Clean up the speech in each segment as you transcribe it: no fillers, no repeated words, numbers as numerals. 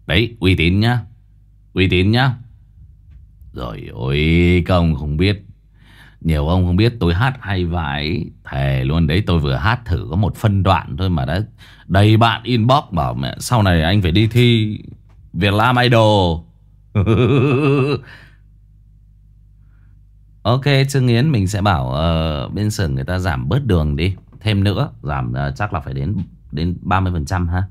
Đấy, uy tín nhá. Uy tín nhá. Rồi ôi, các ông không biết. Nhiều ông không biết tôi hát hay vãi. Thề luôn đấy, tôi vừa hát thử có một phân đoạn thôi mà đã đầy bạn inbox bảo mẹ sau này anh phải đi thi Việt Nam Idol. Ok Trương Yến, mình sẽ bảo bên xưởng người ta giảm bớt đường đi. Thêm nữa, giảm chắc là phải đến 30% ha.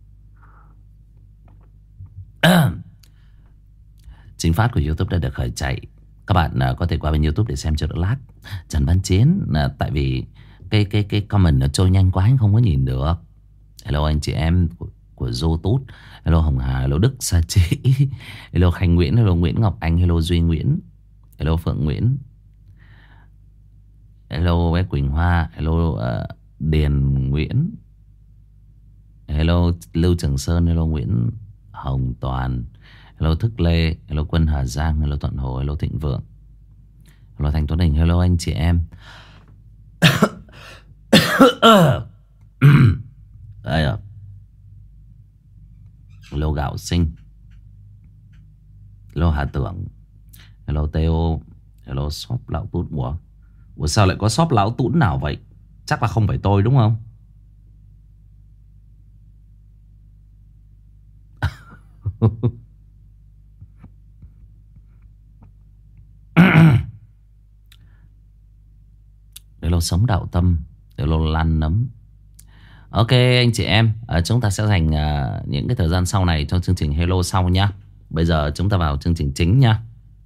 Chính phát của YouTube đã được khởi chạy. Các bạn có thể qua bên YouTube để xem cho đỡ lag. Trần Văn Chiến, tại vì cái comment nó trôi nhanh quá anh không có nhìn được. Hello anh chị em của Dô Tút. Hello Hồng Hà, hello Đức Sa Chị. Hello Khanh Nguyễn, hello Nguyễn Ngọc Anh, hello Duy Nguyễn, hello Phượng Nguyễn, hello bé Quỳnh Hoa, hello Điền Nguyễn, hello Lưu Trường Sơn, hello Nguyễn Hồng Toàn, hello Thức Lê, hello Quân Hà Giang, hello Thuận Hồ, hello Thịnh Vượng, hello Thành Tuấn Đình, hello anh chị em. Đây à. Hello Gạo Sinh, hello Hà Tưởng, hello Teo, hello shop Lão Tún. Ủa sao lại có shop Lão Tún nào vậy? Chắc là không phải tôi đúng không? Hello Sống Đạo Tâm, hello Lan Nấm. Ok anh chị em, chúng ta sẽ dành những cái thời gian sau này cho chương trình Hello sau nhá. Bây giờ chúng ta vào chương trình chính nhá.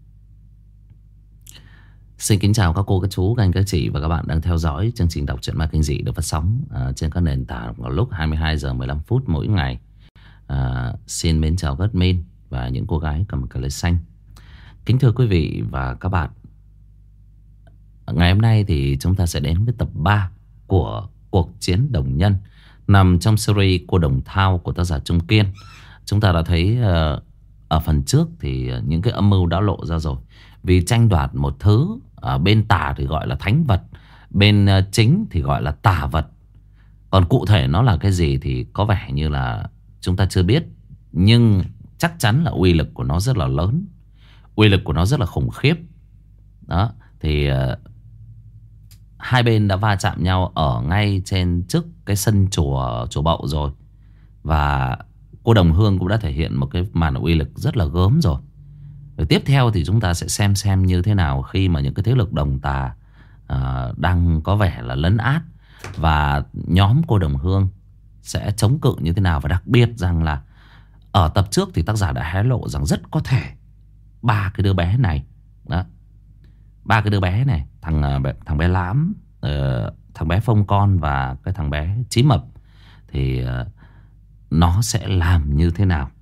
Xin kính chào các cô, các chú, các anh, các chị và các bạn đang theo dõi chương trình đọc truyện ma kinh dị được phát sóng trên các nền tảng vào lúc 22 giờ 15 phút mỗi ngày. Xin mến chào các admin và những cô gái cầm cà lê xanh. Kính thưa quý vị và các bạn, ngày hôm nay thì chúng ta sẽ đến với tập 3 của Cuộc Chiến Đồng Nhân, nằm trong series Cô Đồng Thao của tác giả Trung Kiên. Chúng ta đã thấy ở phần trước thì những cái âm mưu đã lộ ra rồi. Vì tranh đoạt một thứ, bên tà thì gọi là thánh vật, bên chính thì gọi là tà vật. Còn cụ thể nó là cái gì thì có vẻ như là chúng ta chưa biết. Nhưng chắc chắn là uy lực của nó rất là lớn, uy lực của nó rất là khủng khiếp. Đó, thì hai bên đã va chạm nhau ở ngay trên trước cái sân chùa Bậu rồi. Và cô Đồng Hương cũng đã thể hiện một cái màn uy lực rất là gớm rồi. Rồi tiếp theo thì chúng ta sẽ xem như thế nào khi mà những cái thế lực đồng tà đang có vẻ là lấn át, và nhóm cô Đồng Hương sẽ chống cự như thế nào. Và đặc biệt rằng là ở tập trước thì tác giả đã hé lộ rằng rất có thể ba cái đứa bé này đó, ba cái đứa bé này, thằng bé Lám, thằng bé Phông Con và cái thằng bé Chí Mập, thì nó sẽ làm như thế nào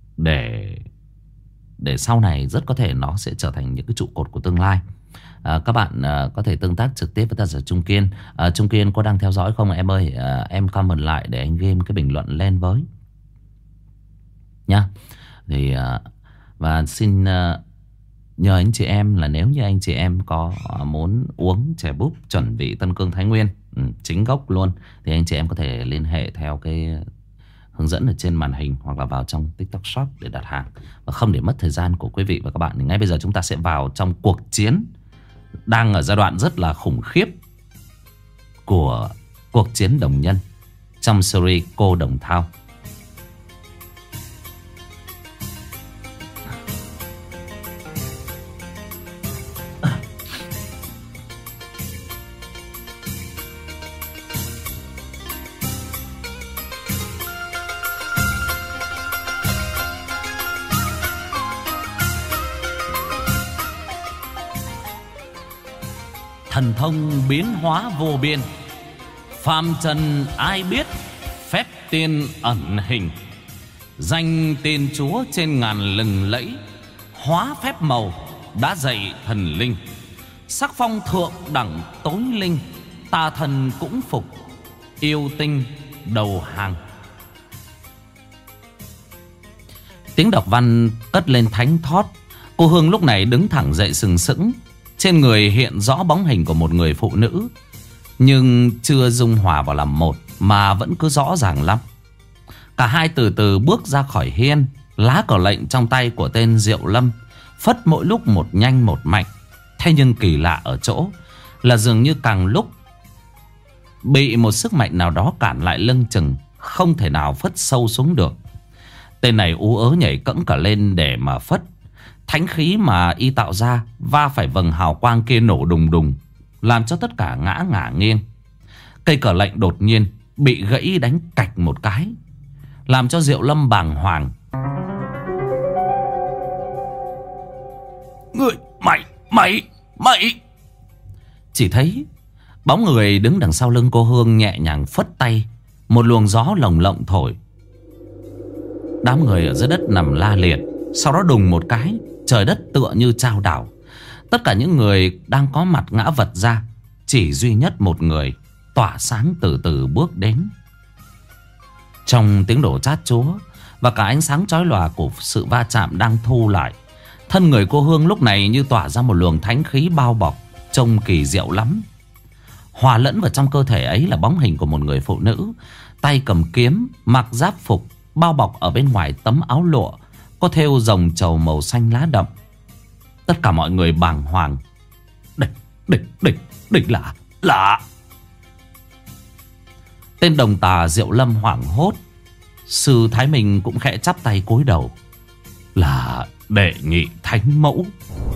để sau này rất có thể nó sẽ trở thành những cái trụ cột của tương lai. Các bạn có thể tương tác trực tiếp với tác giả Trung Kiên. Trung Kiên có đang theo dõi không em ơi? Em comment lại để anh game cái bình luận lên với nhá. Thì và xin nhờ anh chị em là nếu như anh chị em có muốn uống chè búp chuẩn vị Tân Cương Thái Nguyên, chính gốc luôn, thì anh chị em có thể liên hệ theo cái hướng dẫn ở trên màn hình hoặc là vào trong TikTok Shop để đặt hàng. Và không để mất thời gian của quý vị và các bạn thì ngay bây giờ chúng ta sẽ vào trong cuộc chiến đang ở giai đoạn rất là khủng khiếp của Cuộc Chiến Đồng Nhân trong series Cô Đồng Thao. Thần thông biến hóa vô biên, phàm trần ai biết phép tiên ẩn hình. Danh tên Chúa trên ngàn lừng lẫy, hóa phép màu đã dạy thần linh. Sắc phong thượng đẳng tối linh, tà thần cũng phục, yêu tinh đầu hàng. Tiếng đọc văn cất lên thánh thót. Cô Hương lúc này đứng thẳng dậy sừng sững. Trên người hiện rõ bóng hình của một người phụ nữ, nhưng chưa dung hòa vào làm một, mà vẫn cứ rõ ràng lắm. Cả hai từ từ bước ra khỏi hiên, Lá cờ lệnh trong tay của tên Diệu Lâm phất mỗi lúc một nhanh một mạnh. Thế nhưng kỳ lạ ở chỗ là dường như càng lúc bị một sức mạnh nào đó cản lại lưng chừng, không thể nào phất sâu xuống được. Tên này ú ớ nhảy cẫng cả lên để mà phất. Thánh khí mà y tạo ra va phải vầng hào quang kia nổ đùng đùng, làm cho tất cả ngã nghiêng. Cây cờ lệnh đột nhiên bị gãy đánh cạch một cái, làm cho Diệu Lâm bàng hoàng. Người, mày. Chỉ thấy bóng người đứng đằng sau lưng cô Hương nhẹ nhàng phất tay, một luồng gió lồng lộng thổi. Đám người ở dưới đất nằm la liệt. Sau đó đùng một cái, trời đất tựa như chao đảo. Tất cả những người đang có mặt ngã vật ra. Chỉ duy nhất một người tỏa sáng từ từ bước đến. Trong tiếng đổ chát chúa và cả ánh sáng chói lòa của sự va chạm đang thu lại, thân người cô Hương lúc này như tỏa ra một luồng thánh khí bao bọc, trông kỳ diệu lắm. Hòa lẫn vào trong cơ thể ấy là bóng hình của một người phụ nữ, tay cầm kiếm, mặc giáp phục, bao bọc ở bên ngoài tấm áo lụa có thêu rồng trầu màu xanh lá đậm. Tất cả mọi người bàng hoàng. Địch là tên đồng tà Diệu Lâm hoảng hốt. Sư Thái Minh cũng khẽ chắp tay cúi đầu. Là đệ nhị thánh mẫu.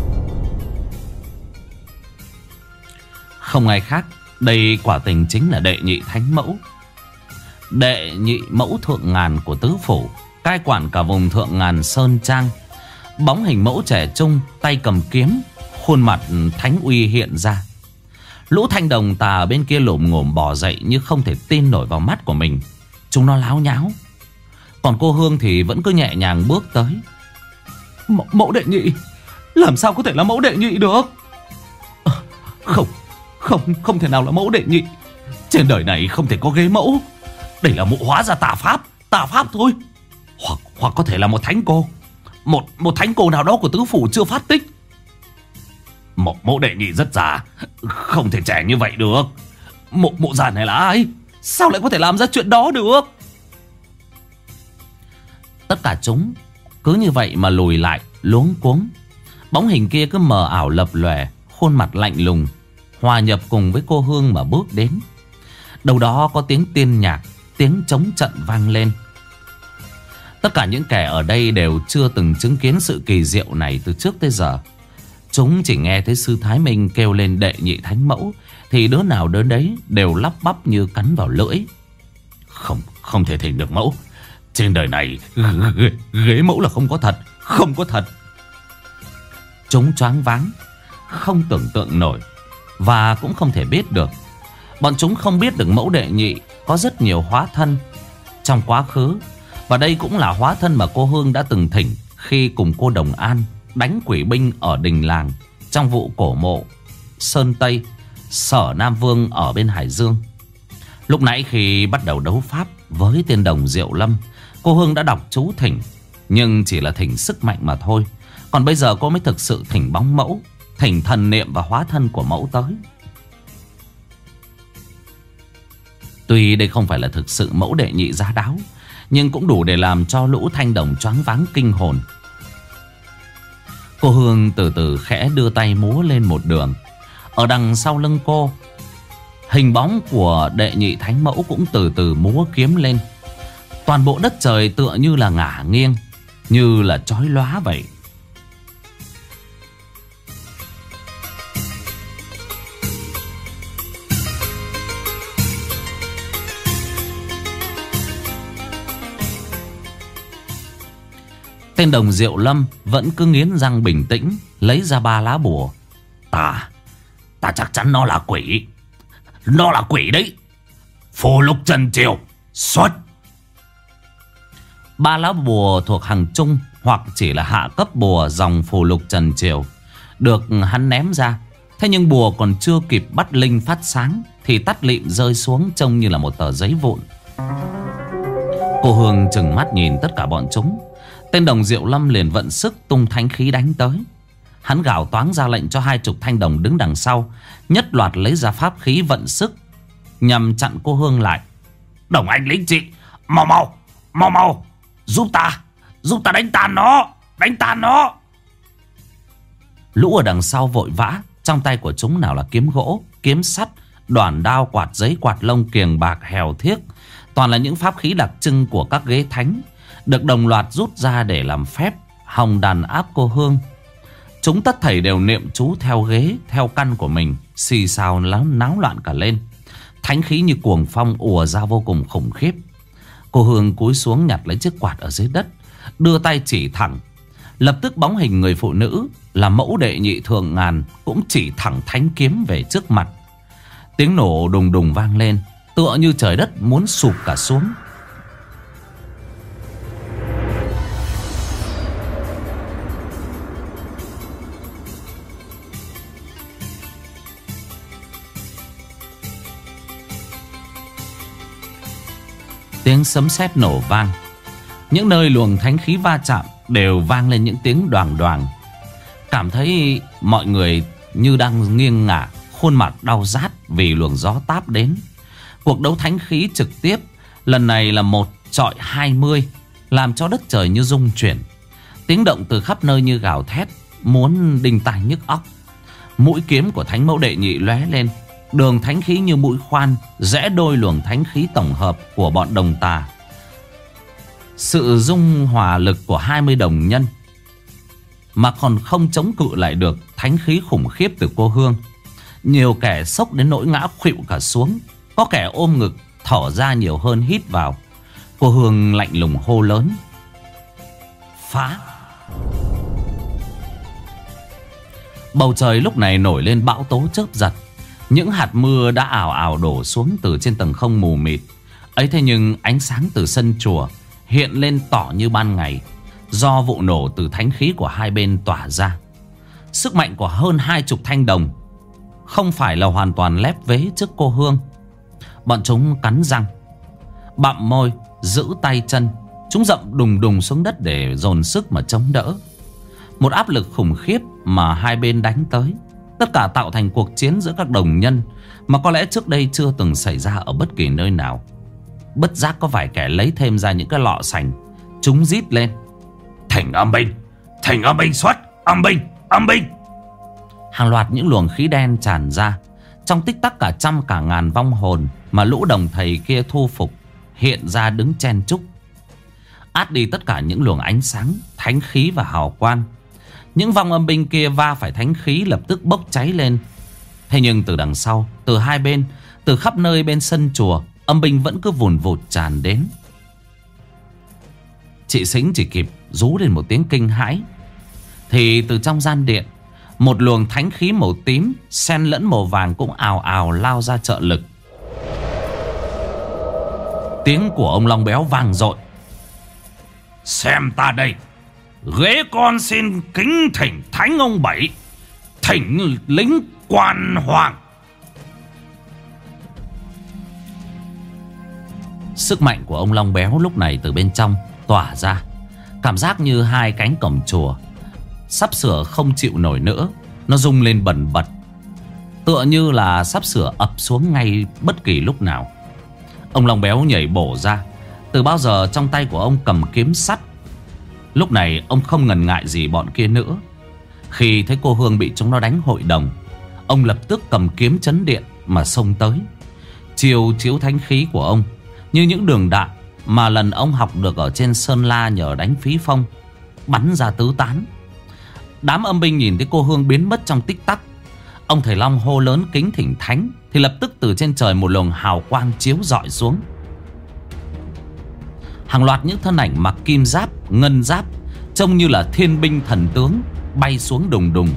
Không ai khác, đây quả tình chính là đệ nhị thánh mẫu. Đệ nhị mẫu thượng ngàn của tứ phủ, cai quản cả vùng thượng ngàn sơn trang. Bóng hình mẫu trẻ trung, tay cầm kiếm, khuôn mặt thánh uy hiện ra. Lũ thanh đồng tà ở bên kia lồm ngồm bò dậy như không thể tin nổi vào mắt của mình. Chúng nó láo nháo. Còn cô Hương thì vẫn cứ nhẹ nhàng bước tới. Mẫu đệ nhị? Làm sao có thể là mẫu đệ nhị được? Không thể nào là mẫu đệ nhị. Trên đời này không thể có ghế mẫu. Đây là mụ hóa ra tà pháp thôi. Hoặc có thể là một thánh cô. Một thánh cô nào đó của tứ phủ chưa phát tích. Mẫu đệ nhị rất già, không thể trẻ như vậy được. Mụ già này là ai? Sao lại có thể làm ra chuyện đó được? Tất cả chúng cứ như vậy mà lùi lại, luống cuống. Bóng hình kia cứ mờ ảo lập lòe, khuôn mặt lạnh lùng, hòa nhập cùng với cô Hương mà bước đến. Đâu đó có tiếng tiên nhạc, tiếng trống trận vang lên. Tất cả những kẻ ở đây đều chưa từng chứng kiến sự kỳ diệu này từ trước tới giờ. Chúng chỉ nghe thấy sư Thái Minh kêu lên đệ nhị thánh mẫu thì đứa nào đứa đấy đều lắp bắp như cắn vào lưỡi. Không thể thành được mẫu. Trên đời này ghế mẫu là không có thật. Chúng choáng váng, không tưởng tượng nổi và cũng không thể biết được. Bọn chúng không biết được mẫu đệ nhị có rất nhiều hóa thân trong quá khứ. Và đây cũng là hóa thân mà cô Hương đã từng thỉnh khi cùng cô Đồng An đánh quỷ binh ở đình làng trong vụ cổ mộ Sơn Tây, Sở Nam Vương ở bên Hải Dương. Lúc nãy khi bắt đầu đấu pháp với tên đồng Diệu Lâm, cô Hương đã đọc chú thỉnh, nhưng chỉ là thỉnh sức mạnh mà thôi. Còn bây giờ cô mới thực sự thỉnh bóng mẫu, thỉnh thần niệm và hóa thân của mẫu tới. Tuy đây không phải là thực sự mẫu đệ nhị giá đáo, nhưng cũng đủ để làm cho lũ thanh đồng choáng váng kinh hồn. Cô Hương từ từ khẽ đưa tay múa lên một đường. Ở đằng sau lưng cô, hình bóng của đệ nhị thánh mẫu cũng từ từ múa kiếm lên. Toàn bộ đất trời tựa như là ngả nghiêng, như là chói lóa vậy. Tên đồng Diệu Lâm vẫn cứ nghiến răng bình tĩnh, lấy ra 3 lá bùa. Ta chắc chắn nó là quỷ. Nó là quỷ đấy. Phù lục trần triều xuất. 3 lá bùa thuộc hàng trung hoặc chỉ là hạ cấp bùa dòng phù lục trần triều được hắn ném ra. Thế nhưng bùa còn chưa kịp bắt linh phát sáng thì tắt lịm rơi xuống, trông như là một tờ giấy vụn. Cô Hương trừng mắt nhìn tất cả bọn chúng. Tên đồng Diệu Lâm liền vận sức tung thánh khí đánh tới. Hắn gào toáng ra lệnh cho 20 thanh đồng đứng đằng sau nhất loạt lấy ra pháp khí vận sức nhằm chặn cô Hương lại. Đồng anh lính chị, mau giúp ta, Giúp ta đánh tàn nó. Đánh tàn nó. Lũ ở đằng sau vội vã. Trong tay của chúng nào là kiếm gỗ, kiếm sắt, đoản đao, quạt giấy, quạt lông, kiềng bạc, hèo thiếc. Toàn là những pháp khí đặc trưng của các ghế thánh, được đồng loạt rút ra để làm phép hòng đàn áp cô Hương. Chúng tất thảy đều niệm chú theo ghế, theo căn của mình, xì xào náo loạn cả lên. Thánh khí như cuồng phong ùa ra vô cùng khủng khiếp. Cô Hương cúi xuống nhặt lấy chiếc quạt ở dưới đất, đưa tay chỉ thẳng. Lập tức bóng hình người phụ nữ là mẫu đệ nhị thượng ngàn cũng chỉ thẳng thánh kiếm về trước mặt. Tiếng nổ đùng đùng vang lên, tựa như trời đất muốn sụp cả xuống. Tiếng sấm sét nổ vang. Những nơi luồng thánh khí va chạm đều vang lên những tiếng đoàng đoàng. Cảm thấy mọi người như đang nghiêng ngả, khuôn mặt đau rát vì luồng gió táp đến. Cuộc đấu thánh khí trực tiếp lần này là 1-20, làm cho đất trời như rung chuyển. Tiếng động từ khắp nơi như gào thét, muốn đinh tai nhức óc. Mũi kiếm của thánh mẫu đệ nhị lóe lên, đường thánh khí như mũi khoan rẽ đôi luồng thánh khí tổng hợp của bọn đồng tà. Sự dung hòa lực của 20 đồng nhân mà còn không chống cự lại được thánh khí khủng khiếp từ cô Hương. Nhiều kẻ sốc đến nỗi ngã khuỵu cả xuống, có kẻ ôm ngực thở ra nhiều hơn hít vào. Cô Hương lạnh lùng hô lớn: phá! Bầu trời lúc này nổi lên bão tố chớp giật. Những hạt mưa đã ào ào đổ xuống từ trên tầng không mù mịt. Ấy thế nhưng ánh sáng từ sân chùa hiện lên tỏ như ban ngày, do vụ nổ từ thánh khí của hai bên tỏa ra. Sức mạnh của hơn 20 thanh đồng không phải là hoàn toàn lép vế trước cô Hương. Bọn chúng cắn răng, bặm môi, giữ tay chân. Chúng dậm đùng đùng xuống đất để dồn sức mà chống đỡ. Một áp lực khủng khiếp mà hai bên đánh tới. Tất cả tạo thành cuộc chiến giữa các đồng nhân mà có lẽ trước đây chưa từng xảy ra ở bất kỳ nơi nào. Bất giác có vài kẻ lấy thêm ra những cái lọ sành. Chúng rít lên: thỉnh âm binh! Thỉnh âm binh xuất! Âm binh! Âm binh! Hàng loạt những luồng khí đen tràn ra. Trong tích tắc cả trăm cả ngàn vong hồn mà lũ đồng thầy kia thu phục hiện ra đứng chen chúc, át đi tất cả những luồng ánh sáng, thánh khí và hào quang. Những vong âm binh kia va phải thánh khí lập tức bốc cháy lên. Thế nhưng từ đằng sau, từ hai bên, từ khắp nơi bên sân chùa, âm binh vẫn cứ vùn vụt tràn đến. Chị Sính chỉ kịp rú lên một tiếng kinh hãi, thì từ trong gian điện, một luồng thánh khí màu tím xen lẫn màu vàng cũng ào ào lao ra trợ lực. Tiếng của ông Long Béo vang dội: xem ta đây, ghế con xin kính thỉnh thánh ông Bảy, thỉnh lính quan hoàng. Sức mạnh của ông Long Béo lúc này từ bên trong tỏa ra. Cảm giác như hai cánh cổng chùa sắp sửa không chịu nổi nữa. Nó rung lên bần bật, tựa như là sắp sửa ập xuống ngay bất kỳ lúc nào. Ông Long Béo nhảy bổ ra. Từ bao giờ trong tay của ông cầm kiếm sắt. Lúc này ông không ngần ngại gì bọn kia nữa. Khi thấy cô Hương bị chúng nó đánh hội đồng, ông lập tức cầm kiếm chấn điện mà xông tới. Chiêu chiếu thánh khí của ông như những đường đạn mà lần ông học được ở trên Sơn La nhờ đánh phí phong, bắn ra tứ tán. Đám âm binh nhìn thấy cô Hương biến mất trong tích tắc. Ông thầy Long hô lớn kính thỉnh thánh, thì lập tức từ trên trời một luồng hào quang chiếu rọi xuống. Hàng loạt những thân ảnh mặc kim giáp, ngân giáp, trông như là thiên binh thần tướng, bay xuống đùng đùng.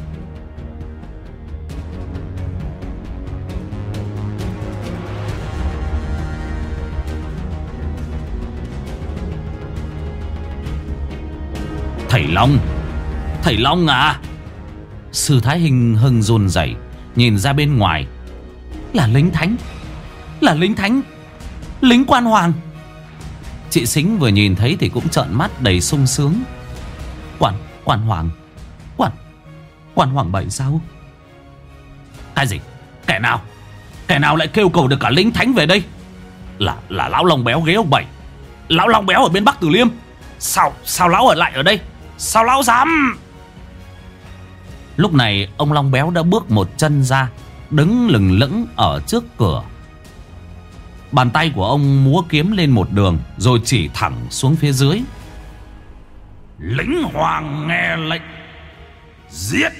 Thầy Long! Thầy Long à! Sư Thái Hình hưng run rẩy nhìn ra bên ngoài. Là lính thánh! Là lính thánh! Lính quan hoàng! Chị Sính vừa nhìn thấy thì cũng trợn mắt đầy sung sướng. Quan hoàng! Quan hoàng Bảy sao? Cái gì? Kẻ nào? Kẻ nào lại kêu cầu được cả lính thánh về đây? Là lão Long Béo ghế ông Bảy. Lão Long Béo ở bên Bắc Từ Liêm. Sao lão ở lại ở đây? Sao lão dám? Lúc này ông Long Béo đã bước một chân ra, đứng lừng lững ở trước cửa. Bàn tay của ông múa kiếm lên một đường, rồi chỉ thẳng xuống phía dưới. Lính Hoàng nghe lệnh, giết!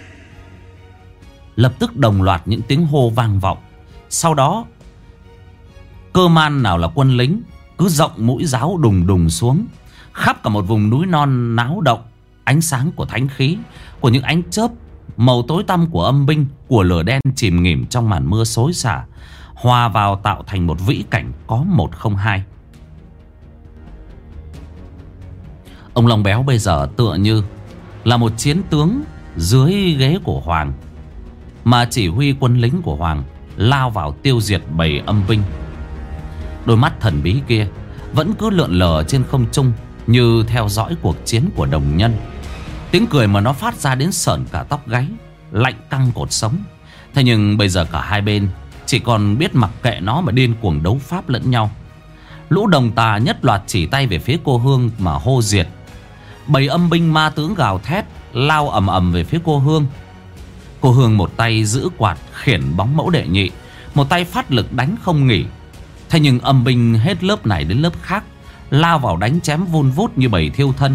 Lập tức đồng loạt những tiếng hô vang vọng. Sau đó cơ man nào là quân lính cứ rộng mũi giáo đùng đùng xuống. Khắp cả một vùng núi non náo động. Ánh sáng của thánh khí, của những ánh chớp, màu tối tăm của âm binh, của lửa đen chìm nghỉm trong màn mưa xối xả, hòa vào tạo thành một vĩ cảnh có một không hai. Ông Long Béo bây giờ tựa như là một chiến tướng dưới ghế của Hoàng, mà chỉ huy quân lính của Hoàng lao vào tiêu diệt bầy âm binh. Đôi mắt thần bí kia vẫn cứ lượn lờ trên không trung, như theo dõi cuộc chiến của đồng nhân. Tiếng cười mà nó phát ra đến sởn cả tóc gáy, lạnh căng cột sống. Thế nhưng bây giờ cả hai bên chỉ còn biết mặc kệ nó mà điên cuồng đấu pháp lẫn nhau. Lũ đồng tà nhất loạt chỉ tay về phía cô Hương mà hô diệt. Bầy âm binh ma tướng gào thét lao ầm ầm về phía cô Hương. Cô Hương một tay giữ quạt khiển bóng mẫu đệ nhị, một tay phát lực đánh không nghỉ. Thế nhưng âm binh hết lớp này đến lớp khác lao vào đánh chém vun vút như bầy thiêu thân.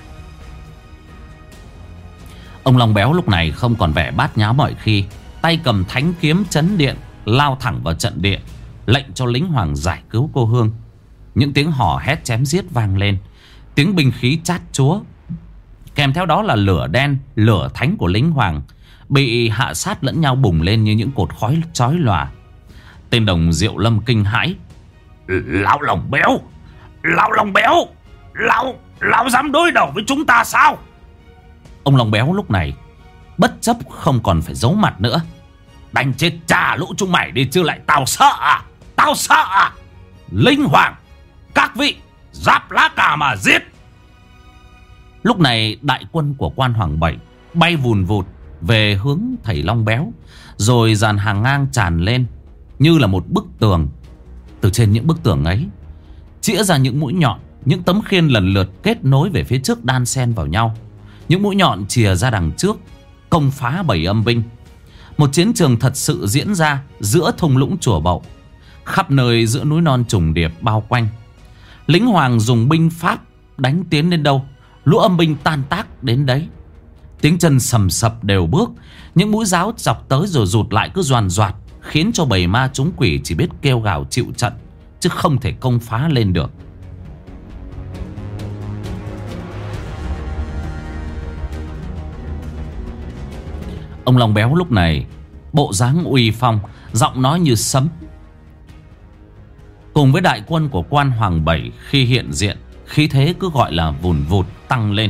Ông Long Béo lúc này không còn vẻ bát nháo mọi khi, tay cầm thánh kiếm chấn điện lao thẳng vào trận địa, lệnh cho lính Hoàng giải cứu cô Hương. Những tiếng hò hét chém giết vang lên, tiếng binh khí chát chúa, kèm theo đó là lửa đen, lửa thánh của lính Hoàng bị hạ sát lẫn nhau bùng lên như những cột khói chói lòa. Tên đồng Diệu Lâm kinh hãi. Lão Long Béo, Lão Long Béo, Lão dám đối đầu với chúng ta sao? Ông Long Béo lúc này bất chấp không còn phải giấu mặt nữa. Đánh chết trả lũ chúng mày đi chứ lại tao sợ à? Tao sợ à? Linh Hoàng, các vị giáp lá cà mà giết! Lúc này đại quân của quan Hoàng Bảy bay vùn vụt về hướng thầy Long Béo, rồi dàn hàng ngang tràn lên như là một bức tường. Từ trên những bức tường ấy chĩa ra những mũi nhọn, những tấm khiên lần lượt kết nối về phía trước đan xen vào nhau. Những mũi nhọn chìa ra đằng trước công phá bầy âm binh. Một chiến trường thật sự diễn ra giữa thung lũng Chùa Bậu, khắp nơi giữa núi non trùng điệp bao quanh. Lính Hoàng dùng binh pháp đánh tiến đến đâu, lũ âm binh tan tác đến đấy. Tiếng chân sầm sập đều bước, những mũi giáo dọc tới rồi rụt lại cứ doàn doạt, khiến cho bầy ma chúng quỷ chỉ biết kêu gào chịu trận, chứ không thể công phá lên được. Ông Long Béo lúc này bộ dáng uy phong, giọng nói như sấm. Cùng với đại quân của quan Hoàng Bảy khi hiện diện, khí thế cứ gọi là vùn vụt tăng lên.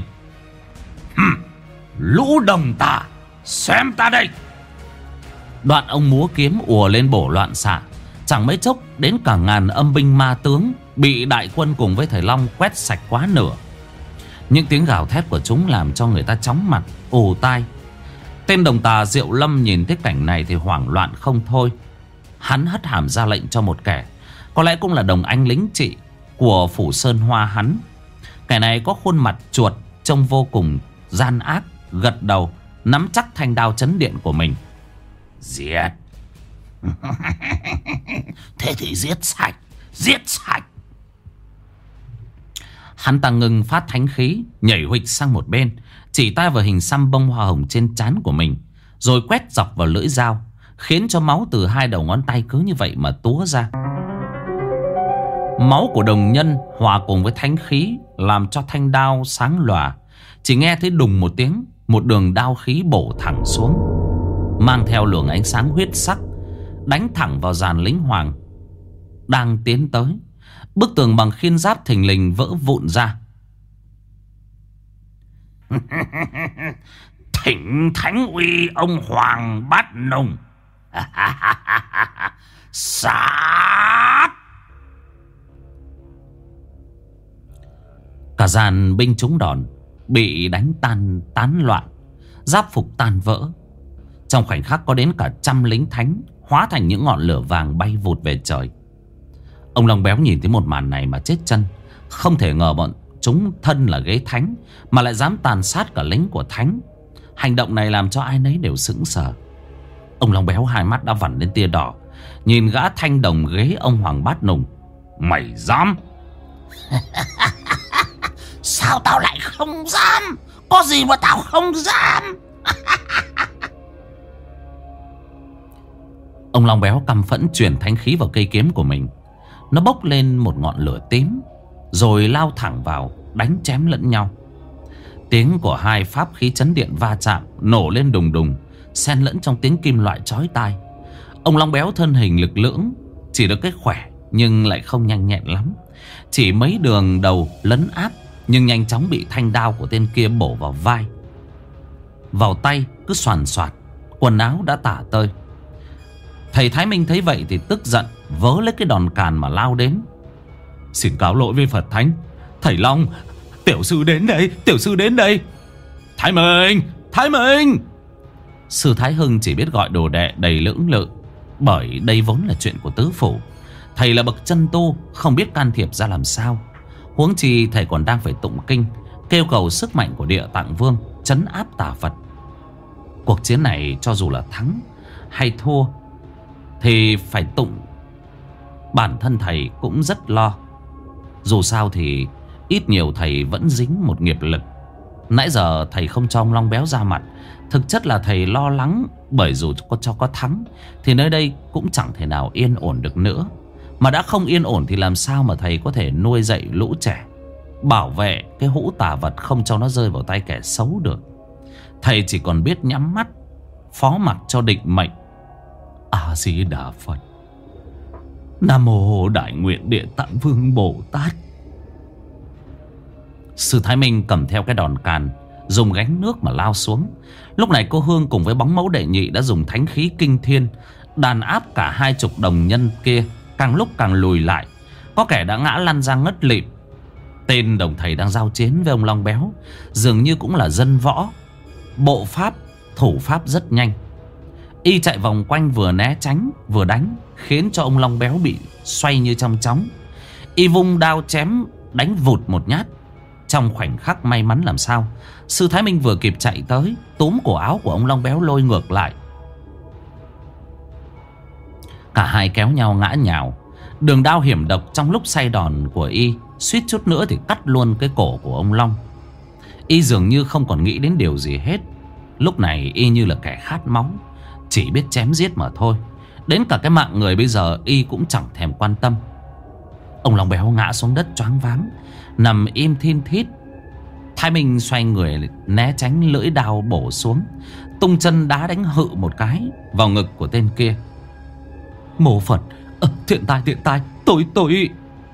Lũ đồng tà, xem ta đây! Đoạn ông múa kiếm ùa lên bổ loạn xạ. Chẳng mấy chốc đến cả ngàn âm binh ma tướng bị đại quân cùng với thầy Long quét sạch quá nửa. Những tiếng gào thét của chúng làm cho người ta chóng mặt, ù tai. Tên đồng tà Diệu Lâm nhìn thấy cảnh này thì hoảng loạn không thôi. Hắn hất hàm ra lệnh cho một kẻ, có lẽ cũng là đồng anh lính trị của phủ Sơn Hoa hắn. Kẻ này có khuôn mặt chuột, trông vô cùng gian ác, gật đầu nắm chắc thanh đao chấn điện của mình. Giết! Thế thì giết sạch, giết sạch! Hắn ta ngừng phát thánh khí, nhảy huỵch sang một bên, chỉ tay vào hình xăm bông hoa hồng trên trán của mình, rồi quét dọc vào lưỡi dao, khiến cho máu từ hai đầu ngón tay cứ như vậy mà túa ra. Máu của đồng nhân hòa cùng với thánh khí làm cho thanh đao sáng lòa. Chỉ nghe thấy đùng một tiếng, một đường đao khí bổ thẳng xuống, mang theo luồng ánh sáng huyết sắc, đánh thẳng vào dàn lính Hoàng đang tiến tới. Bức tường bằng khiên giáp thình lình vỡ vụn ra. Thỉnh thánh uy ông Hoàng Bát Nùng! Sát! Cả dàn binh trúng đòn bị đánh tán loạn, giáp phục tan vỡ. Trong khoảnh khắc có đến cả 100 lính thánh hóa thành những ngọn lửa vàng bay vụt về trời. Ông Long Béo nhìn thấy một màn này mà chết chân. Không thể ngờ bọn chúng thân là ghế thánh mà lại dám tàn sát cả lính của thánh. Hành động này làm cho ai nấy đều sững sờ. Ông Long Béo hai mắt đã vằn lên tia đỏ, nhìn gã thanh đồng ghế ông Hoàng Bát Nùng. Mày dám? Sao tao lại không dám? Có gì mà tao không dám? Ông Long Béo căm phẫn chuyển thánh khí vào cây kiếm của mình. Nó bốc lên một ngọn lửa tím, rồi lao thẳng vào, đánh chém lẫn nhau. Tiếng của hai pháp khí chấn điện va chạm nổ lên đùng đùng, xen lẫn trong tiếng kim loại chói tai. Ông Long Béo thân hình lực lưỡng, chỉ được cái khỏe nhưng lại không nhanh nhẹn lắm. Chỉ mấy đường đầu lấn áp, nhưng nhanh chóng bị thanh đao của tên kia bổ vào vai, vào tay cứ xoàn xoạt, quần áo đã tả tơi. Thầy Thái Minh thấy vậy thì tức giận, vớ lấy cái đòn càn mà lao đến. Xin cáo lỗi với Phật Thánh, thầy Long, tiểu sư đến đây, tiểu sư đến đây. Thái Minh, Thái Minh. Sư Thái Hưng chỉ biết gọi đồ đệ đầy lưỡng lự, bởi đây vốn là chuyện của tứ phủ. Thầy là bậc chân tu, không biết can thiệp ra làm sao. Huống chi thầy còn đang phải tụng kinh, kêu cầu sức mạnh của Địa Tạng Vương trấn áp tà Phật. Cuộc chiến này cho dù là thắng hay thua thì phải tụng. Bản thân thầy cũng rất lo. Dù sao thì ít nhiều thầy vẫn dính một nghiệp lực. Nãy giờ thầy không cho ông Long Béo ra mặt, thực chất là thầy lo lắng, bởi dù có thắng thì nơi đây cũng chẳng thể nào yên ổn được nữa. Mà đã không yên ổn thì làm sao mà thầy có thể nuôi dạy lũ trẻ, bảo vệ cái hũ tà vật không cho nó rơi vào tay kẻ xấu được. Thầy chỉ còn biết nhắm mắt phó mặc cho định mệnh. A Di Đà Phật, Nam Mô Đại Nguyện Địa Tạng Vương Bồ Tát. Sư Thái Minh cầm theo cái đòn càn, dùng gánh nước mà lao xuống. Lúc này cô Hương cùng với bóng mẫu đệ nhị đã dùng thánh khí kinh thiên đàn áp cả 20 đồng nhân kia, càng lúc càng lùi lại. Có kẻ đã ngã lăn ra ngất lịm. Tên đồng thầy đang giao chiến với ông Long Béo dường như cũng là dân võ, bộ pháp, thủ pháp rất nhanh. Y chạy vòng quanh, vừa né tránh vừa đánh, khiến cho ông Long Béo bị xoay như trong chóng. Y vung đao chém đánh vụt một nhát. Trong khoảnh khắc may mắn làm sao, sư Thái Minh vừa kịp chạy tới, túm cổ áo của ông Long Béo lôi ngược lại. Cả hai kéo nhau ngã nhào. Đường đao hiểm độc trong lúc say đòn của Y suýt chút nữa thì cắt luôn cái cổ của ông Long. Y dường như không còn nghĩ đến điều gì hết. Lúc này Y như là kẻ khát máu, chỉ biết chém giết mà thôi. Đến cả cái mạng người bây giờ Y cũng chẳng thèm quan tâm. Ông Long Béo ngã xuống đất choáng váng, nằm im thin thít. Thái Minh xoay người né tránh lưỡi đao bổ xuống, tung chân đá đánh hự một cái vào ngực của tên kia. Mô Phật, thiện tai, tôi.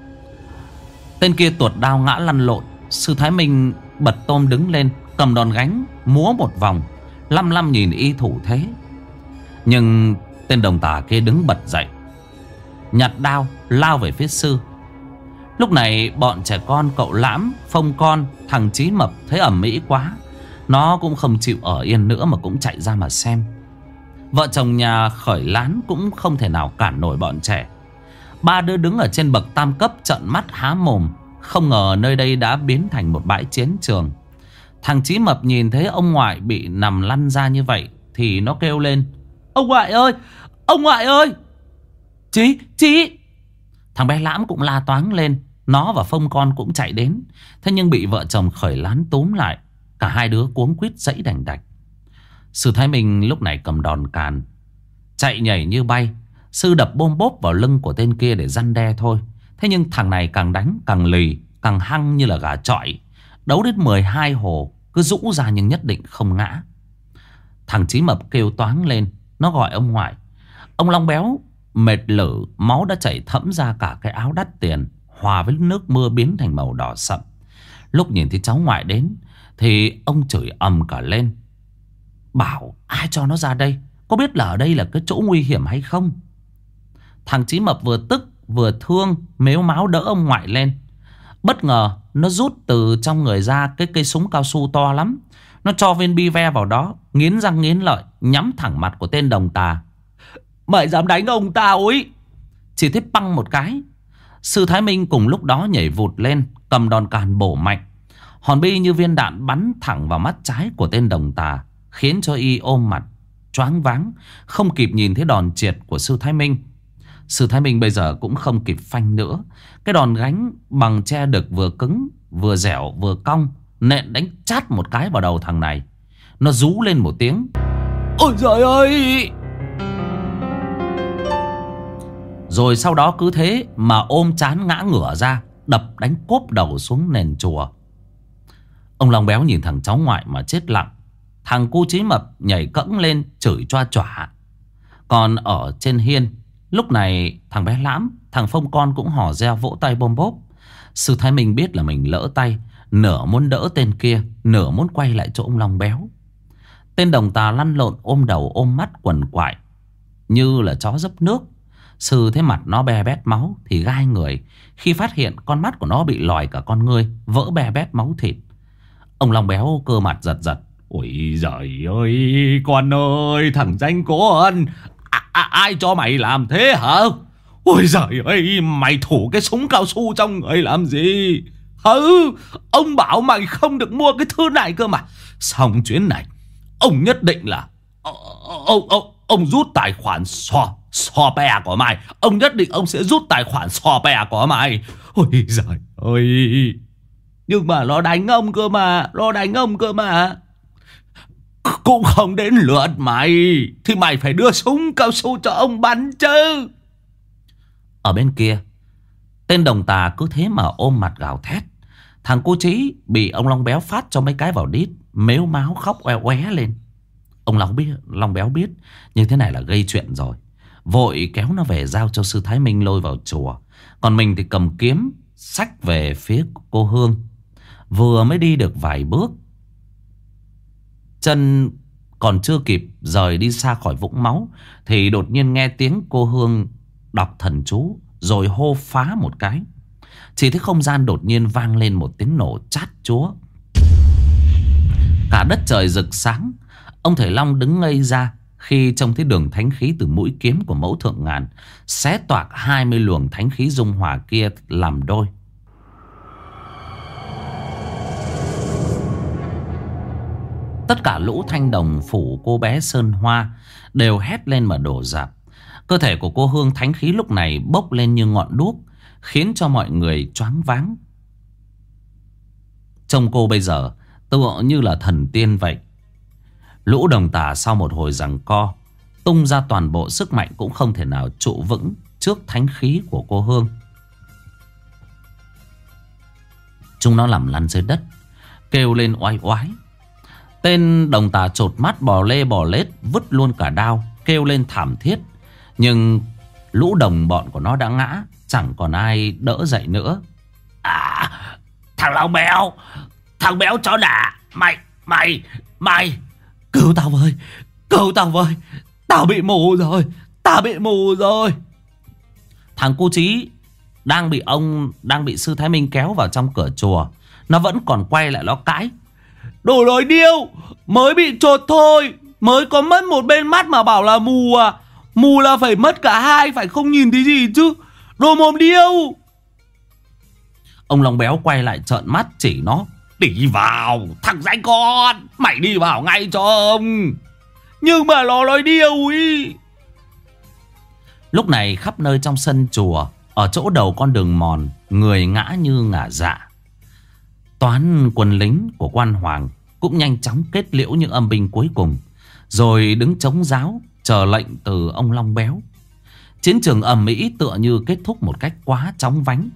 Tên kia tuột đao ngã lăn lộn. Sư Thái Minh bật tôm đứng lên, cầm đòn gánh múa một vòng, lăm nhìn Y thủ thế. Nhưng tên đồng tà kia đứng bật dậy, nhặt đao lao về phía sư. Lúc này bọn trẻ con, cậu Lãm, Phong Con, thằng Chí Mập thấy ầm ĩ quá, nó cũng không chịu ở yên nữa mà cũng chạy ra mà xem. Vợ chồng nhà Khởi Lán cũng không thể nào cản nổi bọn trẻ. Ba đứa đứng ở trên bậc tam cấp trợn mắt há mồm, không ngờ nơi đây đã biến thành một bãi chiến trường. Thằng Chí Mập nhìn thấy ông ngoại bị nằm lăn ra như vậy thì nó kêu lên: Ông ngoại ơi, ông ngoại ơi! Chí! Thằng bé Lãm cũng la toáng lên. Nó và Phong Con cũng chạy đến. Thế nhưng bị vợ chồng Khởi Lán túm lại. Cả hai đứa cuống quýt giãy đành đạch. Sư Thái Minh lúc này cầm đòn càn, chạy nhảy như bay. Sư đập bôm bốp vào lưng của tên kia để răn đe thôi. Thế nhưng thằng này càng đánh càng lì, càng hăng như là gà chọi. Đấu đến 12 hồ cứ rũ ra nhưng nhất định không ngã. Thằng Chí Mập kêu toáng lên, nó gọi ông ngoại. Ông Long Béo mệt lử, máu đã chảy thẫm ra cả cái áo đắt tiền, hòa với nước mưa biến thành màu đỏ sậm. Lúc nhìn thấy cháu ngoại đến thì ông chửi ầm cả lên, bảo ai cho nó ra đây, có biết là ở đây là cái chỗ nguy hiểm hay không. Thằng Chí Mập vừa tức vừa thương, mếu máo đỡ ông ngoại lên. Bất ngờ nó rút từ trong người ra cái cây súng cao su to lắm. Nó cho viên bi ve vào đó, nghiến răng nghiến lợi, nhắm thẳng mặt của tên đồng tà. Mày dám đánh ông tao ấy! Chỉ thấy băng một cái, Sư Thái Minh cùng lúc đó nhảy vụt lên, cầm đòn càn bổ mạnh. Hòn bi như viên đạn bắn thẳng vào mắt trái của tên đồng tà, khiến cho y ôm mặt choáng váng, không kịp nhìn thấy đòn triệt của Sư Thái Minh. Sư Thái Minh bây giờ cũng không kịp phanh nữa. Cái đòn gánh bằng tre đực vừa cứng, vừa dẻo, vừa cong, nện đánh chát một cái vào đầu thằng này. Nó rú lên một tiếng: ôi giời ơi! Rồi sau đó cứ thế mà ôm chán ngã ngửa ra, đập đánh cốp đầu xuống nền chùa. Ông Long Béo nhìn thằng cháu ngoại mà chết lặng. Thằng cu Chí Mập nhảy cẫng lên chửi choa choả. Còn ở trên hiên, lúc này thằng bé Lãm, thằng Phong Con cũng hò reo vỗ tay bôm bốp. Sư Thái Minh biết là mình lỡ tay, nửa muốn đỡ tên kia, nửa muốn quay lại chỗ ông Long Béo. Tên đồng tà lăn lộn ôm đầu ôm mắt quằn quại như là chó dấp nước. Sư thấy mặt nó be bét máu thì gai người khi phát hiện con mắt của nó bị lòi cả con ngươi, vỡ be bét máu thịt. Ông Long Béo cơ mặt giật giật: ôi giời ơi, con ơi, thằng danh con, ai cho mày làm thế hả? Ôi giời ơi, mày thủ cái súng cao su trong người làm gì? Ông bảo mày không được mua cái thứ này cơ mà. Xong chuyến này ông nhất định là ông rút tài khoản sò bè của mày. Ông nhất định ông sẽ rút tài khoản sò bè của mày. Ôi giời ơi, nhưng mà nó đánh ông cơ mà, nó đánh ông cơ mà. Cũng không đến lượt mày thì mày phải đưa súng cao su cho ông bắn chứ. Ở bên kia, tên đồng tà cứ thế mà ôm mặt gào thét. Thằng cô Chí bị ông Long Béo phát cho mấy cái vào đít, mếu máo khóc oe oé lên. Ông Long Béo biết như thế này là gây chuyện rồi, vội kéo nó về giao cho Sư Thái Minh lôi vào chùa. Còn mình thì cầm kiếm xách về phía cô Hương. Vừa mới đi được vài bước, chân còn chưa kịp rời đi xa khỏi vũng máu, thì đột nhiên nghe tiếng cô Hương đọc thần chú rồi hô phá một cái. Chỉ thấy không gian đột nhiên vang lên một tiếng nổ chát chúa. Cả đất trời rực sáng. Ông Thầy Long đứng ngây ra khi trông thấy đường thánh khí từ mũi kiếm của Mẫu Thượng Ngàn xé toạc 20 luồng thánh khí dung hòa kia làm đôi. Tất cả lũ thanh đồng phủ cô bé Sơn Hoa đều hét lên mà đổ rạp. Cơ thể của cô Hương thánh khí lúc này bốc lên như ngọn đuốc, khiến cho mọi người choáng váng. Trông cô bây giờ tựa như là thần tiên vậy. Lũ đồng tà sau một hồi giằng co, tung ra toàn bộ sức mạnh cũng không thể nào trụ vững trước thánh khí của cô Hương. Chúng nó nằm lăn dưới đất, kêu lên oai oái. Tên đồng tà chột mắt bò lê bò lết, vứt luôn cả đao, kêu lên thảm thiết. Nhưng lũ đồng bọn của nó đã ngã, chẳng còn ai đỡ dậy nữa. À, thằng Long Béo, thằng béo chó đả, mày Cứu tao với, cứu tao với, tao bị mù rồi, tao bị mù rồi. Thằng cu Chí đang bị Sư Thái Minh kéo vào trong cửa chùa. Nó vẫn còn quay lại nó cãi: đồ nói điêu, mới bị chột thôi, mới có mất một bên mắt mà bảo là mù à? Mù là phải mất cả hai, phải không nhìn thấy gì chứ, đồ mồm điêu. Ông Long Béo quay lại trợn mắt chỉ nó: đi vào, thằng danh con, mày đi vào ngay cho ông. Nhưng mà nó nói điêu ý. Lúc này khắp nơi trong sân chùa, ở chỗ đầu con đường mòn, người ngã như ngả dạ. Toán quân lính của quan hoàng cũng nhanh chóng kết liễu những âm binh cuối cùng, rồi đứng chống giáo chờ lệnh từ ông Long Béo. Chiến trường ầm ĩ tựa như kết thúc một cách quá chóng vánh.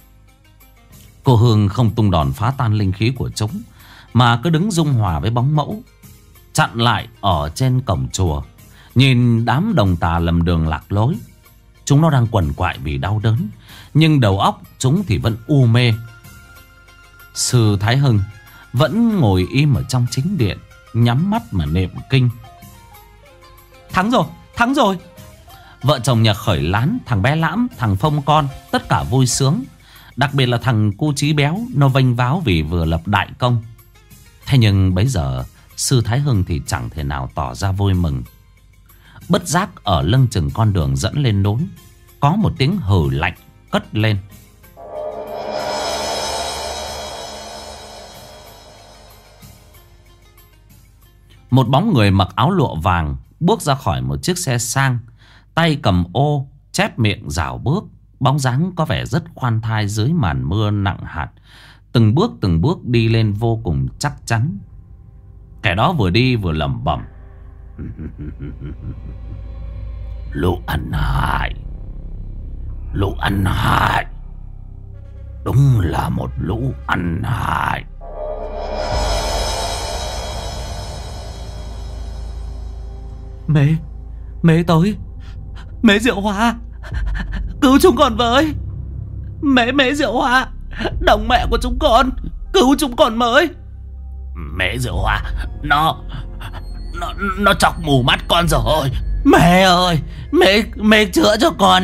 Cô Hương không tung đòn phá tan linh khí của chúng, mà cứ đứng dung hòa với bóng mẫu, chặn lại ở trên cổng chùa, nhìn đám đồng tà lầm đường lạc lối. Chúng nó đang quằn quại vì đau đớn, nhưng đầu óc chúng thì vẫn u mê. Sư Thái Hưng vẫn ngồi im ở trong chính điện, nhắm mắt mà niệm kinh. Thắng rồi, thắng rồi. Vợ chồng nhà Khởi Lán, thằng bé Lãm, thằng Phong Con, tất cả vui sướng. Đặc biệt là thằng cu Chí Béo, nó vênh váo vì vừa lập đại công. Thế nhưng bấy giờ Sư Thái Hưng thì chẳng thể nào tỏ ra vui mừng. Bất giác ở lưng chừng con đường dẫn lên núi, có một tiếng hừ lạnh cất lên. Một bóng người mặc áo lụa vàng bước ra khỏi một chiếc xe sang, tay cầm ô, chép miệng rảo bước. Bóng dáng có vẻ rất khoan thai dưới màn mưa nặng hạt. Từng bước đi lên vô cùng chắc chắn. Kẻ đó vừa đi vừa lẩm bẩm: Lũ ăn hại, lũ ăn hại, đúng là một lũ ăn hại. Mế tới, Mế Diệu Hoa, cứu chúng con với. Mế Diệu Hoa, đồng mẹ của chúng con, cứu chúng con với. Mế Diệu Hoa, nó chọc mù mắt con rồi. Mẹ ơi, mẹ chữa cho con.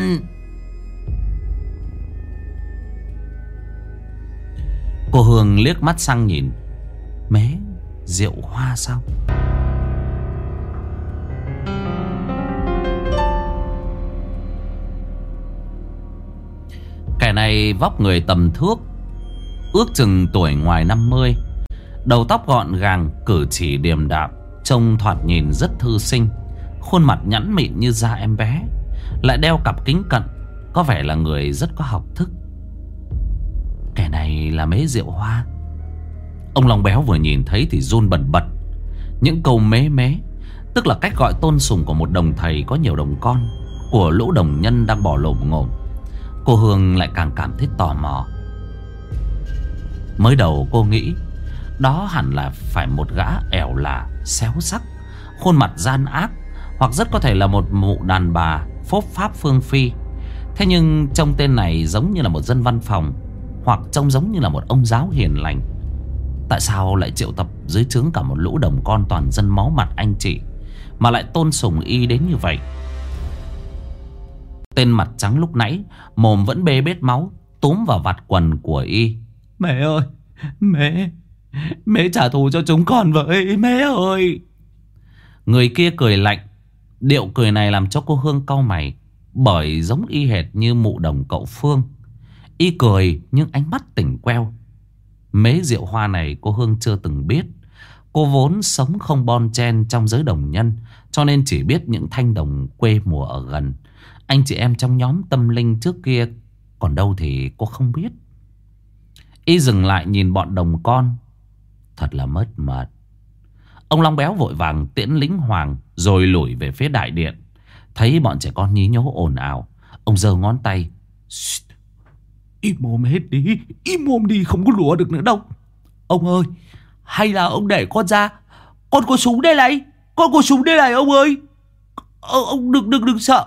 Cô Hương liếc mắt sang nhìn. Mế Diệu Hoa sao? Kẻ này vóc người tầm thước, ước chừng tuổi ngoài 50. Đầu tóc gọn gàng, cử chỉ điềm đạm, trông thoạt nhìn rất thư sinh. Khuôn mặt nhẵn mịn như da em bé, lại đeo cặp kính cận, có vẻ là người rất có học thức. Kẻ này là Mế Diệu Hoa. Ông Long Béo vừa nhìn thấy thì run bần bật. Những câu mế, tức là cách gọi tôn sùng của một đồng thầy có nhiều đồng con, của lũ đồng nhân đang bỏ lồm ngồm. Cô Hương lại càng cảm thấy tò mò. Mới đầu cô nghĩ đó hẳn là phải một gã ẻo lả, xéo sắc, khuôn mặt gian ác, hoặc rất có thể là một mụ đàn bà phốp pháp phương phi. Thế nhưng trông tên này giống như là một dân văn phòng, hoặc trông giống như là một ông giáo hiền lành. Tại sao lại triệu tập dưới trướng cả một lũ đồng con toàn dân máu mặt anh chị, mà lại tôn sùng y đến như vậy? Tên mặt trắng lúc nãy mồm vẫn bê bết máu, túm vào vạt quần của y. Mẹ ơi, mẹ trả thù cho chúng con với, mẹ ơi. Người kia cười lạnh. Điệu cười này làm cho cô Hương cau mày, bởi giống y hệt như mụ đồng cậu Phương. Y cười nhưng ánh mắt tỉnh queo. Mế Diệu Hoa này cô Hương chưa từng biết. Cô vốn sống không bon chen trong giới đồng nhân, cho nên chỉ biết những thanh đồng quê mùa ở gần, anh chị em trong nhóm tâm linh trước kia. Còn đâu thì cô không biết. Y dừng lại nhìn bọn đồng con, thật là mất mật. Ông Long Béo vội vàng tiễn lính hoàng, rồi lủi về phía đại điện. Thấy bọn trẻ con nhí nhố ồn ào, ông giơ ngón tay: Im mồm hết đi, im mồm đi, không có lùa được nữa đâu. Ông ơi, hay là ông để con ra, con có súng đây này, con có súng đây này ông ơi. Ông đừng sợ.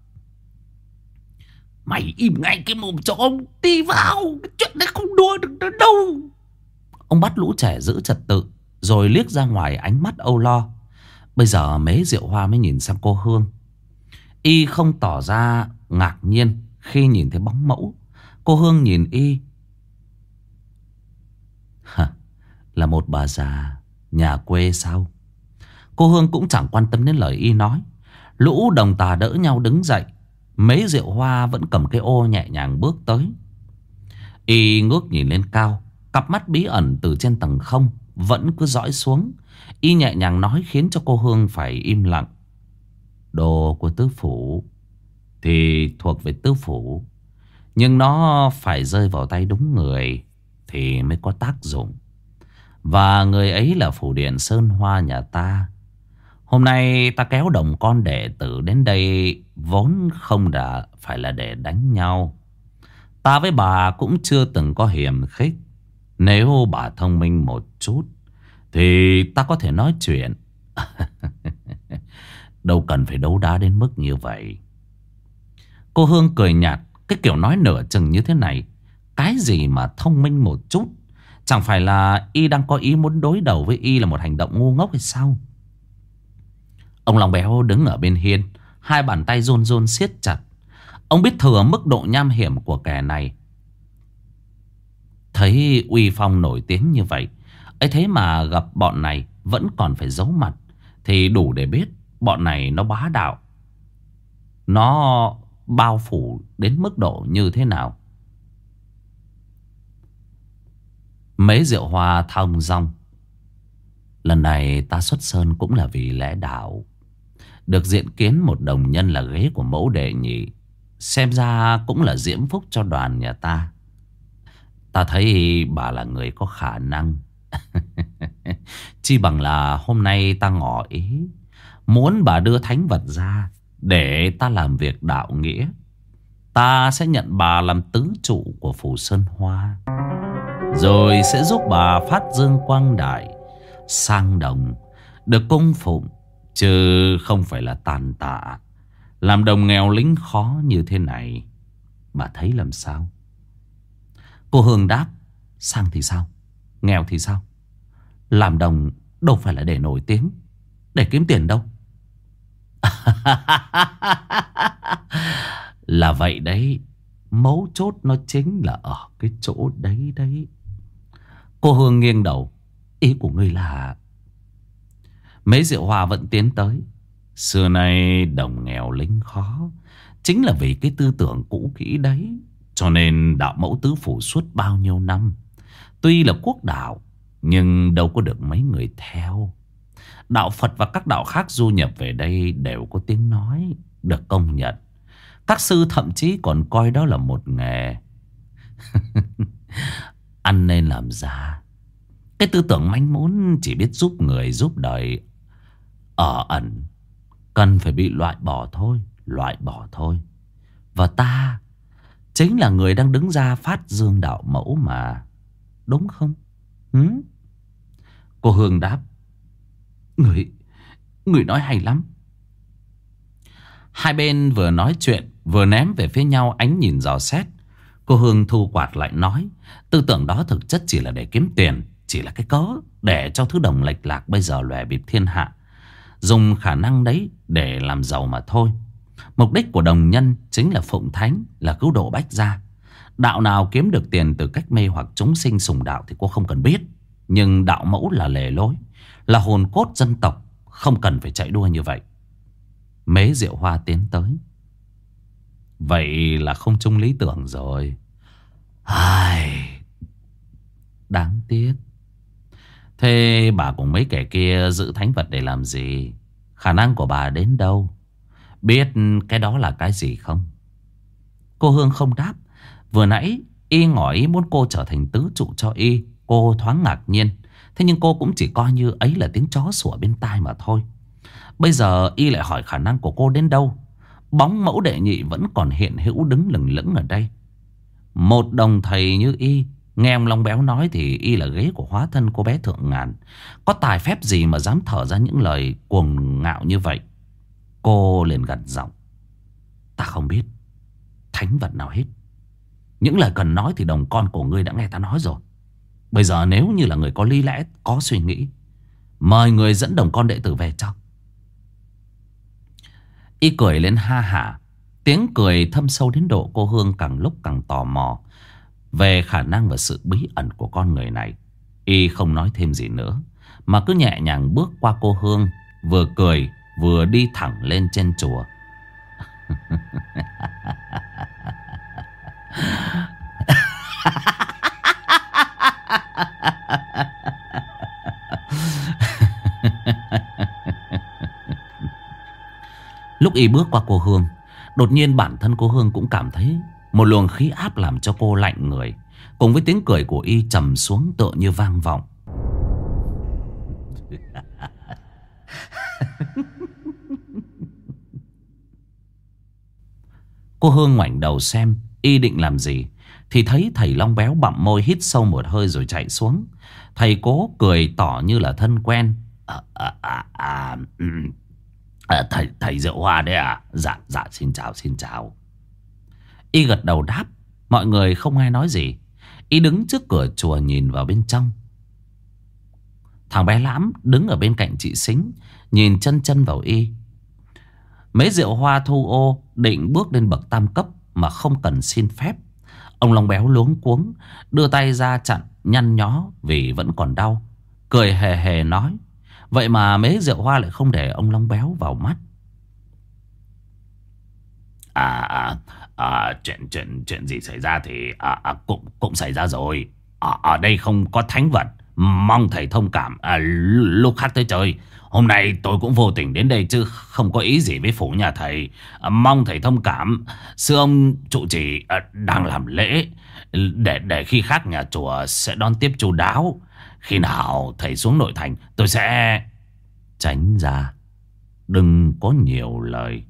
Mày im ngay cái mồm cho ông đi vào, cái chuyện này không đùa được nữa đâu. Ông bắt lũ trẻ giữ trật tự, rồi liếc ra ngoài ánh mắt âu lo. Bây giờ Mế Diệu Hoa mới nhìn sang cô Hương. Y không tỏ ra ngạc nhiên khi nhìn thấy bóng mẫu. Cô Hương nhìn Y. Là một bà già nhà quê sao? Cô Hương cũng chẳng quan tâm đến lời Y nói. Lũ đồng tà đỡ nhau đứng dậy. Mế Diệu Hoa vẫn cầm cái ô nhẹ nhàng bước tới. Y ngước nhìn lên cao, cặp mắt bí ẩn từ trên tầng không vẫn cứ dõi xuống. Y nhẹ nhàng nói khiến cho cô Hương phải im lặng. Đồ của tứ phủ thì thuộc về tứ phủ, nhưng nó phải rơi vào tay đúng người thì mới có tác dụng. Và người ấy là phủ điện Sơn Hoa nhà ta. Hôm nay ta kéo đồng con đệ tử đến đây vốn không đã phải là để đánh nhau. Ta với bà cũng chưa từng có hiềm khích. Nếu bà thông minh một chút thì ta có thể nói chuyện. Đâu cần phải đấu đá đến mức như vậy. Cô Hương cười nhạt. Cái kiểu nói nửa chừng như thế này, cái gì mà thông minh một chút? Chẳng phải là Y đang có ý muốn đối đầu với Y là một hành động ngu ngốc hay sao? Ông Long Béo đứng ở bên hiên, hai bàn tay run run siết chặt. Ông biết thừa mức độ nham hiểm của kẻ này. Thấy uy phong nổi tiếng như vậy, ấy thế mà gặp bọn này vẫn còn phải giấu mặt, thì đủ để biết bọn này nó bá đạo. Nó bao phủ đến mức độ như thế nào. Mấy Diệu Hoa thong dong: lần này ta xuất sơn cũng là vì lẽ đạo. Được diện kiến một đồng nhân là ghế của mẫu đệ nhị, xem ra cũng là diễm phúc cho đoàn nhà ta. Ta thấy bà là người có khả năng. Chi bằng là hôm nay ta ngỏ ý muốn bà đưa thánh vật ra để ta làm việc đạo nghĩa. Ta sẽ nhận bà làm tứ trụ của Phủ Sơn Hoa, rồi sẽ giúp bà phát dương quang đại, sang đồng, được cung phụng, chứ không phải là tàn tạ làm đồng nghèo lính khó như thế này. Bà thấy làm sao? Cô Hương đáp: sang thì sao, nghèo thì sao? Làm đồng đâu phải là để nổi tiếng, để kiếm tiền đâu. Là vậy đấy. Mấu chốt nó chính là ở cái chỗ đấy đấy. Cô Hương nghiêng đầu: ý của ngươi là... Mấy Diệu Hoa vẫn tiến tới: xưa nay đồng nghèo lính khó chính là vì cái tư tưởng cũ kỹ đấy. Cho nên đạo mẫu tứ phủ suốt bao nhiêu năm, tuy là quốc đạo, nhưng đâu có được mấy người theo. Đạo Phật và các đạo khác du nhập về đây đều có tiếng nói, được công nhận. Các sư thậm chí còn coi đó là một nghề. Ăn nên làm ra. Cái tư tưởng manh mún chỉ biết giúp người giúp đời ở ẩn cần phải bị loại bỏ thôi, loại bỏ thôi. Và ta chính là người đang đứng ra phát dương đạo mẫu mà, đúng không? Cô Hương đáp: Người nói hay lắm. Hai bên vừa nói chuyện vừa ném về phía nhau ánh nhìn dò xét. Cô Hương thu quạt lại nói: tư tưởng đó thực chất chỉ là để kiếm tiền, chỉ là cái cớ để cho thứ đồng lệch lạc bây giờ lòe bịp thiên hạ, dùng khả năng đấy để làm giàu mà thôi. Mục đích của đồng nhân chính là phụng thánh, là cứu độ bách gia. Đạo nào kiếm được tiền từ cách mê hoặc chúng sinh sùng đạo thì cô không cần biết. Nhưng đạo mẫu là lề lối, là hồn cốt dân tộc, không cần phải chạy đua như vậy. Mế Diệu Hoa tiến tới: vậy là không chung lý tưởng rồi. Ai, đáng tiếc. Thế bà cùng mấy kẻ kia giữ thánh vật để làm gì? Khả năng của bà đến đâu? Biết cái đó là cái gì không? Cô Hương không đáp. Vừa nãy y ngỏ ý muốn cô trở thành tứ trụ cho y. Cô thoáng ngạc nhiên. Thế nhưng cô cũng chỉ coi như ấy là tiếng chó sủa bên tai mà thôi. Bây giờ y lại hỏi khả năng của cô đến đâu. Bóng mẫu đệ nhị vẫn còn hiện hữu đứng lừng lững ở đây. Một đồng thầy như y, nghe ông Long Béo nói thì y là ghế của hóa thân cô bé Thượng Ngàn. Có tài phép gì mà dám thở ra những lời cuồng ngạo như vậy? Cô liền gằn giọng: ta không biết thánh vật nào hết. Những lời cần nói thì đồng con của ngươi đã nghe ta nói rồi. Bây giờ nếu như là người có lý lẽ, có suy nghĩ, mời người dẫn đồng con đệ tử về cho. Y cười lên ha hả. Tiếng cười thâm sâu đến độ cô Hương càng lúc càng tò mò về khả năng và sự bí ẩn của con người này. Y không nói thêm gì nữa, mà cứ nhẹ nhàng bước qua cô Hương, vừa cười vừa đi thẳng lên trên chùa. Lúc y bước qua cô Hương, đột nhiên bản thân cô Hương cũng cảm thấy một luồng khí áp làm cho cô lạnh người. Cùng với tiếng cười của y trầm xuống tựa như vang vọng. Cô Hương ngoảnh đầu xem y định làm gì, thì thấy thầy Long Béo bặm môi hít sâu một hơi rồi chạy xuống. Thầy cố cười tỏ như là thân quen. Thầy Diệu Hoa đấy à? Dạ xin chào xin chào. Y gật đầu đáp. Mọi người không ai nói gì. Y đứng trước cửa chùa nhìn vào bên trong. Thằng bé Lãm đứng ở bên cạnh chị Sính, nhìn chân chân vào y. Mấy Diệu Hoa thu ô định bước lên bậc tam cấp mà không cần xin phép. Ông Long Béo luống cuống đưa tay ra chặn, nhăn nhó vì vẫn còn đau, cười hề hề nói. Vậy mà Mế Diệu Hoa lại không để ông Long Béo vào mắt. Chuyện gì xảy ra thì cũng xảy ra rồi. Ở đây không có thánh vật, mong thầy thông cảm. Lúc khác tới chơi, hôm nay tôi cũng vô tình đến đây chứ không có ý gì với phủ nhà thầy. Mong thầy thông cảm. Sư ông trụ trì đang làm lễ, để khi khác nhà chùa sẽ đón tiếp chu đáo. Khi nào thầy xuống nội thành tôi sẽ... Tránh ra, đừng có nhiều lời.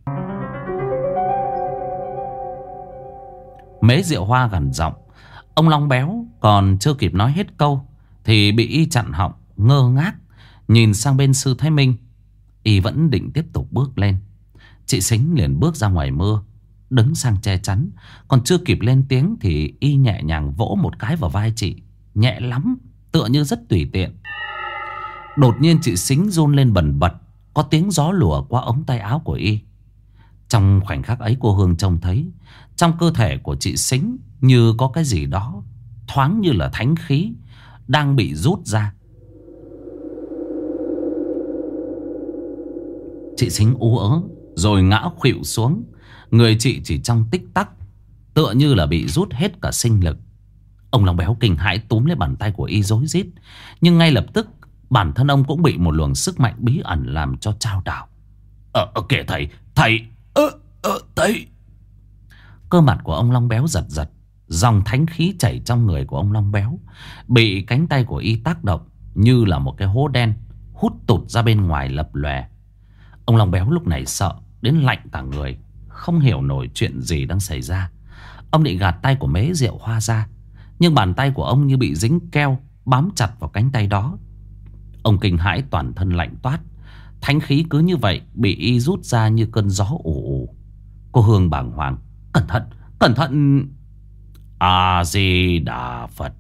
Mế Diệu Hoa gằn giọng. Ông Long Béo còn chưa kịp nói hết câu thì bị y chặn họng, ngơ ngác nhìn sang bên sư Thái Minh. Y vẫn định tiếp tục bước lên. Chị Sính liền bước ra ngoài mưa, đứng sang che chắn. Còn chưa kịp lên tiếng thì y nhẹ nhàng vỗ một cái vào vai chị, nhẹ lắm, tựa như rất tùy tiện. Đột nhiên chị Sính run lên bần bật, có tiếng gió lùa qua ống tay áo của y. Trong khoảnh khắc ấy, cô Hương trông thấy trong cơ thể của chị Sính như có cái gì đó thoáng như là thánh khí đang bị rút ra. Chị Sính ú ớ rồi ngã khuỵu xuống. Người chị chỉ trong tích tắc tựa như là bị rút hết cả sinh lực. Ông Long Béo kinh hãi túm lấy bàn tay của y rối rít. Nhưng ngay lập tức bản thân ông cũng bị một luồng sức mạnh bí ẩn làm cho chao đảo. Kìa thầy. Thầy. Cơ mặt của ông Long Béo giật giật. Dòng thánh khí chảy trong người của ông Long Béo bị cánh tay của y tác động như là một cái hố đen, hút tụt ra bên ngoài lập lòe. Ông Long Béo lúc này sợ đến lạnh cả người, không hiểu nổi chuyện gì đang xảy ra. Ông định gạt tay của Mế Diệu Hoa ra, nhưng bàn tay của ông như bị dính keo, bám chặt vào cánh tay đó. Ông kinh hãi toàn thân lạnh toát. Thánh khí cứ như vậy bị y rút ra như cơn gió ù ù. Cô Hương bàng hoàng. Cẩn thận, cẩn thận. A-di-đà Phật.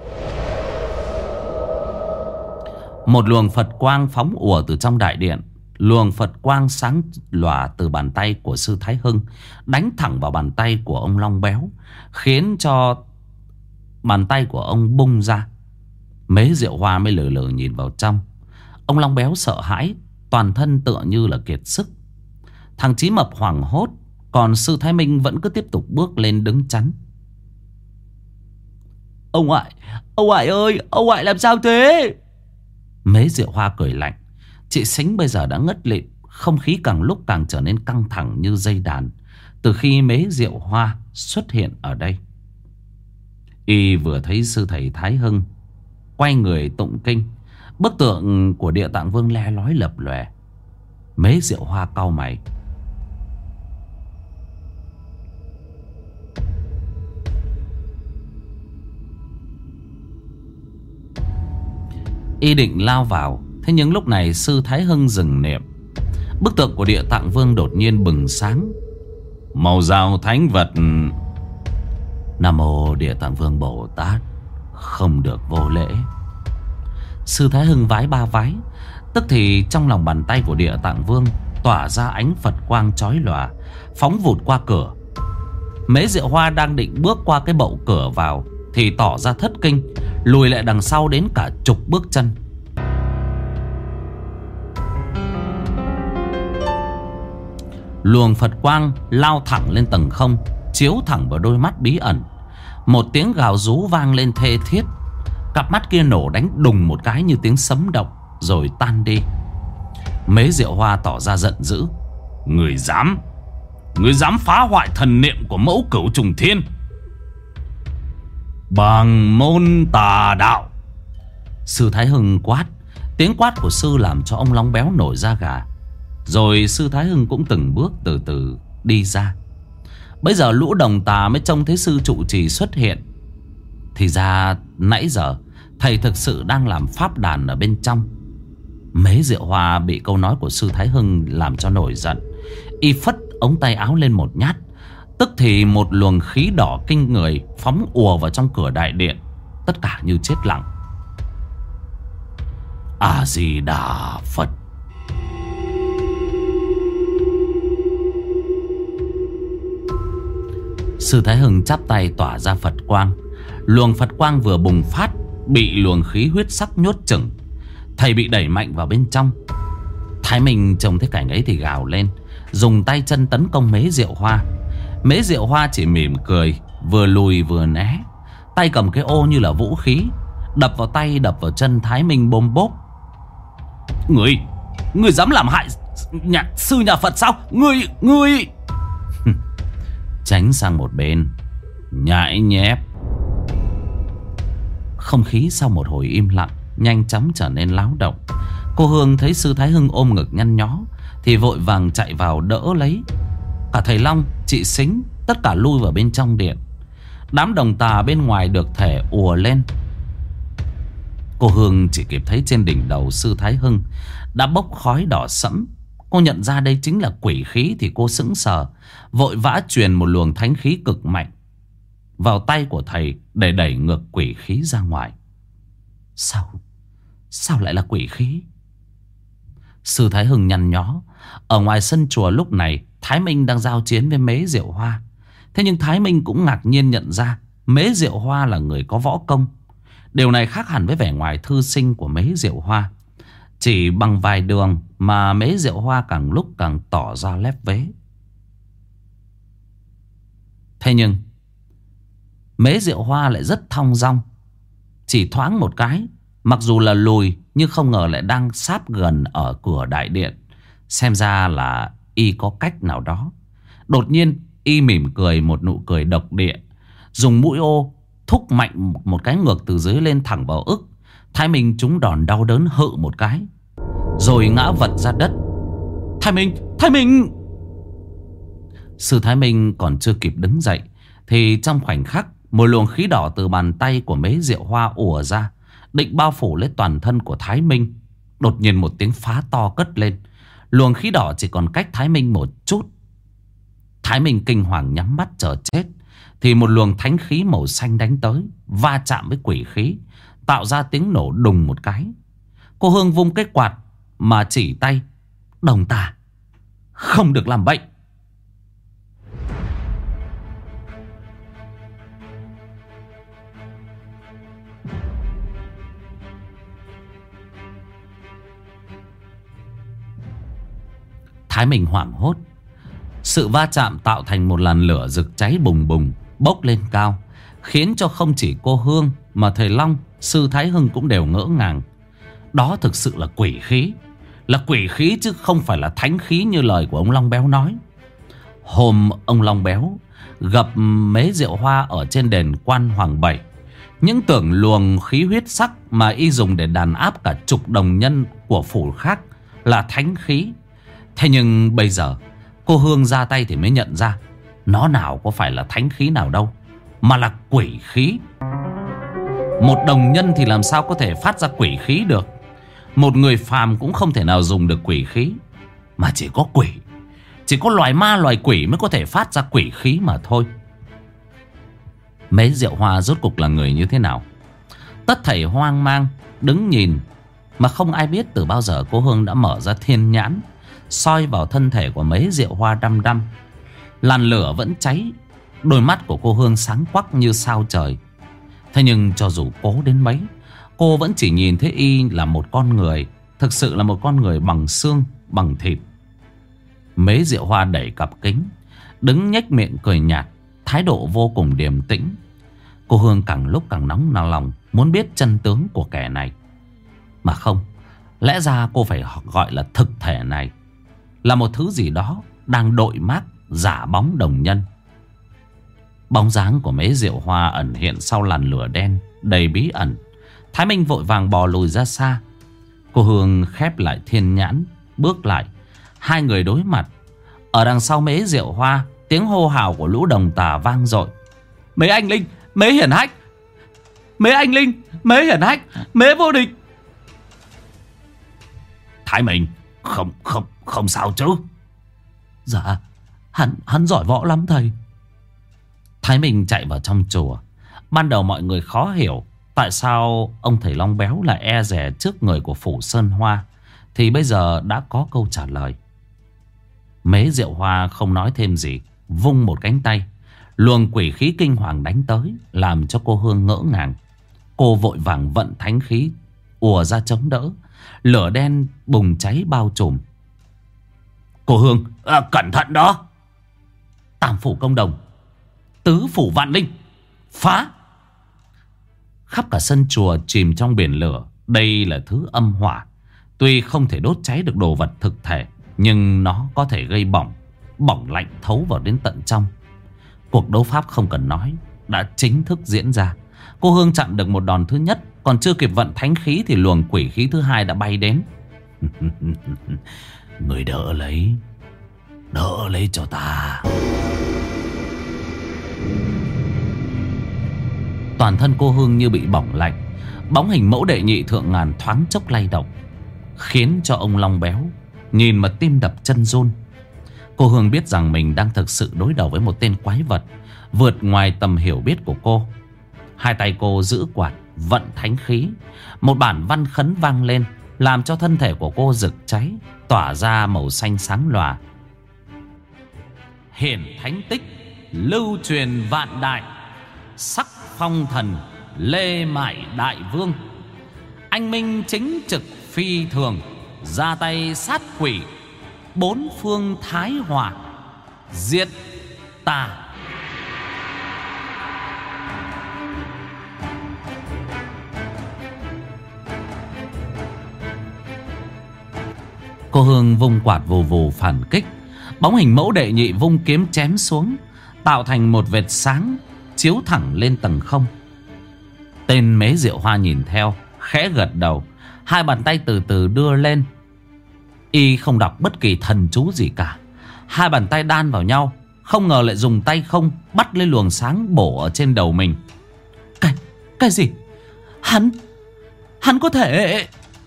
Một luồng Phật quang phóng ùa từ trong đại điện. Luồng Phật quang sáng lòa từ bàn tay của sư Thái Hưng đánh thẳng vào bàn tay của ông Long Béo, khiến cho bàn tay của ông bung ra. Mế Diệu Hoa mới lờ lờ nhìn vào trong. Ông Long Béo sợ hãi, toàn thân tựa như là kiệt sức. Thằng Chí Mập hoảng hốt, còn sư Thái Minh vẫn cứ tiếp tục bước lên đứng chắn. Ông ngoại ơi, ông ngoại làm sao thế? Mế Diệu Hoa cười lạnh. Chị Sính bây giờ đã ngất lịm. Không khí càng lúc càng trở nên căng thẳng như dây đàn từ khi Mế Diệu Hoa xuất hiện ở đây. Y vừa thấy sư thầy Thái Hưng quay người tụng kinh, bức tượng của Địa Tạng Vương le lói lập lòe. Mế Diệu Hoa cau mày. Y định lao vào, thế nhưng lúc này sư Thái Hưng dừng niệm. Bức tượng của Địa Tạng Vương đột nhiên bừng sáng. Màu dao thánh vật. Nam mô Địa Tạng Vương Bồ Tát, không được vô lễ. Sư Thái Hưng vái ba vái. Tức thì trong lòng bàn tay của Địa Tạng Vương tỏa ra ánh Phật quang chói lòa, phóng vụt qua cửa. Mế Diệu Hoa đang định bước qua cái bậu cửa vào thì tỏ ra thất kinh, lùi lại đằng sau đến cả chục bước chân. Luồng Phật quang lao thẳng lên tầng không, chiếu thẳng vào đôi mắt bí ẩn. Một tiếng gào rú vang lên thê thiết. Cặp mắt kia nổ đánh đùng một cái như tiếng sấm động, rồi tan đi. Mế Diệu Hoa tỏ ra giận dữ. Người dám phá hoại thần niệm của mẫu Cửu Trùng Thiên, bằng môn tà đạo. Sư Thái Hưng quát. Tiếng quát của sư làm cho ông Long Béo nổi da gà. Rồi sư Thái Hưng cũng từng bước từ từ đi ra. Bây giờ lũ đồng tà mới trông thấy sư trụ trì xuất hiện. Thì ra nãy giờ thầy thực sự đang làm pháp đàn ở bên trong. Mế Diệu Hoa bị câu nói của sư Thái Hưng làm cho nổi giận. Y phất ống tay áo lên một nhát. Tức thì một luồng khí đỏ kinh người phóng ùa vào trong cửa đại điện. Tất cả như chết lặng. A-di-đà Phật. Sư Thái Hưng chắp tay tỏa ra Phật quang. Luồng Phật quang vừa bùng phát, bị luồng khí huyết sắc nhốt chừng. Thầy bị đẩy mạnh vào bên trong. Thái Minh trông thấy cảnh ấy thì gào lên, dùng tay chân tấn công Mế Diệu Hoa. Mễ Diệu Hoa chỉ mỉm cười, vừa lùi vừa né, tay cầm cái ô như là vũ khí, đập vào tay đập vào chân Thái Minh bôm bốp. Ngươi dám làm hại sư nhà Phật sao? Ngươi Tránh sang một bên, nhãi nhép. Không khí sau một hồi im lặng nhanh chóng trở nên láo động. Cô Hương thấy sư Thái Hưng ôm ngực nhăn nhó thì vội vàng chạy vào đỡ lấy. Cả thầy Long, chị Sính tất cả lui vào bên trong điện. Đám đồng tà bên ngoài được thể ùa lên. Cô Hương chỉ kịp thấy trên đỉnh đầu sư Thái Hưng đã bốc khói đỏ sẫm. Cô nhận ra đây chính là quỷ khí thì cô sững sờ, vội vã truyền một luồng thánh khí cực mạnh vào tay của thầy để đẩy ngược quỷ khí ra ngoài. Sao lại là quỷ khí? Sư Thái Hưng nhăn nhó. Ở ngoài sân chùa lúc này Thái Minh đang giao chiến với Mễ Diệu Hoa. Thế nhưng Thái Minh cũng ngạc nhiên nhận ra Mễ Diệu Hoa là người có võ công. Điều này khác hẳn với vẻ ngoài thư sinh của Mễ Diệu Hoa. Chỉ bằng vài đường mà Mễ Diệu Hoa càng lúc càng tỏ ra lép vế. Thế nhưng Mễ Diệu Hoa lại rất thong dong. Chỉ thoáng một cái, mặc dù là lùi nhưng không ngờ lại đang sáp gần ở cửa đại điện. Xem ra là y có cách nào đó. Đột nhiên y mỉm cười một nụ cười độc địa, dùng mũi ô thúc mạnh một cái ngược từ dưới lên thẳng vào ức. Thái Minh trúng đòn đau đớn hự một cái, rồi ngã vật ra đất. Thái Minh! Sư Thái Minh còn chưa kịp đứng dậy thì trong khoảnh khắc một luồng khí đỏ từ bàn tay của Mễ Diệu Hoa ùa ra, định bao phủ lấy toàn thân của Thái Minh. Đột nhiên một tiếng phá to cất lên. Luồng khí đỏ chỉ còn cách Thái Minh một chút. Thái Minh kinh hoàng nhắm mắt chờ chết thì một luồng thánh khí màu xanh đánh tới, va chạm với quỷ khí, tạo ra tiếng nổ đùng một cái. Cô Hương vung cái quạt mà chỉ tay: đồng tà không được làm bệnh. Thái Minh hoảng hốt. Sự va chạm tạo thành một làn lửa rực cháy bùng bùng bốc lên cao, khiến cho không chỉ cô Hương mà thầy Long, sư Thái Hưng cũng đều ngỡ ngàng. Đó thực sự là quỷ khí. Là quỷ khí chứ không phải là thánh khí như lời của ông Long Béo nói. Hôm ông Long Béo gặp Mễ Diệu Hoa ở trên đền Quan Hoàng Bảy, những tưởng luồng khí huyết sắc mà y dùng để đàn áp cả chục đồng nhân của phủ khác là thánh khí. Thế nhưng bây giờ cô Hương ra tay thì mới nhận ra nó nào có phải là thánh khí nào đâu, mà là quỷ khí. Một đồng nhân thì làm sao có thể phát ra quỷ khí được. Một người phàm cũng không thể nào dùng được quỷ khí. Mà chỉ có quỷ, chỉ có loài ma loài quỷ mới có thể phát ra quỷ khí mà thôi. Mễ Diệu Hoa rốt cục là người như thế nào? Tất thảy hoang mang đứng nhìn, mà không ai biết từ bao giờ cô Hương đã mở ra thiên nhãn, soi vào thân thể của Mễ Diệu Hoa đăm đăm. Làn lửa vẫn cháy, đôi mắt của cô Hương sáng quắc như sao trời. Thế nhưng cho dù cố đến mấy, cô vẫn chỉ nhìn thấy y là một con người. Thực sự là một con người bằng xương, bằng thịt. Mễ Diệu Hoa đẩy cặp kính, đứng nhếch miệng cười nhạt, thái độ vô cùng điềm tĩnh. Cô Hương càng lúc càng nóng lòng muốn biết chân tướng của kẻ này. Mà không, lẽ ra cô phải gọi là thực thể này là một thứ gì đó đang đội mác giả bóng đồng nhân. Bóng dáng của Mễ Diệu Hoa ẩn hiện sau làn lửa đen đầy bí ẩn. Thái Minh vội vàng bò lùi ra xa. Cô Hương khép lại thiên nhãn, bước lại. Hai người đối mặt. Ở đằng sau Mễ Diệu Hoa, tiếng hô hào của lũ đồng tà vang dội: Mễ Anh Linh, Mễ Hiển Hách, Mễ Anh Linh, Mễ Hiển Hách, Mễ vô địch. Thái Minh, không sao chứ? Dạ, hắn giỏi võ lắm thầy. Thái Minh chạy vào trong chùa. Ban đầu mọi người khó hiểu tại sao ông thầy Long Béo lại e dè trước người của phủ Sơn Hoa, thì bây giờ đã có câu trả lời. Mễ Diệu Hoa không nói thêm gì, vung một cánh tay, luồng quỷ khí kinh hoàng đánh tới, làm cho cô Hương ngỡ ngàng. Cô vội vàng vận thánh khí ùa ra chống đỡ. Lửa đen bùng cháy bao trùm. Cô Hương, cẩn thận đó. Tam phủ công đồng, tứ phủ vạn linh, phá. Khắp cả sân chùa chìm trong biển lửa. Đây là thứ âm hỏa. Tuy không thể đốt cháy được đồ vật thực thể, nhưng nó có thể gây bỏng. Bỏng lạnh thấu vào đến tận trong. Cuộc đấu pháp không cần nói đã chính thức diễn ra. Cô Hương chặn được một đòn thứ nhất, còn chưa kịp vận thánh khí thì luồng quỷ khí thứ hai đã bay đến. Người đỡ lấy cho ta. Toàn thân cô Hương như bị bỏng lạnh. Bóng hình mẫu đệ nhị thượng ngàn thoáng chốc lay động, khiến cho ông Long Béo nhìn mà tim đập chân run. Cô Hương biết rằng mình đang thực sự đối đầu với một tên quái vật vượt ngoài tầm hiểu biết của cô. Hai tay cô giữ quạt, vận thánh khí. Một bản văn khấn vang lên, làm cho thân thể của cô rực cháy, tỏa ra màu xanh sáng lòa. Hiển thánh tích, lưu truyền vạn đại, sắc phong thần, lê mại đại vương. Anh minh chính trực phi thường, ra tay sát quỷ, bốn phương thái hòa, diệt tà. Cô Hương vung quạt vù vù phản kích. Bóng hình mẫu đệ nhị vung kiếm chém xuống, tạo thành một vệt sáng chiếu thẳng lên tầng không. Tên Mế Diệu Hoa nhìn theo, khẽ gật đầu. Hai bàn tay từ từ đưa lên. Y không đọc bất kỳ thần chú gì cả. Hai bàn tay đan vào nhau, không ngờ lại dùng tay không bắt lấy luồng sáng bổ ở trên đầu mình. Cái gì? Hắn có thể...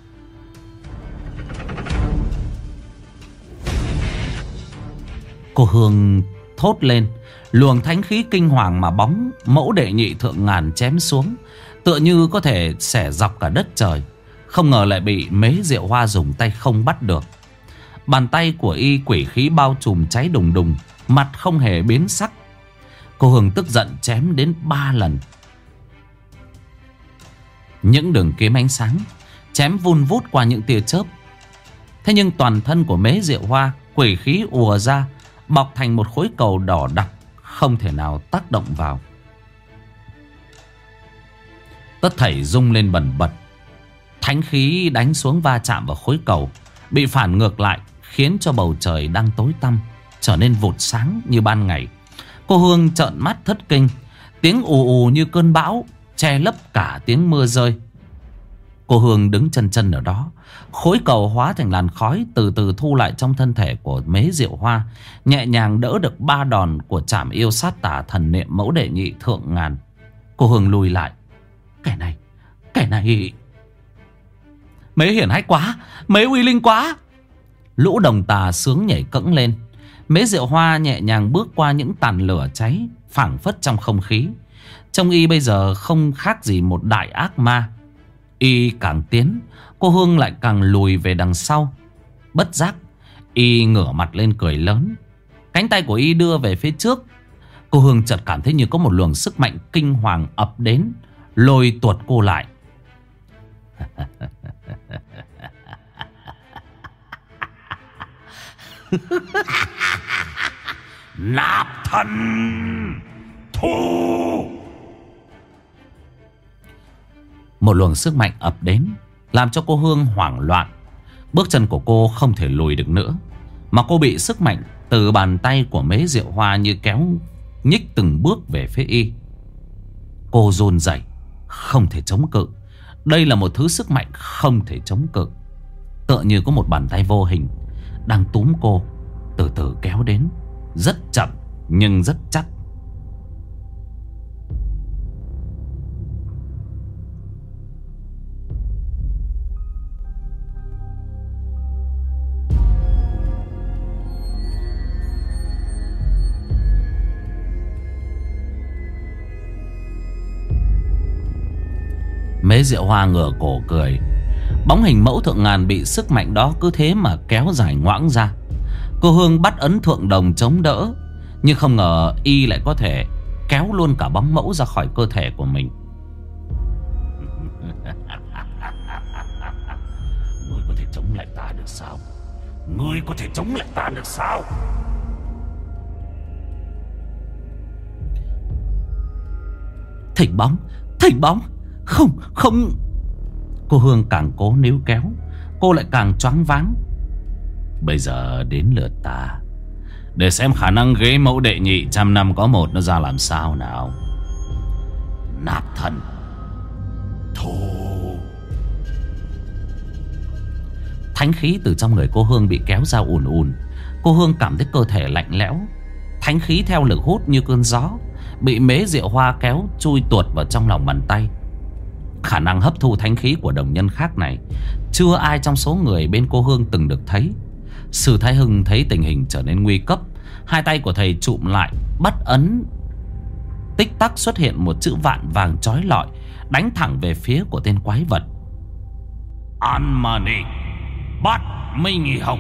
Cô Hương thốt lên. Luồng thánh khí kinh hoàng mà bóng mẫu đệ nhị thượng ngàn chém xuống, tựa như có thể xẻ dọc cả đất trời. Không ngờ lại bị Mế Diệu Hoa dùng tay không bắt được. Bàn tay của y quỷ khí bao trùm cháy đùng đùng, mặt không hề biến sắc. Cô Hương tức giận chém đến 3 lần. Những đường kiếm ánh sáng chém vun vút qua những tia chớp. Thế nhưng toàn thân của Mế Diệu Hoa quỷ khí ùa ra, bọc thành một khối cầu đỏ đặc, không thể nào tác động vào. Tất thảy rung lên bần bật. Thánh khí đánh xuống va chạm vào khối cầu, bị phản ngược lại, khiến cho bầu trời đang tối tăm trở nên vụt sáng như ban ngày. Cô Hương trợn mắt thất kinh. Tiếng ù ù như cơn bão che lấp cả tiếng mưa rơi. Cô Hương đứng chân chân ở đó. Khối cầu hóa thành làn khói từ từ thu lại trong thân thể của Mế Diệu Hoa, nhẹ nhàng đỡ được 3 đòn của trảm yêu sát tả thần niệm mẫu đệ nhị thượng ngàn. Cô Hương lùi lại. Cái này Mế hiển hách quá, Mế uy linh quá. Lũ đồng tà sướng nhảy cẫng lên. Mế Diệu Hoa nhẹ nhàng bước qua những tàn lửa cháy phảng phất trong không khí. Trông y bây giờ không khác gì một đại ác ma. Y càng tiến, cô Hương lại càng lùi về đằng sau. Bất giác y ngửa mặt lên cười lớn. Cánh tay của y đưa về phía trước. Cô Hương chợt cảm thấy như có một luồng sức mạnh kinh hoàng ập đến, lôi tuột cô lại. Nạp thần thu. Một luồng sức mạnh ập đến, làm cho cô Hương hoảng loạn. Bước chân của cô không thể lùi được nữa, mà cô bị sức mạnh từ bàn tay của Mế Diệu Hoa như kéo nhích từng bước về phía y. Cô run rẩy, không thể chống cự. Đây là một thứ sức mạnh không thể chống cự. Tựa như có một bàn tay vô hình đang túm cô, từ từ kéo đến, rất chậm nhưng rất chắc. Mế Diệu Hoa ngửa cổ cười. Bóng hình mẫu thượng ngàn bị sức mạnh đó cứ thế mà kéo dài ngoãng ra. Cô Hương bắt ấn thượng đồng chống đỡ, nhưng không ngờ y lại có thể kéo luôn cả bóng mẫu ra khỏi cơ thể của mình. Ngươi có thể chống lại ta được sao? Ngươi có thể chống lại ta được sao? Thỉnh bóng. Không. Cô Hương càng cố níu kéo, cô lại càng choáng váng. Bây giờ đến lượt ta, để xem khả năng ghế mẫu đệ nhị 100 năm có một nó ra làm sao nào. Nạp thần thù. Thánh khí từ trong người cô Hương bị kéo ra ùn ùn. Cô Hương cảm thấy cơ thể lạnh lẽo. Thánh khí theo lực hút như cơn gió bị Mế Diệu Hoa kéo chui tuột vào trong lòng bàn tay. Khả năng hấp thu thánh khí của đồng nhân khác này chưa ai trong số người bên cô Hương từng được thấy. Sư Thái Hưng thấy tình hình trở nên nguy cấp, hai tay của thầy chụm lại, bắt ấn. Tích tắc xuất hiện một chữ vạn vàng chói lọi, đánh thẳng về phía của tên quái vật. An Mani Bát Minh Hồng.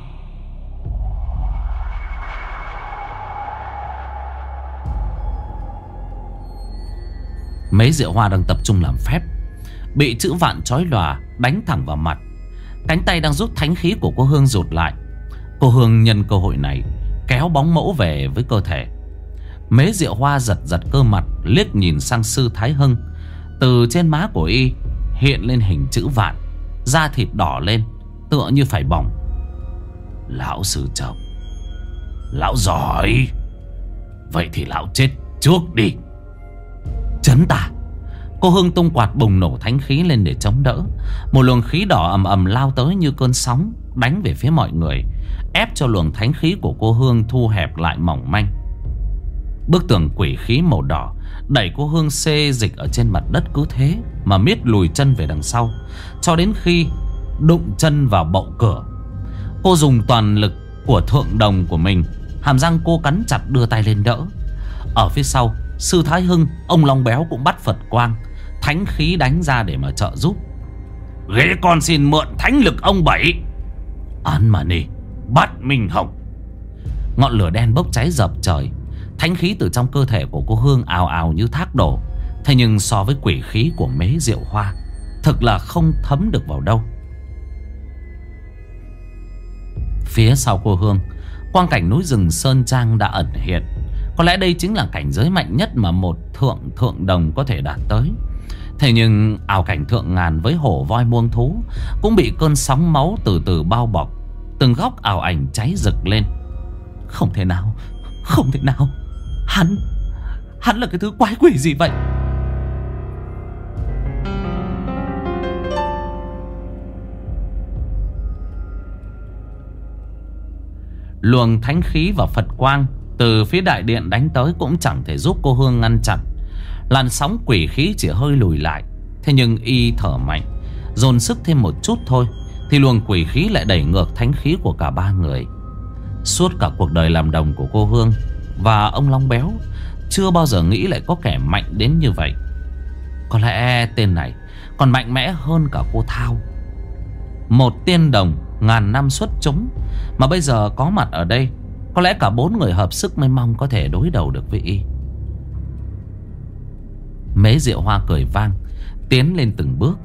Mế Diệu Hoa đang tập trung làm phép, bị chữ vạn chói lòa đánh thẳng vào mặt. Cánh tay đang rút thánh khí của cô Hương rụt lại. Cô Hương nhân cơ hội này kéo bóng mẫu về với cơ thể. Mế Diệu Hoa giật cơ mặt, liếc nhìn sang sư Thái Hưng. Từ trên má của y hiện lên hình chữ vạn, da thịt đỏ lên tựa như phải bỏng. Lão sư chồng, lão giỏi. Vậy thì lão chết trước đi. Chấn tà. Cô Hương tung quạt bùng nổ thánh khí lên để chống đỡ. Một luồng khí đỏ ầm ầm lao tới như cơn sóng, đánh về phía mọi người, ép cho luồng thánh khí của cô Hương thu hẹp lại mỏng manh. Bức tường quỷ khí màu đỏ đẩy cô Hương xê dịch ở trên mặt đất, cứ thế mà miết lùi chân về đằng sau, cho đến khi đụng chân vào bậu cửa. Cô dùng toàn lực của thượng đồng của mình, hàm răng cô cắn chặt đưa tay lên đỡ. Ở phía sau, sư Thái Hưng, ông Long Béo cũng bắt Phật quang, thánh khí đánh ra để mà trợ giúp. Ghế con xin mượn thánh lực ông Bảy. Án mà nì Bát Minh Hồng. Ngọn lửa đen bốc cháy dập trời. Thánh khí từ trong cơ thể của cô Hương ào ào như thác đổ. Thế nhưng so với quỷ khí của Mế Diệu Hoa, thực là không thấm được vào đâu. Phía sau cô Hương, quang cảnh núi rừng sơn trang đã ẩn hiện. Có lẽ đây chính là cảnh giới mạnh nhất mà một thượng đồng có thể đạt tới. Thế nhưng ảo cảnh thượng ngàn với hổ voi muông thú cũng bị cơn sóng máu từ từ bao bọc. Từng góc ảo ảnh cháy rực lên. Không thể nào. Hắn là cái thứ quái quỷ gì vậy? Luồng thánh khí và Phật quang từ phía đại điện đánh tới cũng chẳng thể giúp cô Hương ngăn chặn. Làn sóng quỷ khí chỉ hơi lùi lại. Thế nhưng y thở mạnh, dồn sức thêm một chút thôi, thì luồng quỷ khí lại đẩy ngược thánh khí của cả ba người. Suốt cả cuộc đời làm đồng của cô Hương và ông Long Béo chưa bao giờ nghĩ lại có kẻ mạnh đến như vậy. Có lẽ tên này còn mạnh mẽ hơn cả cô Thao. Một tiên đồng ngàn năm xuất chúng mà bây giờ có mặt ở đây, có lẽ cả bốn người hợp sức mới mong có thể đối đầu được với y. Mế Diệu Hoa cười vang, tiến lên từng bước.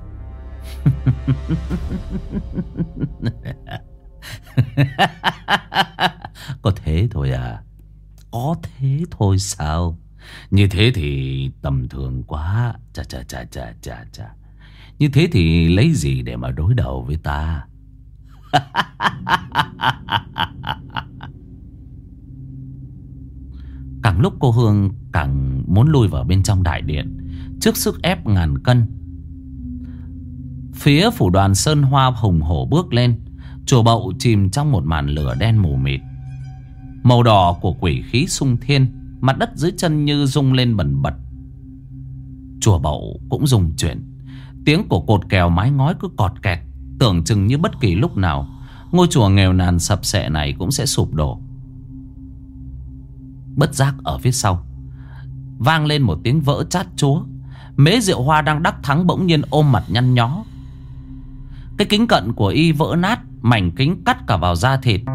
Có thế thôi à? Có thế thôi sao? Như thế thì tầm thường quá. Chà. Như thế thì lấy gì để mà đối đầu với ta? Càng lúc cô Hương càng muốn lui vào bên trong đại điện, trước sức ép ngàn cân. Phía phủ đoàn Sơn Hoa hùng hổ bước lên. Chùa Bậu chìm trong một màn lửa đen mù mịt. Màu đỏ của quỷ khí xung thiên, mặt đất dưới chân như rung lên bần bật. Chùa Bậu cũng rung chuyển. Tiếng của cột kèo mái ngói cứ cọt kẹt, tưởng chừng như bất kỳ lúc nào ngôi chùa nghèo nàn sập sệ này cũng sẽ sụp đổ. Bất giác ở phía sau vang lên một tiếng vỡ chát chúa. Mế Diệu Hoa đang đắc thắng bỗng nhiên ôm mặt nhăn nhó. Cái kính cận của y vỡ nát, mảnh kính cắt cả vào da thịt.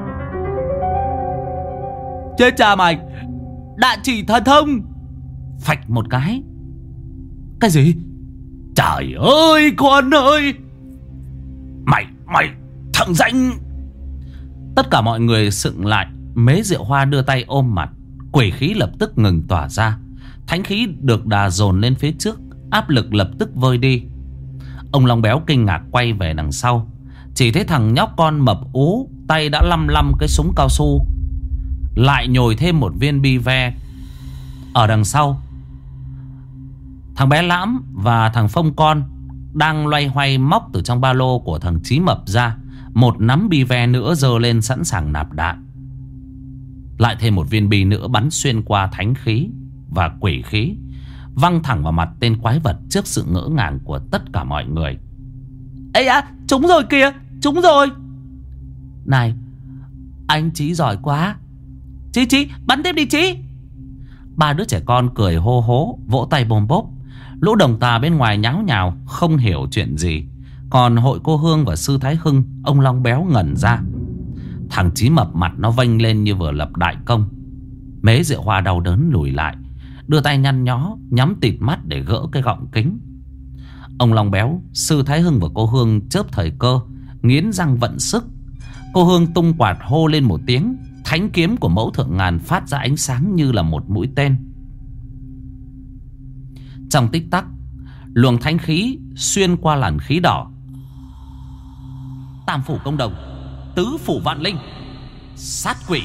Chết cha mày, đại chỉ thần thông. Phạch một cái. Cái gì? Trời ơi con ơi! Mày thằng danh! Tất cả mọi người sững lại. Mế Diệu Hoa đưa tay ôm mặt. Quỷ khí lập tức ngừng tỏa ra. Thánh khí được đà dồn lên phía trước, áp lực lập tức vơi đi. Ông Long Béo kinh ngạc quay về đằng sau, chỉ thấy thằng nhóc con mập ú tay đã lăm lăm cái súng cao su, lại nhồi thêm một viên bi ve. Ở đằng sau, thằng bé Lãm và thằng Phong con đang loay hoay móc từ trong ba lô của thằng Chí Mập ra một nắm bi ve nữa, giơ lên sẵn sàng nạp đạn. Lại thêm một viên bi nữa bắn xuyên qua thánh khí và quỷ khí, văng thẳng vào mặt tên quái vật trước sự ngỡ ngàng của tất cả mọi người. Ây à, trúng rồi kìa, trúng rồi. Này, anh Chí giỏi quá. Chí, bắn tiếp đi Chí. Ba đứa trẻ con cười hô hố, vỗ tay bồm bốp. Lũ đồng tà bên ngoài nháo nhào, không hiểu chuyện gì. Còn hội cô Hương và sư Thái Hưng, ông Long Béo ngẩn ra. Thằng Chí Mập mặt nó vênh lên như vừa lập đại công. Mế Diệu Hoa đau đớn lùi lại, đưa tay nhăn nhó, nhắm tịt mắt để gỡ cái gọng kính. Ông Long Béo, sư Thái Hưng và cô Hương chớp thời cơ, nghiến răng vận sức. Cô Hương tung quạt hô lên một tiếng, thánh kiếm của Mẫu Thượng Ngàn phát ra ánh sáng như là một mũi tên. Trong tích tắc, luồng thánh khí xuyên qua làn khí đỏ. Tam phủ công đồng, tứ phủ vạn linh, sát quỷ.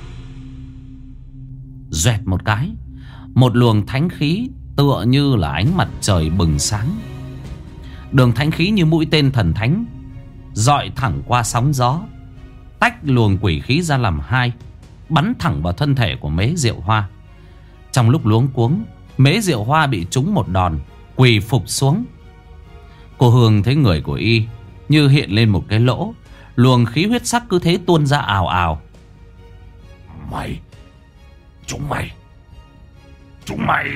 Doẹt một cái, một luồng thánh khí tựa như là ánh mặt trời bừng sáng. Đường thánh khí như mũi tên thần thánh, dọi thẳng qua sóng gió, tách luồng quỷ khí ra làm hai, bắn thẳng vào thân thể của Mế Diệu Hoa. Trong lúc luống cuống, Mế Diệu Hoa bị trúng một đòn, quỳ phục xuống. Cô Hương thấy người của y như hiện lên một cái lỗ, luồng khí huyết sắc cứ thế tuôn ra ào ào. Chúng mày.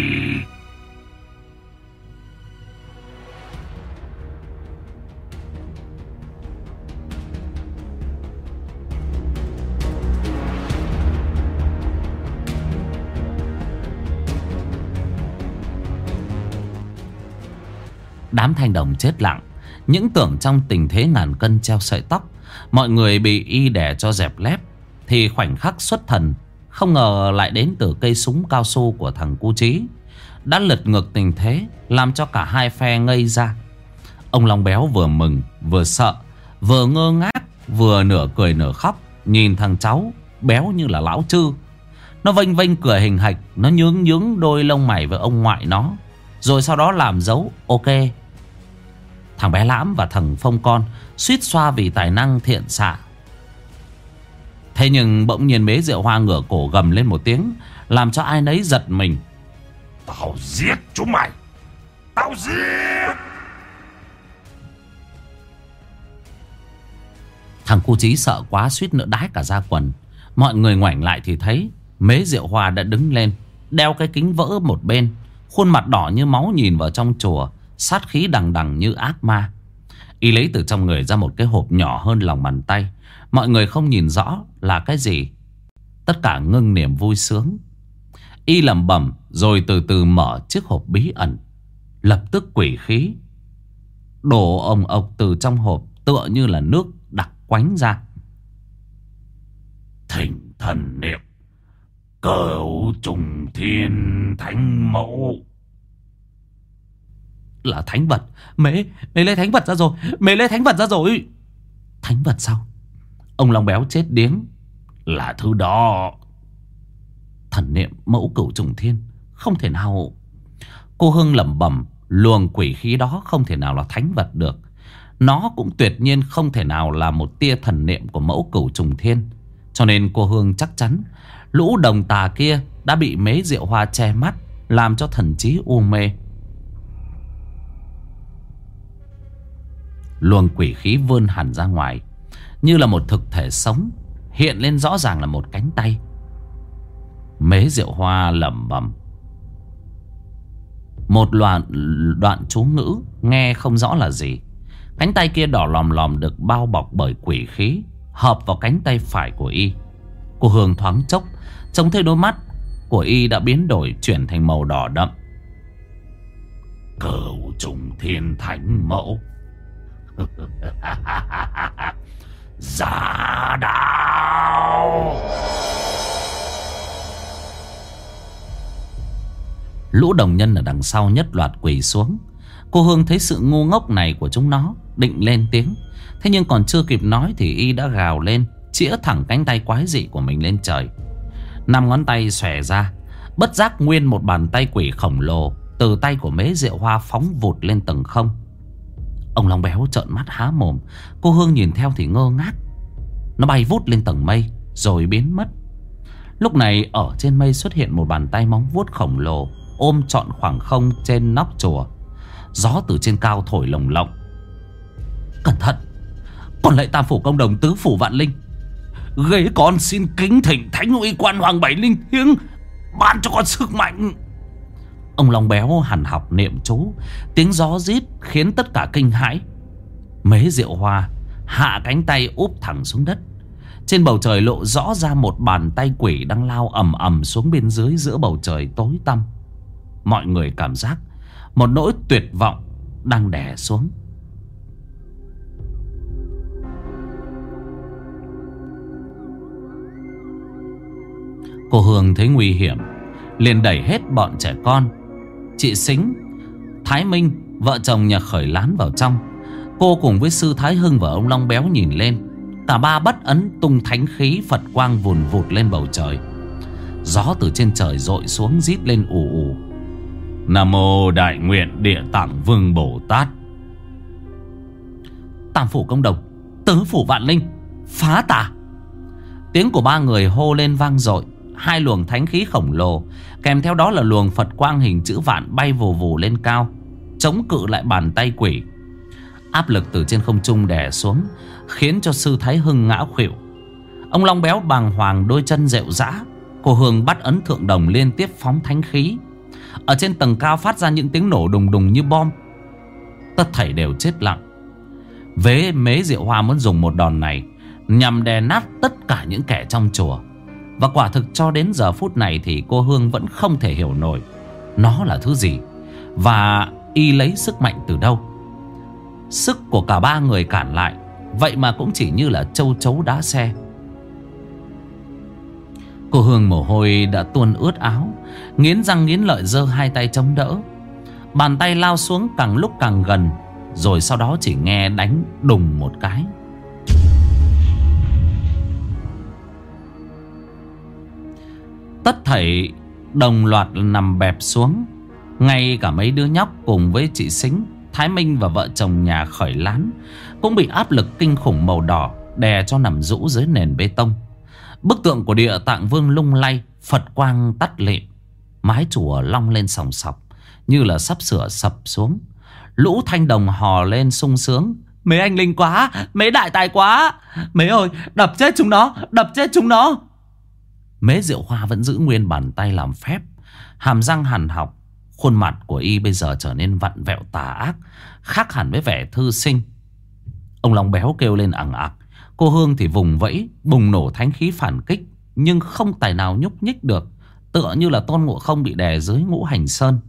Đám thanh đồng chết lặng, những tưởng trong tình thế ngàn cân treo sợi tóc, mọi người bị y đè cho dẹp lép, thì khoảnh khắc xuất thần không ngờ lại đến từ cây súng cao su của thằng Cu Chí, đã lật ngược tình thế, làm cho cả hai phe ngây ra. Ông Long Béo vừa mừng vừa sợ, vừa ngơ ngác, vừa nửa cười nửa khóc, nhìn thằng cháu béo như là lão chư. Nó vênh vênh cười hình hạch, nó nhướng đôi lông mày với ông ngoại nó, rồi sau đó làm dấu ok. Thằng bé Lãm và thằng Phong con suýt xoa vì tài năng thiện xạ. Thế nhưng bỗng nhiên Mế Diệu Hoa ngửa cổ gầm lên một tiếng, làm cho ai nấy giật mình. Tao giết chúng mày, tao giết. Thằng Cu Chí sợ quá suýt nữa đái cả ra quần. Mọi người ngoảnh lại thì thấy Mế Diệu Hoa đã đứng lên, đeo cái kính vỡ một bên, khuôn mặt đỏ như máu nhìn vào trong chùa, sát khí đằng đằng như ác ma. Y lấy từ trong người ra một cái hộp nhỏ hơn lòng bàn tay. Mọi người không nhìn rõ là cái gì, tất cả ngưng niềm vui sướng. Y lẩm bẩm rồi từ từ mở chiếc hộp bí ẩn. Lập tức quỷ khí đổ ồng ộc từ trong hộp, tựa như là nước đặc quánh ra. Thỉnh thần niệm Cửu Trùng Thiên Thánh Mẫu. Là thánh vật. Mế lấy thánh vật ra rồi. Mế lấy thánh vật ra rồi. Thánh vật sao? Ông Long Béo chết điếng. Là thứ đó. Thần niệm Mẫu Cửu Trùng Thiên. Không thể nào. Cô Hương lẩm bẩm, luồng quỷ khí đó không thể nào là thánh vật được. Nó cũng tuyệt nhiên không thể nào là một tia thần niệm của Mẫu Cửu Trùng Thiên. Cho nên cô Hương chắc chắn lũ đồng tà kia đã bị Mế Diệu Hoa che mắt, làm cho thần trí u mê. Luồng quỷ khí vươn hẳn ra ngoài, như là một thực thể sống, hiện lên rõ ràng là một cánh tay. Mế Diệu Hoa lẩm bẩm một đoạn chú ngữ nghe không rõ là gì. Cánh tay kia đỏ lòm lòm được bao bọc bởi quỷ khí, hợp vào cánh tay phải của y. Cô Hương thoáng chốc trông thấy đôi mắt của y đã biến đổi, chuyển thành màu đỏ đậm. Cửu Trùng Thiên Thánh Mẫu. Giả đạo. Lũ đồng nhân ở đằng sau nhất loạt quỳ xuống. Cô Hương thấy sự ngu ngốc này của chúng nó, định lên tiếng. Thế nhưng còn chưa kịp nói thì y đã gào lên, chĩa thẳng cánh tay quái dị của mình lên trời. 5 ngón tay xòe ra, bất giác nguyên một bàn tay quỷ khổng lồ từ tay của Mế Diệu Hoa phóng vụt lên tầng không. Ông Long Béo trợn mắt há mồm. Cô Hương nhìn theo thì ngơ ngác. Nó bay vút lên tầng mây rồi biến mất. Lúc này ở trên mây xuất hiện một bàn tay móng vuốt khổng lồ ôm trọn khoảng không trên nóc chùa. Gió từ trên cao thổi lồng lộng. Cẩn thận! Còn lại Tam Phủ Công Đồng, Tứ Phủ Vạn Linh, ghế con xin kính thỉnh Thánh Uy Quan Hoàng Bảy Linh Thiêng ban cho con sức mạnh. Ông Long Béo hằn học niệm chú. Tiếng gió rít khiến tất cả kinh hãi. Mế Diệu Hoa hạ cánh tay úp thẳng xuống đất. Trên bầu trời lộ rõ ra một bàn tay quỷ đang lao ầm ầm xuống bên dưới giữa bầu trời tối tăm. Mọi người cảm giác một nỗi tuyệt vọng đang đè xuống. Cô Hương thấy nguy hiểm, liền đẩy hết bọn trẻ con, chị Sính, Thái Minh, vợ chồng nhà Khởi Lán vào trong. Cô cùng với sư Thái Hưng và ông Long Béo nhìn lên. Cả ba bất ấn tung thánh khí Phật quang vùn vụt lên bầu trời. Gió từ trên trời dội xuống rít lên ù ù. Nam mô Đại Nguyện Địa Tạng Vương Bồ Tát. Tam Phủ Công Đồng, Tứ Phủ Vạn Linh, phá tà! Tiếng của ba người hô lên vang dội. 2 luồng thánh khí khổng lồ, kèm theo đó là luồng Phật quang hình chữ vạn bay vù vù lên cao, chống cự lại bàn tay quỷ. Áp lực từ trên không trung đè xuống, khiến cho sư Thái Hưng ngã khuỵu. Ông Long Béo bàng hoàng, đôi chân rệu rã. Cô Hương bắt ấn thượng đồng liên tiếp phóng thánh khí. Ở trên tầng cao phát ra những tiếng nổ đùng đùng như bom. Tất thảy đều chết lặng. Vế Mế Diệu Hoa muốn dùng một đòn này nhằm đè nát tất cả những kẻ trong chùa. Và quả thực cho đến giờ phút này thì cô Hương vẫn không thể hiểu nổi nó là thứ gì và y lấy sức mạnh từ đâu. Sức của cả ba người cản lại, vậy mà cũng chỉ như là châu chấu đá xe. Cô Hương mồ hôi đã tuôn ướt áo, nghiến răng nghiến lợi giơ 2 tay chống đỡ. Bàn tay lao xuống càng lúc càng gần, rồi sau đó chỉ nghe đánh đùng một cái. Tất thảy đồng loạt nằm bẹp xuống. Ngay cả mấy đứa nhóc cùng với chị Sính, Thái Minh và vợ chồng nhà Khởi Lán cũng bị áp lực kinh khủng màu đỏ đè cho nằm rũ dưới nền bê tông. Bức tượng của Địa Tạng Vương lung lay, Phật quang tắt lịm. Mái chùa long lên sòng sọc như là sắp sửa sập xuống. Lũ thanh đồng hò lên sung sướng. Mấy anh linh quá, mấy đại tài quá, mấy ơi, đập chết chúng nó, đập chết chúng nó. Mế Diệu Hoa vẫn giữ nguyên bàn tay làm phép, hàm răng hằn học. Khuôn mặt của y bây giờ trở nên vặn vẹo tà ác, khác hẳn với vẻ thư sinh. Ông Long Béo kêu lên ằng ặc. Cô Hương thì vùng vẫy, bùng nổ thánh khí phản kích, nhưng không tài nào nhúc nhích được, tựa như là Tôn Ngộ Không bị đè dưới Ngũ Hành Sơn.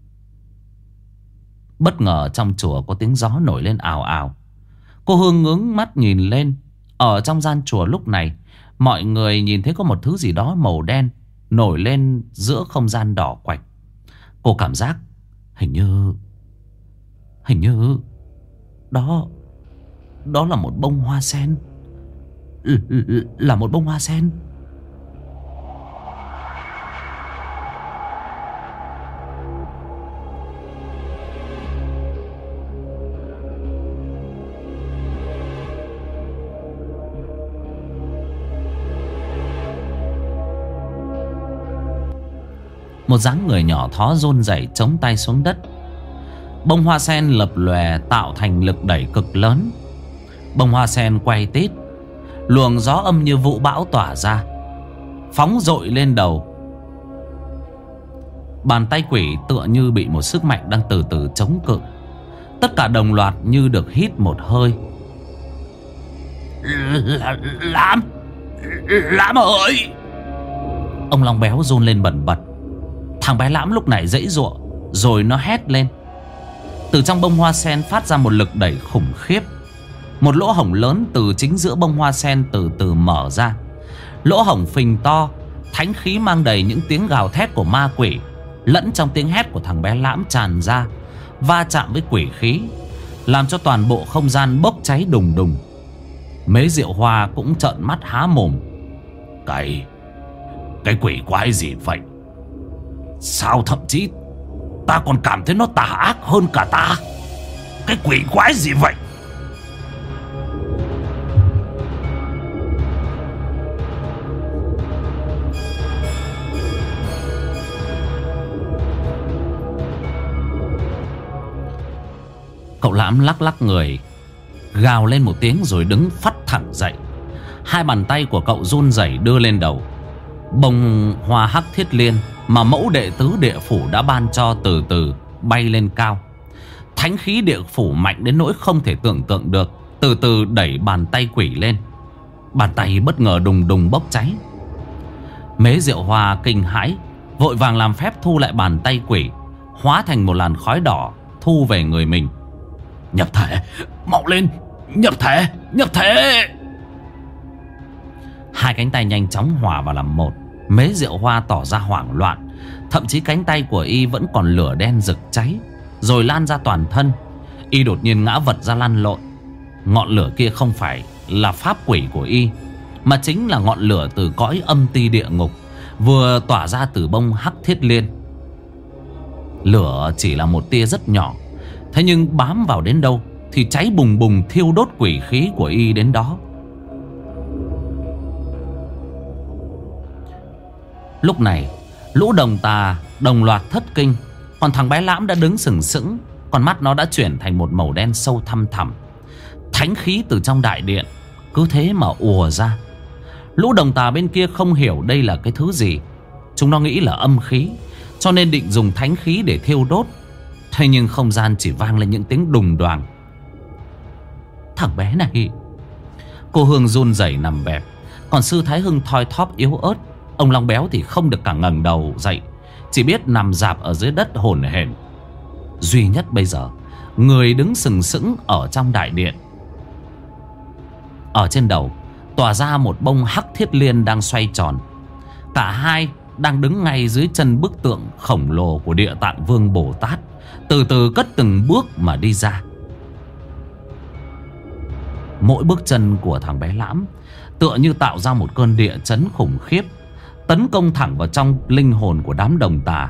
Bất ngờ trong chùa có tiếng gió nổi lên ào ào. Cô Hương ngước mắt nhìn lên. Ở trong gian chùa lúc này, mọi người nhìn thấy có một thứ gì đó màu đen nổi lên giữa không gian đỏ quạch. Cô cảm giác hình như đó là một bông hoa sen. Là một bông hoa sen. Một dáng người nhỏ thó run rẩy chống tay xuống đất. Bông hoa sen lập lòe tạo thành lực đẩy cực lớn. Bông hoa sen quay tít, luồng gió âm như vũ bão tỏa ra, phóng dội lên đầu. Bàn tay quỷ tựa như bị một sức mạnh đang từ từ chống cự. Tất cả đồng loạt như được hít một hơi. Lãm ơi! Ông Long Béo run lên bần bật. Thằng bé Lãm lúc này giãy giụa, rồi nó hét lên. Từ trong bông hoa sen phát ra một lực đẩy khủng khiếp. Một lỗ hổng lớn từ chính giữa bông hoa sen từ từ mở ra. Lỗ hổng phình to, thánh khí mang đầy những tiếng gào thét của ma quỷ. lẫn trong tiếng hét của thằng bé Lãm tràn ra, va chạm với quỷ khí, làm cho toàn bộ không gian bốc cháy đùng đùng. Mế Diệu Hoa cũng trợn mắt há mồm. Cái quỷ quái gì vậy? Sao thậm chí ta còn cảm thấy nó tà ác hơn cả ta? Cái quỷ quái gì vậy? Cậu Lãm lắc lắc người, gào lên một tiếng rồi đứng phắt thẳng dậy. Hai bàn tay của cậu run rẩy đưa lên đầu. Bông hoa hắc thiết liên mà mẫu đệ tứ địa phủ đã ban cho từ từ bay lên cao. Thánh khí địa phủ mạnh đến nỗi không thể tưởng tượng được, từ từ đẩy bàn tay quỷ lên. Bàn tay bất ngờ đùng đùng bốc cháy. Mế Diệu Hoa kinh hãi, vội vàng làm phép thu lại bàn tay quỷ, hóa thành một làn khói đỏ thu về người mình. Nhập thể, mau lên, nhập thể, nhập thể. Hai cánh tay nhanh chóng hòa vào làm một. Mế Diệu Hoa tỏ ra hoảng loạn, thậm chí cánh tay của y vẫn còn lửa đen rực cháy, rồi lan ra toàn thân. Y đột nhiên ngã vật ra lăn lộn. Ngọn lửa kia không phải là pháp quỷ của y, mà chính là ngọn lửa từ cõi âm ti địa ngục, vừa tỏa ra từ bông hắc thiết liên. Lửa chỉ là một tia rất nhỏ, thế nhưng bám vào đến đâu thì cháy bùng bùng, thiêu đốt quỷ khí của y đến đó. Lúc này lũ đồng tà đồng loạt thất kinh. Còn thằng bé Lãm đã đứng sừng sững, con mắt nó đã chuyển thành một màu đen sâu thăm thẳm. Thánh khí từ trong đại điện cứ thế mà ùa ra. Lũ đồng tà bên kia không hiểu đây là cái thứ gì. Chúng nó nghĩ là âm khí, cho nên định dùng thánh khí để thiêu đốt. Thế nhưng không gian chỉ vang lên những tiếng đùng đoàng. Thằng bé này. Cô Hương run rẩy nằm bẹp, còn Sư Thái Hưng thoi thóp yếu ớt. Ông Long Béo thì không được cả ngẩng đầu dậy, chỉ biết nằm rạp ở dưới đất hổn hển. Duy nhất bây giờ, người đứng sừng sững ở trong đại điện. Ở trên đầu tỏa ra một bông hắc thiết liên đang xoay tròn. Cả hai đang đứng ngay dưới chân bức tượng khổng lồ của Địa Tạng Vương Bồ Tát, từ từ cất từng bước mà đi ra. Mỗi bước chân của thằng bé Lãm tựa như tạo ra một cơn địa chấn khủng khiếp, tấn công thẳng vào trong linh hồn của đám đồng tà.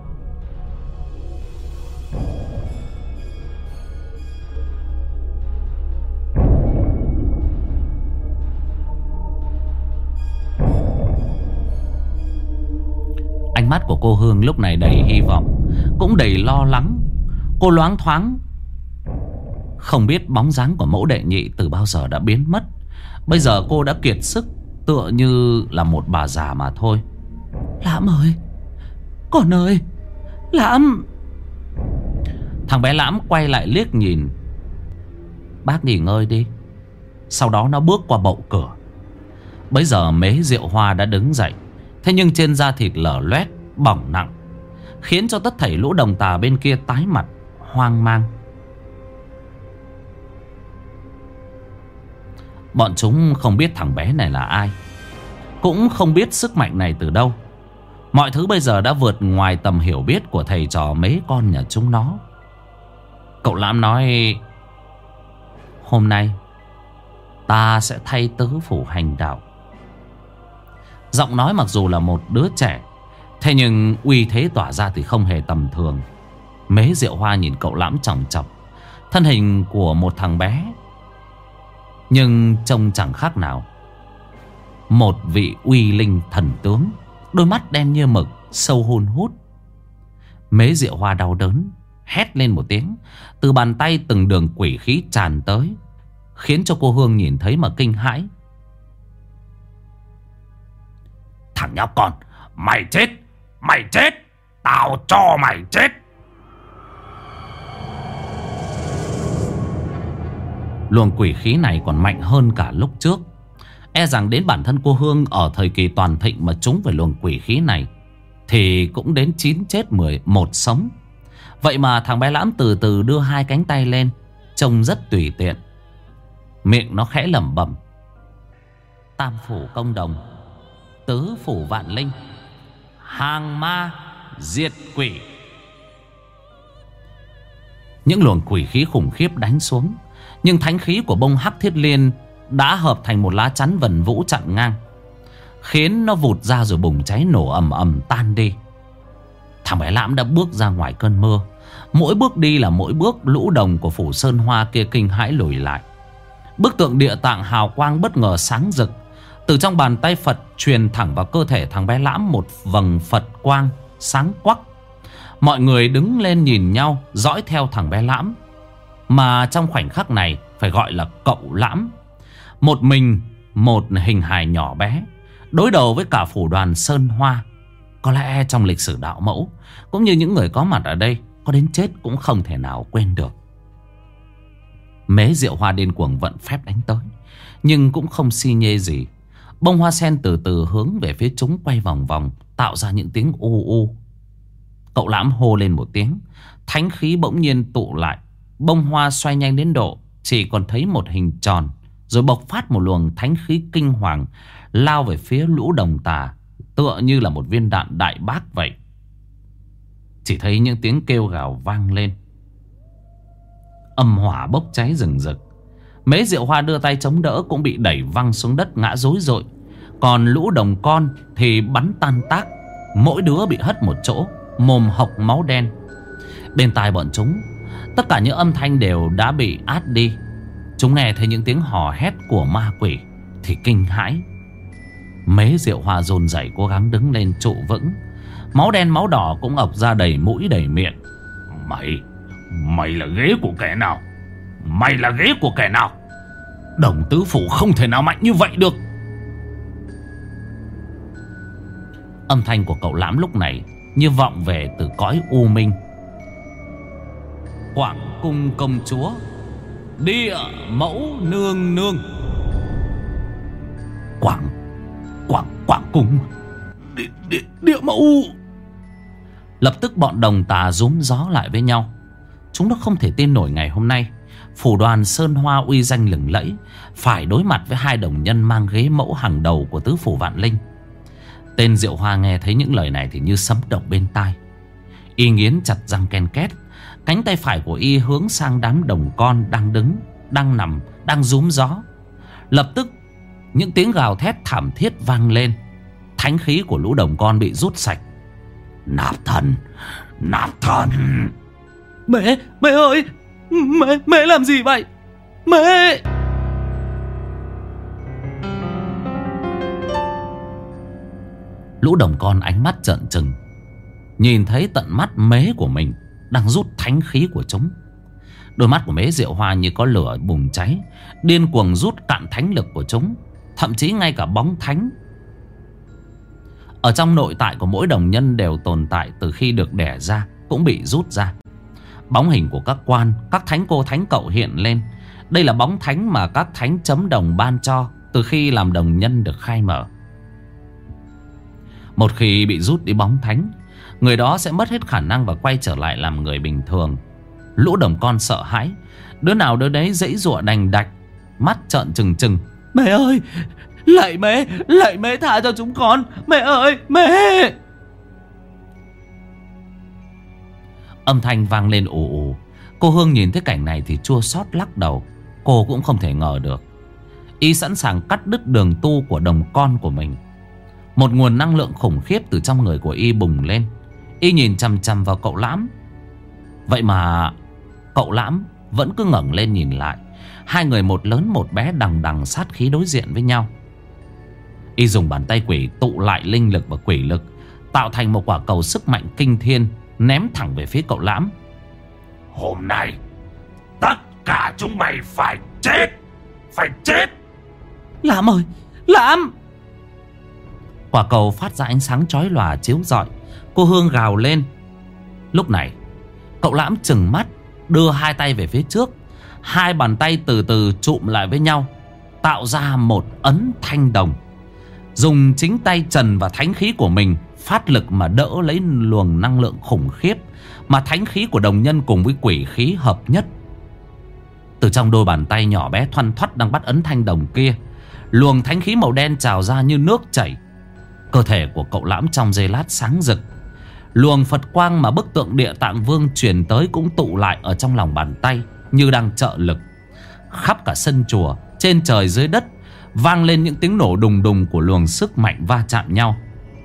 Ánh mắt của cô Hương lúc này đầy hy vọng, cũng đầy lo lắng. Cô loáng thoáng không biết bóng dáng của mẫu đệ nhị từ bao giờ đã biến mất. Bây giờ cô đã kiệt sức, tựa như là một bà già mà thôi. Lãm ơi, con ơi, Lãm. Thằng bé Lãm quay lại liếc nhìn. Bác nghỉ ngơi đi. Sau đó nó bước qua bậu cửa. Bây giờ Mế Diệu Hoa đã đứng dậy, thế nhưng trên da thịt lở loét, bỏng nặng, khiến cho tất thảy lũ đồng tà bên kia tái mặt, hoang mang. Bọn chúng không biết thằng bé này là ai, cũng không biết sức mạnh này từ đâu. Mọi thứ bây giờ đã vượt ngoài tầm hiểu biết của thầy trò mấy con nhà chúng nó. Cậu Lãm nói: hôm nay ta sẽ thay tứ phủ hành đạo. Giọng nói mặc dù là một đứa trẻ, thế nhưng uy thế tỏa ra thì không hề tầm thường. Mế Diệu Hoa nhìn cậu Lãm chòng chọc. Thân hình của một thằng bé, nhưng trông chẳng khác nào một vị uy linh thần tướng. Đôi mắt đen như mực, sâu hun hút. Mế Diệu Hoa đau đớn hét lên một tiếng. Từ bàn tay từng đường quỷ khí tràn tới, khiến cho cô Hương nhìn thấy mà kinh hãi. Thằng nhóc con, mày chết, mày chết, tao cho mày chết. Luồng quỷ khí này còn mạnh hơn cả lúc trước. E rằng đến bản thân cô Hương ở thời kỳ toàn thịnh mà trúng về luồng quỷ khí này thì cũng đến 9 chết 11 sống. Vậy mà thằng bé Lãm từ từ đưa hai cánh tay lên, trông rất tùy tiện. Miệng nó khẽ lẩm bẩm: tam phủ công đồng, tứ phủ vạn linh, hàng ma diệt quỷ. Những luồng quỷ khí khủng khiếp đánh xuống, nhưng thánh khí của bông hắc thiết liên đã hợp thành một lá chắn vần vũ chặn ngang, khiến nó vụt ra rồi bùng cháy nổ ầm ầm tan đi. Thằng bé Lãm đã bước ra ngoài cơn mưa. Mỗi bước đi là mỗi bước lũ đồng của phủ Sơn Hoa kia kinh hãi lùi lại. Bức tượng địa tạng hào quang bất ngờ sáng rực. Từ trong bàn tay Phật truyền thẳng vào cơ thể thằng bé Lãm một vầng Phật quang sáng quắc. Mọi người đứng lên nhìn nhau, dõi theo thằng bé Lãm. Mà trong khoảnh khắc này phải gọi là cậu Lãm. Một mình, một hình hài nhỏ bé, đối đầu với cả phủ đoàn Sơn Hoa. Có lẽ trong lịch sử đạo mẫu, cũng như những người có mặt ở đây, có đến chết cũng không thể nào quên được. Mế Diệu Hoa điên cuồng vận phép đánh tới, nhưng cũng không si nhê gì. Bông hoa sen từ từ hướng về phía chúng, quay vòng vòng, tạo ra những tiếng u u. Cậu Lãm hô lên một tiếng, thánh khí bỗng nhiên tụ lại. Bông hoa xoay nhanh đến độ chỉ còn thấy một hình tròn, rồi bộc phát một luồng thánh khí kinh hoàng, lao về phía lũ đồng tà, tựa như là một viên đạn đại bác vậy. Chỉ thấy những tiếng kêu gào vang lên, âm hỏa bốc cháy rừng rực. Mế Diệu Hoa đưa tay chống đỡ cũng bị đẩy văng xuống đất ngã rối rội. Còn lũ đồng con thì bắn tan tác, mỗi đứa bị hất một chỗ, mồm hộc máu đen. Bên tai bọn chúng, tất cả những âm thanh đều đã bị át đi. Chúng nghe thấy những tiếng hò hét của ma quỷ thì kinh hãi. Mế Diệu Hoa run rẩy cố gắng đứng lên trụ vững. Máu đen máu đỏ cũng ọc ra đầy mũi đầy miệng. Mày là ghế của kẻ nào? Mày là ghế của kẻ nào? Đồng tứ phủ không thể nào mạnh như vậy được. Âm thanh của cậu Lãm lúc này như vọng về từ cõi u minh. Quảng cung công chúa, địa mẫu nương nương. Quảng cung, địa mẫu. Lập tức bọn đồng tà rúm gió lại với nhau. Chúng nó không thể tin nổi ngày hôm nay phủ đoàn Sơn Hoa uy danh lừng lẫy phải đối mặt với hai đồng nhân mang ghế mẫu hàng đầu của tứ phủ Vạn Linh. Tên Diệu Hoa nghe thấy những lời này thì như sấm động bên tai. Y nghiến chặt răng ken két. Cánh tay phải của Y hướng sang đám đồng con đang đứng, đang nằm, đang rúm gió. Lập tức những tiếng gào thét thảm thiết vang lên. Thánh khí của lũ đồng con bị rút sạch. Nạp thần. Mẹ ơi, mẹ làm gì vậy? Mẹ! Lũ đồng con ánh mắt trợn trừng, nhìn thấy tận mắt Mế của mình đang rút thánh khí của chúng. Đôi mắt của Mế Diệu Hoa như có lửa bùng cháy, điên cuồng rút cạn thánh lực của chúng. Thậm chí ngay cả bóng thánh ở trong nội tại của mỗi đồng nhân đều tồn tại từ khi được đẻ ra cũng bị rút ra. Bóng hình của các quan, các thánh cô thánh cậu hiện lên. Đây là bóng thánh mà các thánh chấm đồng ban cho từ khi làm đồng nhân được khai mở. Một khi bị rút đi bóng thánh, người đó sẽ mất hết khả năng và quay trở lại làm người bình thường. Lũ đồng con sợ hãi, đứa nào đứa đấy giãy giụa đành đạch, mắt trợn trừng trừng. Mẹ ơi, lạy mẹ tha cho chúng con. Mẹ ơi, mẹ! Âm thanh vang lên ù ù. Cô Hương nhìn thấy cảnh này thì chua xót lắc đầu. Cô cũng không thể ngờ được. Y sẵn sàng cắt đứt đường tu của đồng con của mình. Một nguồn năng lượng khủng khiếp từ trong người của Y bùng lên. Y nhìn chằm chằm vào cậu Lãm. Vậy mà cậu Lãm vẫn cứ ngẩng lên nhìn lại. Hai người một lớn một bé đằng đằng sát khí đối diện với nhau. Y dùng bàn tay quỷ tụ lại linh lực và quỷ lực, tạo thành một quả cầu sức mạnh kinh thiên, ném thẳng về phía cậu Lãm. Hôm nay tất cả chúng mày phải chết. Phải chết. Lãm ơi, Lãm! Quả cầu phát ra ánh sáng chói lòa chiếu rọi. Cô Hương gào lên. Lúc này cậu Lãm trừng mắt, đưa hai tay về phía trước. Hai bàn tay từ từ chụm lại với nhau, tạo ra một ấn thanh đồng. Dùng chính tay trần và thánh khí của mình phát lực mà đỡ lấy luồng năng lượng khủng khiếp mà thánh khí của đồng nhân cùng với quỷ khí hợp nhất. Từ trong đôi bàn tay nhỏ bé thoăn thoắt đang bắt ấn thanh đồng kia, luồng thánh khí màu đen trào ra như nước chảy. Cơ thể của cậu Lãm trong giây lát sáng rực. Luồng Phật quang mà bức tượng Địa Tạng Vương truyền tới cũng tụ lại ở trong lòng bàn tay, như đang trợ lực. Khắp cả sân chùa, trên trời dưới đất, vang lên những tiếng nổ đùng đùng của luồng sức mạnh va chạm nhau.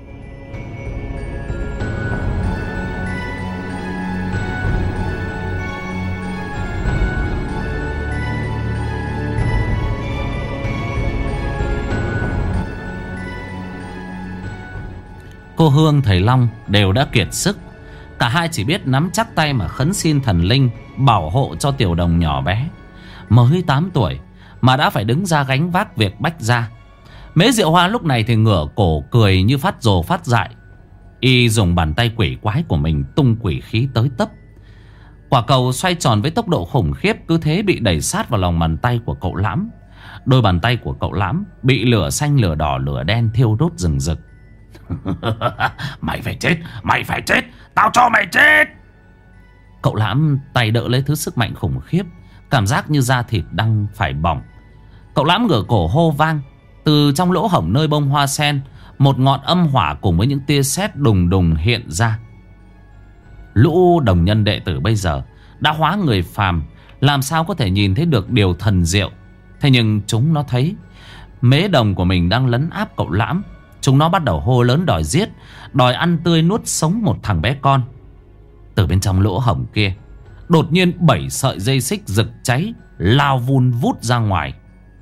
Cô Hương, thầy Long đều đã kiệt sức. Cả hai chỉ biết nắm chắc tay mà khấn xin thần linh bảo hộ cho tiểu đồng nhỏ bé mới 8 tuổi mà đã phải đứng ra gánh vác việc bách gia. Mễ Diệu Hoa lúc này thì ngửa cổ cười như phát rồ phát dại. Y dùng bàn tay quỷ quái của mình tung quỷ khí tới tấp. Quả cầu xoay tròn với tốc độ khủng khiếp, cứ thế bị đẩy sát vào lòng bàn tay của cậu Lãm. Đôi bàn tay của cậu Lãm bị lửa xanh, lửa đỏ, lửa đen thiêu đốt rừng rực. Mày phải chết, mày phải chết, tao cho mày chết. Cậu Lãm tay đỡ lấy thứ sức mạnh khủng khiếp, cảm giác như da thịt đang phải bỏng. Cậu Lãm ngửa cổ hô vang. Từ trong lỗ hổng nơi bông hoa sen, một ngọn âm hỏa cùng với những tia sét đùng đùng hiện ra. Lũ đồng nhân đệ tử bây giờ đã hóa người phàm, làm sao có thể nhìn thấy được điều thần diệu. Thế nhưng chúng nó thấy mế đồng của mình đang lấn áp cậu Lãm. Chúng nó bắt đầu hô lớn đòi giết, đòi ăn tươi nuốt sống một thằng bé con. Từ bên trong lỗ hổng kia, đột nhiên 7 sợi dây xích rực cháy lao vun vút ra ngoài.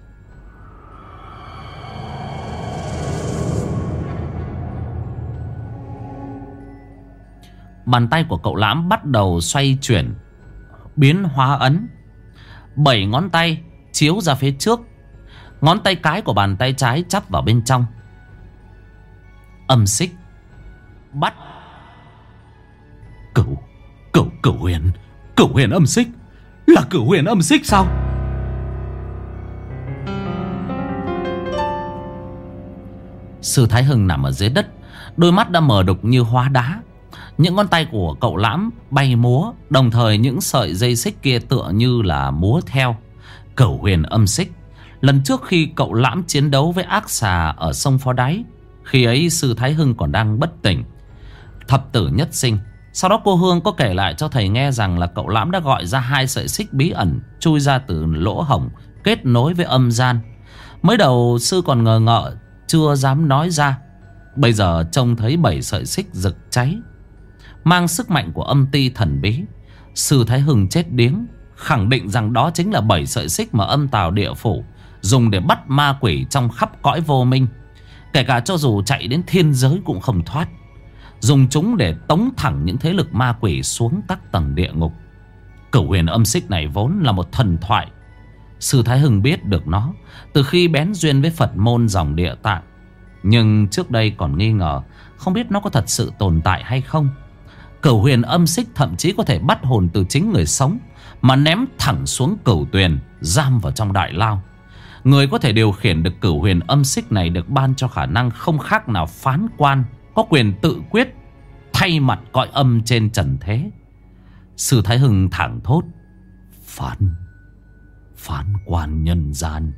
Bàn tay của cậu Lãm bắt đầu xoay chuyển, biến hóa ấn. 7 ngón tay chiếu ra phía trước. Ngón tay cái của bàn tay trái chắp vào bên trong. Âm xích bắt. Cửu huyền âm xích. Là cửu huyền âm xích sao? Sư Thái Hưng nằm ở dưới đất, đôi mắt đã mờ đục như hóa đá. Những ngón tay của cậu Lãm bay múa, đồng thời những sợi dây xích kia tựa như là múa theo. Cửu huyền âm xích. Lần trước khi cậu Lãm chiến đấu với ác xà ở sông Phó Đáy, khi ấy Sư Thái Hưng còn đang bất tỉnh, thập tử nhất sinh. Sau đó cô Hương có kể lại cho thầy nghe rằng là cậu Lãm đã gọi ra 2 sợi xích bí ẩn chui ra từ lỗ hổng kết nối với âm gian. Mới đầu sư còn ngờ ngợ chưa dám nói ra. Bây giờ trông thấy 7 sợi xích rực cháy, mang sức mạnh của âm ti thần bí. Sư Thái Hưng chết điếng, khẳng định rằng đó chính là 7 sợi xích mà âm tào địa phủ dùng để bắt ma quỷ trong khắp cõi vô minh. Kể cả cho dù chạy đến thiên giới cũng không thoát. Dùng chúng để tống thẳng những thế lực ma quỷ xuống các tầng địa ngục. Cửu huyền âm xích này vốn là một thần thoại. Sư Thái Hưng biết được nó từ khi bén duyên với Phật môn dòng Địa Tạng. Nhưng trước đây còn nghi ngờ, không biết nó có thật sự tồn tại hay không. Cửu huyền âm xích thậm chí có thể bắt hồn từ chính người sống mà ném thẳng xuống cửu tuyền, giam vào trong đại lao. Người có thể điều khiển được cửu huyền âm xích này được ban cho khả năng không khác nào phán quan, có quyền tự quyết thay mặt cõi âm trên trần thế. Sư Thái Hưng thẳng thốt: Phán quan nhân gian.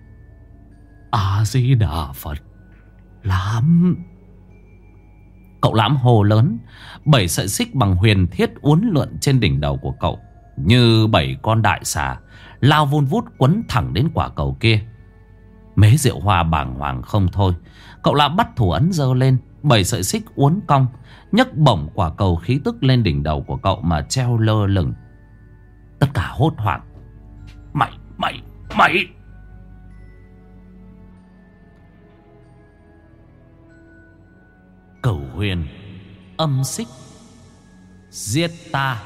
A-di-đà Phật. Lãm. Cậu Lãm hô lớn. 7 sợi xích bằng huyền thiết uốn lượn trên đỉnh đầu của cậu, như 7 con đại xà lao vun vút quấn thẳng đến quả cầu kia. Mế Diệu Hoa bàng hoàng không thôi. Cậu Lãm bắt thủ ấn giơ lên, 7 sợi xích uốn cong nhấc bổng quả cầu khí tức lên đỉnh đầu của cậu mà treo lơ lửng. Tất cả hốt hoảng. Mày Cửu huyền âm xích, giết ta.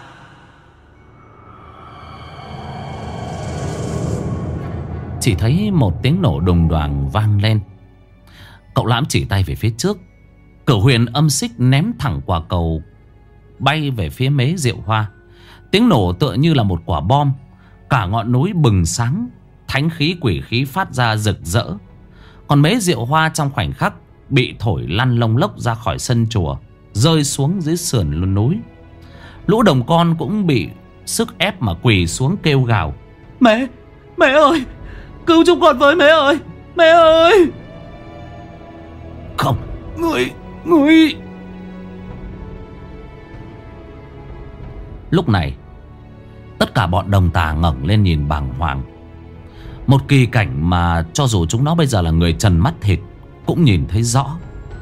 Chỉ thấy một tiếng nổ đùng đoàng vang lên. Cậu Lãm chỉ tay về phía trước. Cửu huyền âm xích ném thẳng quả cầu bay về phía Mế Diệu Hoa. Tiếng nổ tựa như là một quả bom. Cả ngọn núi bừng sáng, thánh khí quỷ khí phát ra rực rỡ. Còn Mế Diệu Hoa trong khoảnh khắc bị thổi lăn lông lốc ra khỏi sân chùa, rơi xuống dưới sườn núi. Lũ đồng con cũng bị sức ép mà quỳ xuống kêu gào: Mẹ ơi, cứu chúng con với, mẹ ơi, mẹ ơi. Không, người. Lúc này tất cả bọn đồng tà ngẩng lên nhìn bàng hoàng. Một kỳ cảnh mà cho dù chúng nó bây giờ là người trần mắt thịt cũng nhìn thấy rõ.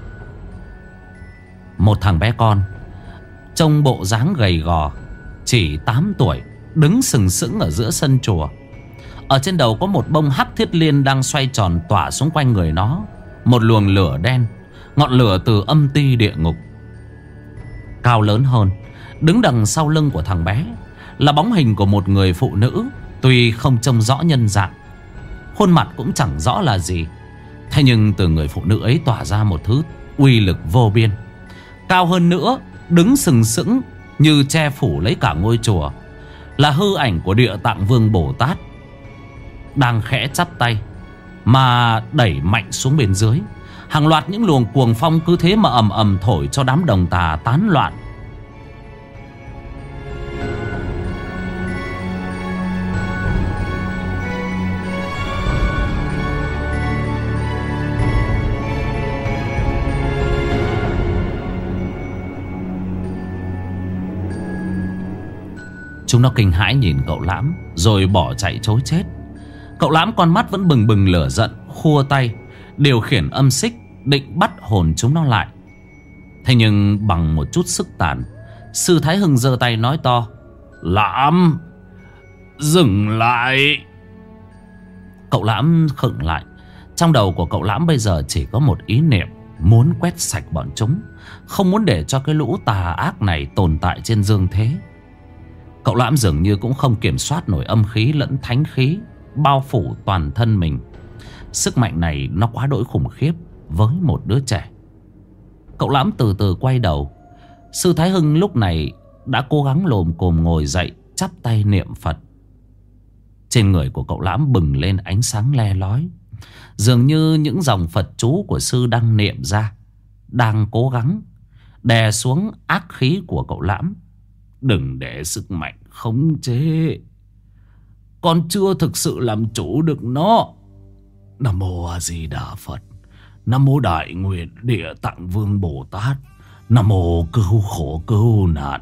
Một thằng bé con trông bộ dáng gầy gò, chỉ 8 tuổi, đứng sừng sững ở giữa sân chùa. Ở trên đầu có một bông hắc thiết liên đang xoay tròn tỏa xung quanh người nó. Một luồng lửa đen, ngọn lửa từ âm ti địa ngục. Cao lớn hơn, đứng đằng sau lưng của thằng bé, là bóng hình của một người phụ nữ. Tuy không trông rõ nhân dạng, khuôn mặt cũng chẳng rõ là gì, thế nhưng từ người phụ nữ ấy tỏa ra một thứ uy lực vô biên. Cao hơn nữa, đứng sừng sững như che phủ lấy cả ngôi chùa, là hư ảnh của Địa Tạng Vương Bồ Tát, đang khẽ chắp tay mà đẩy mạnh xuống bên dưới. Hàng loạt những luồng cuồng phong cứ thế mà ầm ầm thổi cho đám đồng tà tán loạn. Chúng nó kinh hãi nhìn cậu Lãm rồi bỏ chạy trối chết. Cậu Lãm con mắt vẫn bừng bừng lửa giận, khua tay điều khiển âm xích định bắt hồn chúng nó lại. Thế nhưng bằng một chút sức tàn, Sư Thái Hưng giơ tay nói to: "Lãm, dừng lại!" Cậu Lãm khựng lại. Trong đầu của cậu Lãm bây giờ chỉ có một ý niệm: muốn quét sạch bọn chúng, không muốn để cho cái lũ tà ác này tồn tại trên dương thế. Cậu Lãm dường như cũng không kiểm soát nổi âm khí lẫn thánh khí bao phủ toàn thân mình. Sức mạnh này nó quá đỗi khủng khiếp với một đứa trẻ. Cậu Lãm từ từ quay đầu. Sư Thái Hưng lúc này đã cố gắng lồm cồm ngồi dậy, chắp tay niệm Phật. Trên người của cậu Lãm bừng lên ánh sáng le lói, dường như những dòng Phật chú của sư đang niệm ra, đang cố gắng đè xuống ác khí của cậu Lãm. "Đừng để sức mạnh khống chế, con chưa thực sự làm chủ được nó. Nam Mô A Di Đà Phật, Nam Mô Đại Nguyện Địa Tạng Vương Bồ Tát, Nam Mô Cứu Khổ Cứu Nạn."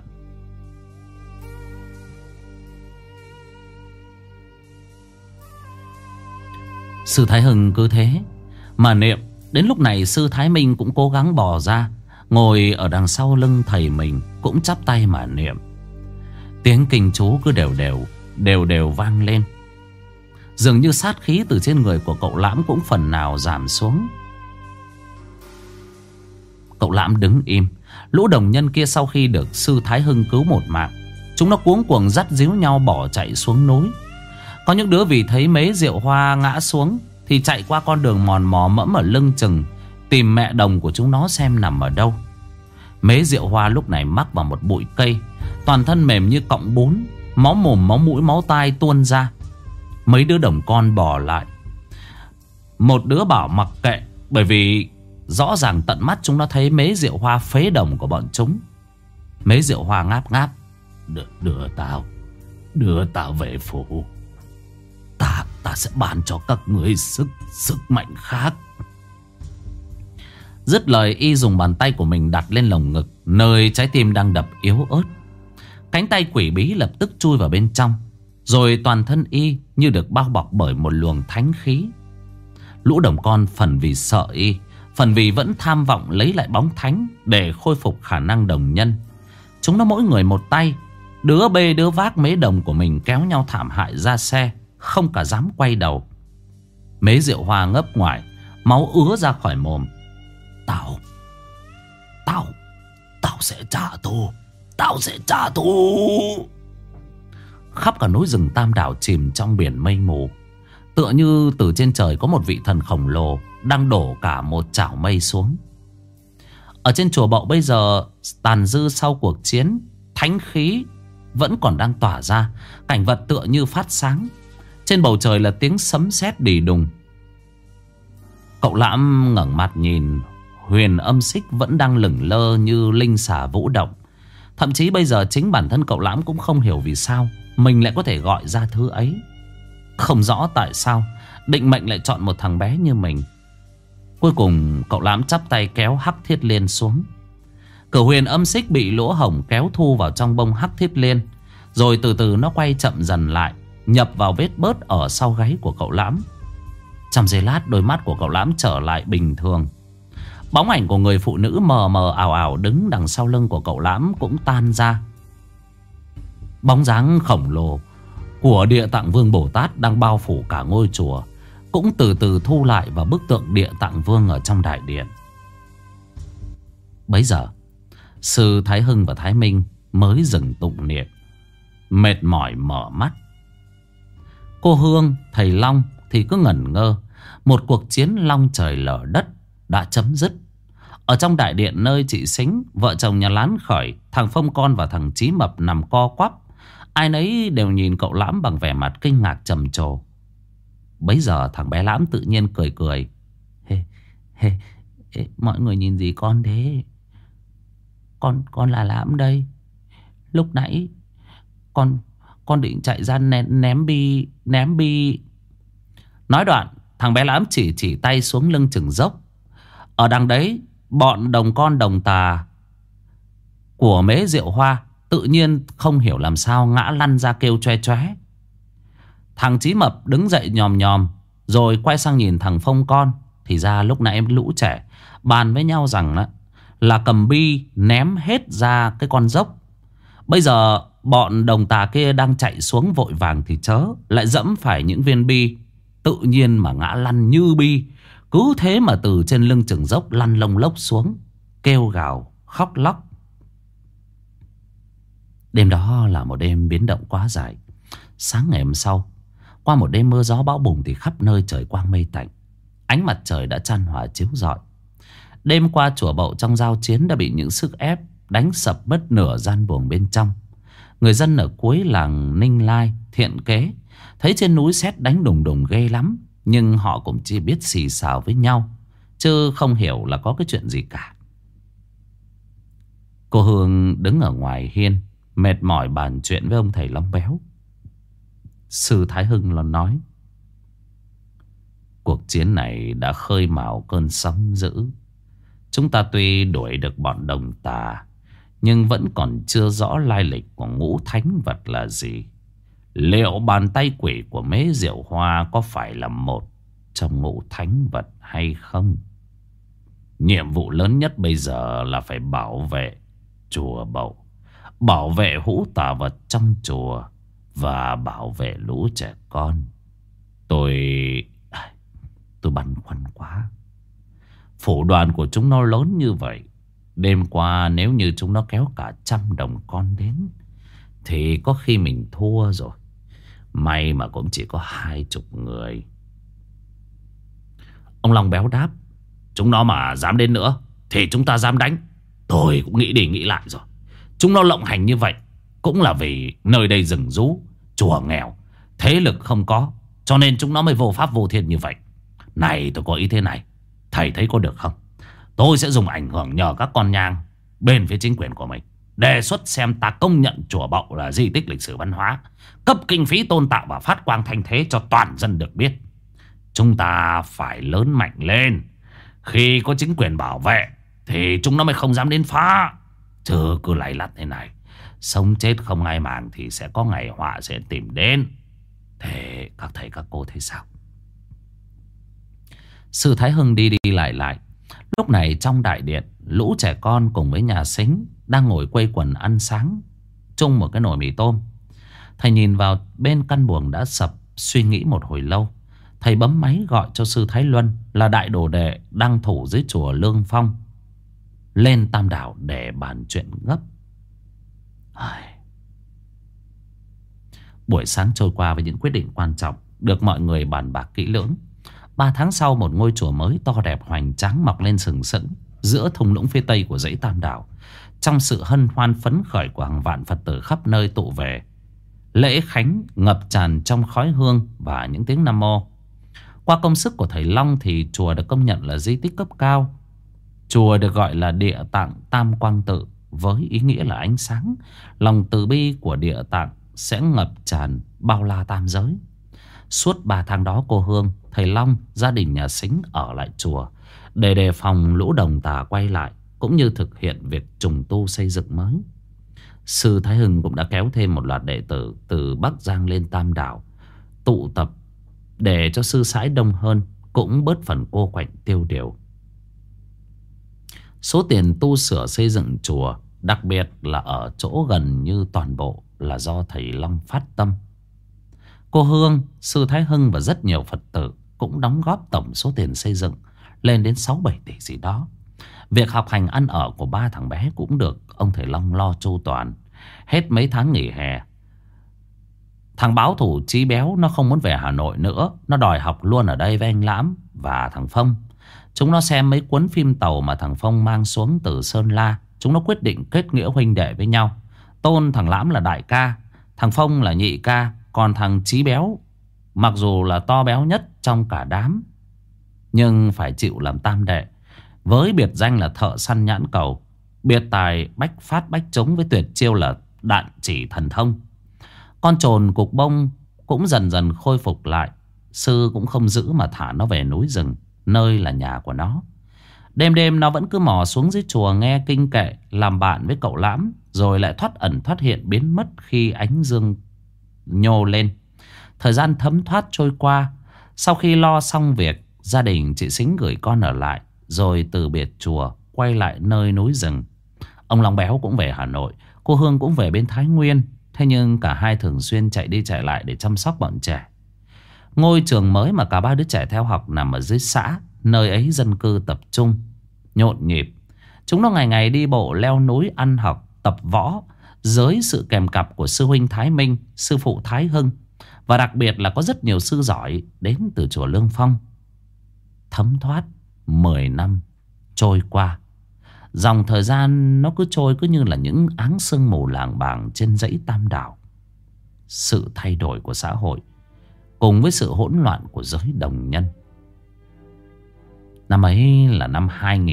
Sư Thái Hưng cứ thế mà niệm. Đến lúc này Sư Thái Minh cũng cố gắng bò ra, ngồi ở đằng sau lưng thầy mình, cũng chắp tay mà niệm. Tiếng kinh chú cứ đều đều vang lên. Dường như sát khí từ trên người của cậu Lãm cũng phần nào giảm xuống. Cậu Lãm đứng im. Lũ đồng nhân kia sau khi được Sư Thái Hưng cứu một mạng, chúng nó cuống cuồng dắt díu nhau bỏ chạy xuống núi. Có những đứa vì thấy Mế Diệu Hoa ngã xuống thì chạy qua con đường mòn mò mẫm ở lưng chừng, tìm mẹ đồng của chúng nó xem nằm ở đâu. Mế Diệu Hoa lúc này mắc vào một bụi cây, toàn thân mềm như cọng bún, máu mồm máu mũi máu tai tuôn ra. Mấy đứa đồng con bò lại. Một đứa bảo mặc kệ, bởi vì rõ ràng tận mắt chúng nó thấy Mế Diệu Hoa phế đồng của bọn chúng. Mế Diệu Hoa ngáp ngáp: Đưa tao về phủ. Ta sẽ ban cho các ngươi sức mạnh khác." Dứt lời, y dùng bàn tay của mình đặt lên lồng ngực, nơi trái tim đang đập yếu ớt. Cánh tay quỷ bí lập tức chui vào bên trong, rồi toàn thân y như được bao bọc bởi một luồng thánh khí. Lũ đồng con phần vì sợ y, phần vì vẫn tham vọng lấy lại bóng thánh để khôi phục khả năng đồng nhân. Chúng nó mỗi người một tay, đứa bê đứa vác Mế đồng của mình kéo nhau thảm hại ra xe, không cả dám quay đầu. Mế Diệu Hoa ngấp ngoài, máu ứa ra khỏi mồm: Tao sẽ trả thù. Tao sẽ trả thù." Khắp cả núi rừng Tam Đảo chìm trong biển mây mù, tựa như từ trên trời có một vị thần khổng lồ đang đổ cả một chảo mây xuống. Ở trên chùa Bậu bây giờ tàn dư sau cuộc chiến, thánh khí vẫn còn đang tỏa ra. Cảnh vật tựa như phát sáng. Trên bầu trời là tiếng sấm sét đì đùng. Cậu Lãm ngẩng mặt nhìn, huyền âm xích vẫn đang lửng lơ như linh xà vũ động. Thậm chí bây giờ chính bản thân cậu Lãm cũng không hiểu vì sao mình lại có thể gọi ra thứ ấy. Không rõ tại sao định mệnh lại chọn một thằng bé như mình. Cuối cùng cậu Lãm chắp tay kéo hắc thiết liên xuống. Cửu huyền âm xích bị lỗ hổng kéo thu vào trong bông hắc thiết liên, Rồi từ từ nó quay chậm dần lại, nhập vào vết bớt ở sau gáy của cậu Lãm. Trong giây lát đôi mắt của cậu Lãm trở lại bình thường. Bóng ảnh của người phụ nữ mờ mờ ảo ảo đứng đằng sau lưng của cậu Lãm cũng tan ra. Bóng dáng khổng lồ của Địa Tạng Vương Bồ Tát đang bao phủ cả ngôi chùa cũng từ từ thu lại vào bức tượng Địa Tạng Vương ở trong đại điện. Bấy giờ sư Thái Hưng và Thái Minh mới dừng tụng niệm, mệt mỏi mở mắt. Cô Hương, thầy Long thì cứ ngẩn ngơ. Một cuộc chiến long trời lở đất đã chấm dứt. Ở trong đại điện nơi chị Sính, vợ chồng nhà Lán Khởi, thằng Phong Con và thằng Chí Mập nằm co quắp. Ai nấy đều nhìn cậu Lãm bằng vẻ mặt kinh ngạc trầm trồ. Bấy giờ thằng bé Lãm tự nhiên cười cười. Mọi người nhìn gì con thế? Con là Lãm đây. Lúc nãy con định chạy ra ném bi. Nói đoạn thằng bé Lãm chỉ tay xuống lưng chừng dốc. Ở đằng đấy bọn đồng con đồng tà của Mế Diệu Hoa tự nhiên không hiểu làm sao ngã lăn ra kêu choe choé. Thằng Chí Mập đứng dậy nhòm nhòm, rồi quay sang nhìn thằng Phong Con. Thì ra lúc nãy em lũ trẻ bàn với nhau rằng là cầm bi ném hết ra cái con dốc. Bây giờ bọn đồng tà kia đang chạy xuống vội vàng thì chớ, lại dẫm phải những viên bi, tự nhiên mà ngã lăn như bi. Cứ thế mà từ trên lưng chừng dốc lăn lông lốc xuống, kêu gào khóc lóc. Đêm đó là một đêm biến động quá dài. Sáng ngày hôm sau, qua một đêm mưa gió bão bùng thì khắp nơi trời quang mây tạnh. Ánh mặt trời đã chan hòa chiếu rọi. Đêm qua chùa Bậu trong giao chiến đã bị những sức ép đánh sập mất nửa gian buồng bên trong. Người dân ở cuối làng Ninh Lai, Thiện Kế thấy trên núi sét đánh đùng đùng ghê lắm. Nhưng họ cũng chỉ biết xì xào với nhau, chứ không hiểu là có cái chuyện gì cả. Cô Hương đứng ở ngoài hiên, mệt mỏi bàn chuyện với ông thầy Long Béo. Sư Thái Hưng lo nói: cuộc chiến này đã khơi mào cơn sóng dữ. Chúng ta tuy đuổi được bọn đồng tà, nhưng vẫn còn chưa rõ lai lịch của ngũ thánh vật là gì. Liệu bàn tay quỷ của Mế Diệu Hoa có phải là một trong ngũ thánh vật hay không? Nhiệm vụ lớn nhất bây giờ là phải bảo vệ chùa Bậu, bảo vệ hũ tà vật trong chùa và bảo vệ lũ trẻ con. Tôi băn khoăn quá. Phủ đoàn của chúng nó lớn như vậy. Đêm qua nếu như chúng nó kéo cả 100 đồng con đến thì có khi mình thua rồi. May mà cũng chỉ có 20 người. Ông Long Béo đáp: chúng nó mà dám đến nữa thì chúng ta dám đánh. Tôi cũng nghĩ đi nghĩ lại rồi. Chúng nó lộng hành như vậy cũng là vì nơi đây rừng rú, chùa nghèo, thế lực không có, cho nên chúng nó mới vô pháp vô thiên như vậy. Này, tôi có ý thế này, thầy thấy có được không? Tôi sẽ dùng ảnh hưởng nhờ các con nhang bên phía chính quyền của mình, đề xuất xem ta công nhận chùa Bậu là di tích lịch sử văn hóa, cấp kinh phí tôn tạo và phát quang thanh thế cho toàn dân được biết. Chúng ta phải lớn mạnh lên. Khi có chính quyền bảo vệ thì chúng nó mới không dám đến phá. Chứ cứ lay lắt thế này, sống chết không ai màng thì sẽ có ngày họa sẽ tìm đến. Thế các thầy các cô thấy sao? Sư Thái Hưng đi đi lại. Lúc này trong đại điện, lũ trẻ con cùng với nhà Sính đang ngồi quây quần ăn sáng chung một cái nồi mì tôm. Thầy nhìn vào bên căn buồng đã sập, suy nghĩ một hồi lâu. Thầy bấm máy gọi cho sư Thái Luân, là đại đồ đệ đang thủ dưới chùa Lương Phong, lên Tam Đảo để bàn chuyện gấp. Buổi sáng trôi qua với những quyết định quan trọng được mọi người bàn bạc kỹ lưỡng. 3 tháng sau, một ngôi chùa mới to đẹp hoành tráng mọc lên sừng sững giữa thung lũng phía tây của dãy Tam Đảo. Trong sự hân hoan phấn khởi của hàng vạn Phật tử khắp nơi tụ về, lễ khánh ngập tràn trong khói hương và những tiếng Nam Mô. Qua công sức của thầy Long thì chùa được công nhận là di tích cấp cao. Chùa được gọi là Địa Tạng Tam Quang Tự, với ý nghĩa là ánh sáng, lòng từ bi của Địa Tạng sẽ ngập tràn bao la tam giới. Suốt 3 tháng đó, cô Hương, thầy Long, gia đình nhà Sính ở lại chùa để đề phòng lũ đồng tà quay lại, cũng như thực hiện việc trùng tu xây dựng mới. Sư Thái Hưng cũng đã kéo thêm một loạt đệ tử từ Bắc Giang lên Tam Đảo tụ tập để cho sư sãi đông hơn, cũng bớt phần cô quạnh tiêu điều. Số tiền tu sửa xây dựng chùa, đặc biệt là ở chỗ gần như toàn bộ là do thầy Long phát tâm. Cô Hương, sư Thái Hưng và rất nhiều Phật tử cũng đóng góp tổng số tiền xây dựng lên đến 6-7 tỷ gì đó. Việc học hành ăn ở của ba thằng bé cũng được ông thầy Long lo chu toàn. Hết mấy tháng nghỉ hè, thằng báo thủ Chí Béo nó không muốn về Hà Nội nữa. Nó đòi học luôn ở đây với anh Lãm và thằng Phong. Chúng nó xem mấy cuốn phim tàu mà thằng Phong mang xuống từ Sơn La. Chúng nó quyết định kết nghĩa huynh đệ với nhau. Tôn thằng Lãm là đại ca, thằng Phong là nhị ca. Còn thằng Chí Béo mặc dù là to béo nhất trong cả đám, nhưng phải chịu làm tam đệ, với biệt danh là thợ săn nhãn cầu, biệt tài bách phát bách trúng với tuyệt chiêu là đạn chỉ thần thông. Con trồn cục bông cũng dần dần khôi phục lại. Sư cũng không giữ mà thả nó về núi rừng, nơi là nhà của nó. Đêm đêm nó vẫn cứ mò xuống dưới chùa nghe kinh kệ, làm bạn với cậu Lãm, rồi lại thoát ẩn thoát hiện biến mất khi ánh dương nhô lên. Thời gian thấm thoát trôi qua. Sau khi lo xong việc, gia đình chị Sính gửi con ở lại, rồi từ biệt chùa quay lại nơi núi rừng. Ông Long Béo cũng về Hà Nội, cô Hương cũng về bên Thái Nguyên. Thế nhưng cả hai thường xuyên chạy đi chạy lại để chăm sóc bọn trẻ. Ngôi trường mới mà cả ba đứa trẻ theo học nằm ở dưới xã, nơi ấy dân cư tập trung, nhộn nhịp. Chúng nó ngày ngày đi bộ leo núi ăn học, tập võ, dưới sự kèm cặp của sư huynh Thái Minh, sư phụ Thái Hưng. Và đặc biệt là có rất nhiều sư giỏi đến từ chùa Lương Phong. Thấm thoát 10 năm trôi qua. Dòng thời gian nó cứ trôi cứ như là những áng sương mù làng bàng trên dãy Tam Đảo. Sự thay đổi của xã hội cùng với sự hỗn loạn của giới đồng nhân. Năm ấy là năm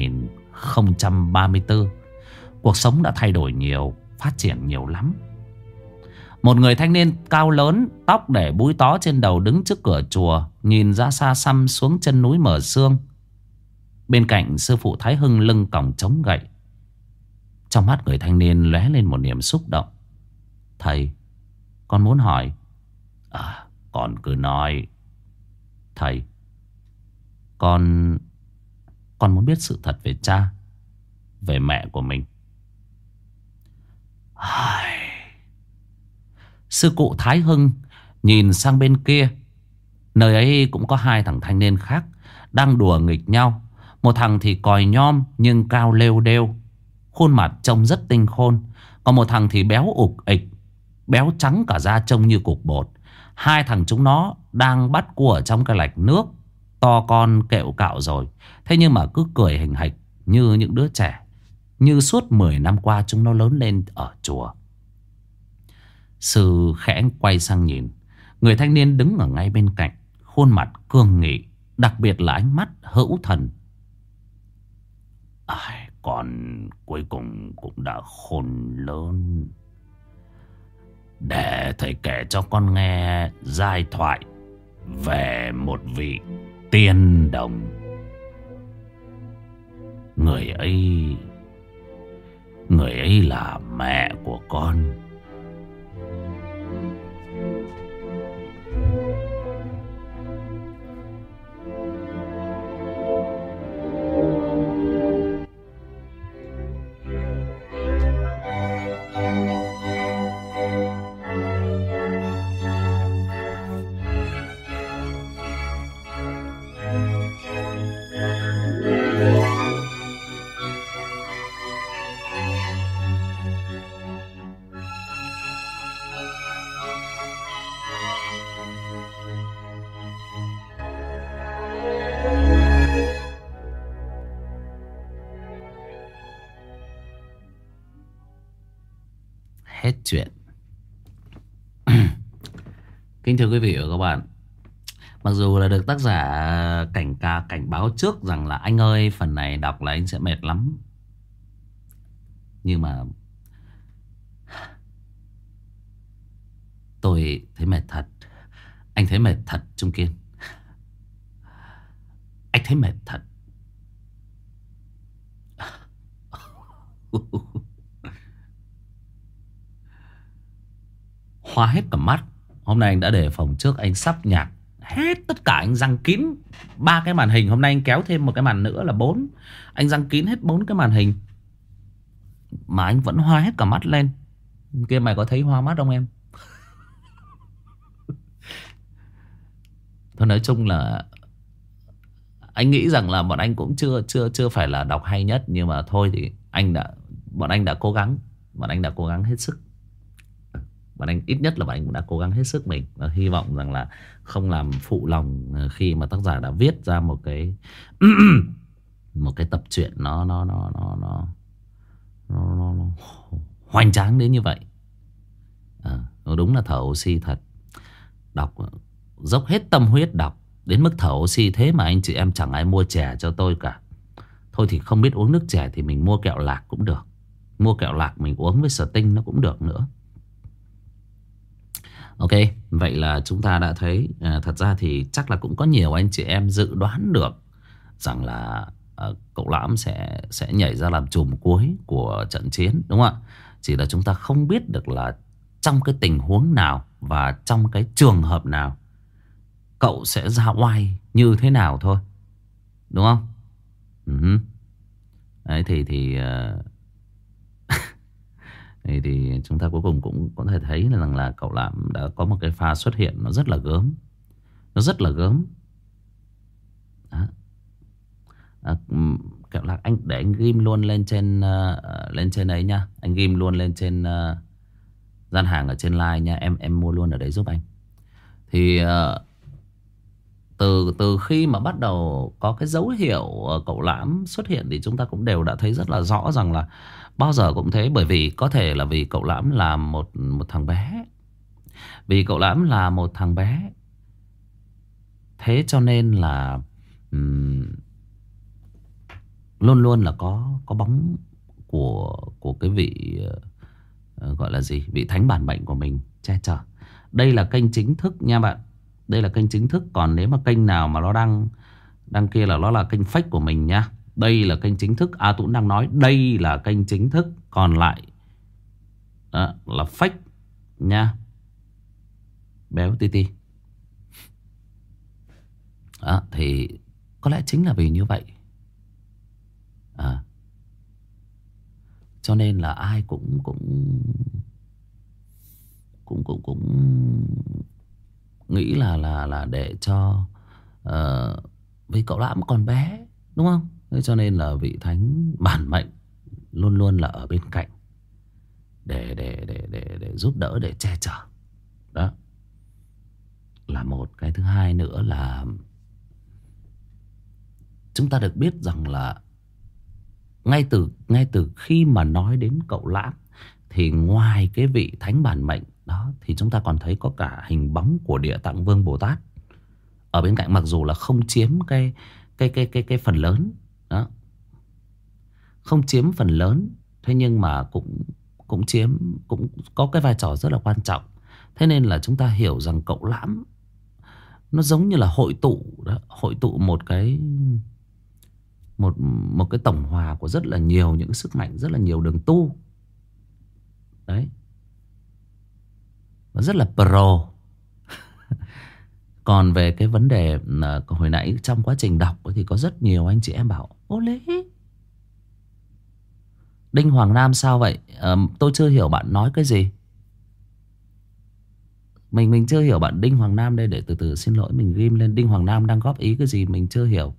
2034. Cuộc sống đã thay đổi nhiều, phát triển nhiều lắm. Một người thanh niên cao lớn, tóc để búi tó trên đầu, đứng trước cửa chùa, nhìn ra xa xăm xuống chân núi Mờ Sương. Bên cạnh sư phụ Thái Hưng lưng còng chống gậy. Trong mắt người thanh niên lóe lên một niềm xúc động. Thầy, con muốn hỏi. Con cứ nói. Thầy, con muốn biết sự thật về cha, về mẹ của mình. Sư cụ Thái Hưng nhìn sang bên kia. Nơi ấy cũng có hai thằng thanh niên khác đang đùa nghịch nhau. Một thằng thì còi nhom nhưng cao lêu đêu, khuôn mặt trông rất tinh khôn. Còn một thằng thì béo ục ịch, béo trắng cả da trông như cục bột. Hai thằng chúng nó đang bắt cua ở trong cái lạch nước, to con kẹo cạo rồi. Thế nhưng mà cứ cười hình hạch như những đứa trẻ, như suốt 10 năm qua chúng nó lớn lên ở chùa. Sư khẽ quay sang nhìn người thanh niên đứng ở ngay bên cạnh, khuôn mặt cương nghị, đặc biệt là ánh mắt hữu thần. Con cuối cùng cũng đã khôn lớn. Để thầy kể cho con nghe giai thoại về một vị tiên đồng. Người ấy là mẹ của con. Hết chuyện. Kính thưa quý vị và các bạn, mặc dù là được tác giả cảnh báo trước rằng là anh ơi, phần này đọc là anh sẽ mệt lắm, nhưng mà tôi thấy mệt thật. Anh thấy mệt thật Trung Kiên. Anh thấy mệt thật. hoa hết cả mắt. Hôm nay anh đã để phòng trước, anh sắp nhạc hết tất cả, anh răng kín 3 cái màn hình. Hôm nay anh kéo thêm một cái màn nữa là 4. Anh răng kín hết 4 cái màn hình mà anh vẫn hoa hết cả mắt lên. Kia mày có thấy hoa mắt không em? Thôi nói chung là anh nghĩ rằng là bọn anh cũng chưa phải là đọc hay nhất, nhưng mà thôi thì bọn anh đã cố gắng, bọn anh đã cố gắng hết sức. Bọn anh ít nhất là bọn anh cũng đã cố gắng hết sức mình, và hy vọng rằng là không làm phụ lòng khi mà tác giả đã viết ra một cái một cái tập truyện nó hoành tráng đến như vậy. Đúng là thở oxy thật. Đọc dốc hết tâm huyết đọc đến mức thở oxy, thế mà anh chị em chẳng ai mua chè cho tôi cả. Thôi thì không biết uống nước chè thì mình mua kẹo lạc cũng được. Mua kẹo lạc mình uống với Sting nó cũng được nữa. Ok, vậy là chúng ta đã thấy thật ra thì chắc là cũng có nhiều anh chị em dự đoán được rằng là cậu Lãm sẽ nhảy ra làm chùm cuối của trận chiến, đúng không ạ? Chỉ là chúng ta không biết được là trong cái tình huống nào và trong cái trường hợp nào cậu sẽ ra oai như thế nào thôi, đúng không? Đấy thì chúng ta cuối cùng cũng có thể thấy rằng là cậu Lãm đã có một cái pha xuất hiện nó rất là gớm. Nó rất là gớm. Đó. Kẹo lạc anh để anh ghim luôn lên trên ấy nha. Anh ghim luôn lên trên gian hàng ở trên live nha. Em mua luôn ở đấy giúp anh. Thì từ khi mà bắt đầu có cái dấu hiệu cậu Lãm xuất hiện thì chúng ta cũng đều đã thấy rất là rõ rằng là bao giờ cũng thế. Bởi vì có thể là vì cậu Lãm là một thằng bé. Vì cậu Lãm là một thằng bé, thế cho nên là luôn luôn là có bóng của cái vị gọi là gì, vị thánh bản mệnh của mình che chở. Đây là kênh chính thức nha bạn. Đây là kênh chính thức. Còn nếu mà kênh nào mà nó đăng kia là nó là kênh fake của mình nha. Đây là kênh chính thức. A Tũng đang nói đây là kênh chính thức, còn lại đó, là fake nha. Béo Titi. Thì có lẽ chính là vì như vậy. Cho nên là ai cũng nghĩ là để cho vì cậu Lãm còn bé, đúng không? Thế cho nên là vị thánh bản mệnh luôn luôn là ở bên cạnh để giúp đỡ, để che chở. Đó là một. Cái thứ hai nữa là chúng ta được biết rằng là ngay từ khi mà nói đến cậu Lãm thì ngoài cái vị thánh bản mệnh đó thì chúng ta còn thấy có cả hình bóng của Địa Tạng Vương Bồ Tát ở bên cạnh, mặc dù là không chiếm cái phần lớn đó, không chiếm phần lớn, thế nhưng mà cũng có cái vai trò rất là quan trọng. Thế nên là chúng ta hiểu rằng cậu Lãm nó giống như là hội tụ đó, hội tụ một cái tổng hòa của rất là nhiều những sức mạnh, rất là nhiều đường tu đấy, và rất là pro. Còn về cái vấn đề hồi nãy trong quá trình đọc thì có rất nhiều anh chị em bảo ô lê, Đinh Hoàng Nam sao vậy? Tôi chưa hiểu bạn nói cái gì. Mình chưa hiểu bạn Đinh Hoàng Nam đây. Để từ từ, xin lỗi, mình ghim lên. Đinh Hoàng Nam đang góp ý cái gì mình chưa hiểu.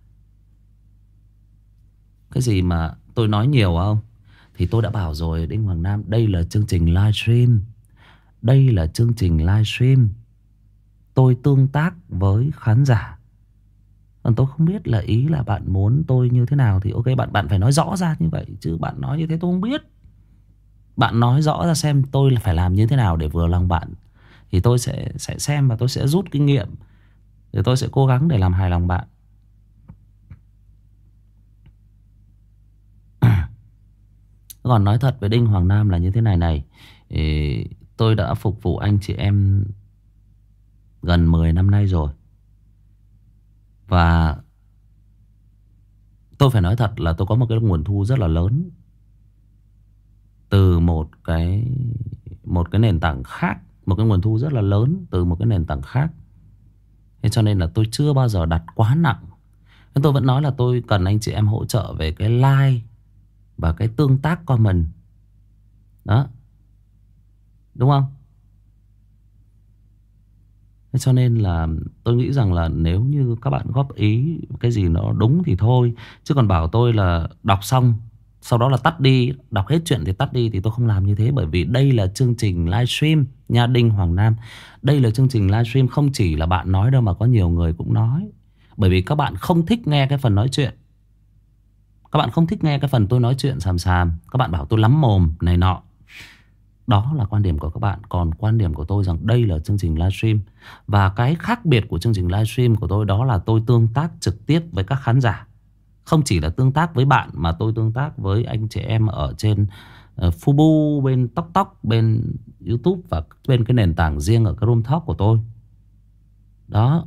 Cái gì mà tôi nói nhiều không? Thì tôi đã bảo rồi Đinh Hoàng Nam, đây là chương trình livestream. Đây là chương trình livestream. Tôi tương tác với khán giả. Còn tôi không biết là ý là bạn muốn tôi như thế nào. Thì ok, bạn phải nói rõ ra như vậy. Chứ bạn nói như thế tôi không biết. Bạn nói rõ ra xem tôi là phải làm như thế nào để vừa lòng bạn. Thì tôi sẽ xem và tôi sẽ rút kinh nghiệm. Thì tôi sẽ cố gắng để làm hài lòng bạn. Còn nói thật với Đinh Hoàng Nam là như thế này. Tôi đã phục vụ anh chị em gần 10 năm nay rồi. Và tôi phải nói thật là tôi có một cái nguồn thu rất là lớn từ một cái nền tảng khác một cái nguồn thu rất là lớn từ một cái nền tảng khác. Thế cho nên là tôi chưa bao giờ đặt quá nặng. Nên tôi vẫn nói là tôi cần anh chị em hỗ trợ về cái like và cái tương tác comment. Đó, đúng không? Thế cho nên là tôi nghĩ rằng là nếu như các bạn góp ý cái gì nó đúng thì thôi. Chứ còn bảo tôi là đọc xong sau đó là tắt đi, đọc hết chuyện thì tắt đi, thì tôi không làm như thế. Bởi vì đây là chương trình livestream nha Đinh Hoàng Nam. Đây là chương trình livestream, không chỉ là bạn nói đâu mà có nhiều người cũng nói. Bởi vì các bạn không thích nghe cái phần nói chuyện. Các bạn không thích nghe cái phần tôi nói chuyện xàm xàm. Các bạn bảo tôi lắm mồm này nọ. Đó là quan điểm của các bạn. Còn quan điểm của tôi rằng đây là chương trình livestream. Và cái khác biệt của chương trình livestream của tôi đó là tôi tương tác trực tiếp với các khán giả. Không chỉ là tương tác với bạn mà tôi tương tác với anh chị em ở trên Fubu, bên Tóc Tóc, bên YouTube và bên cái nền tảng riêng ở cái room talk của tôi. Đó.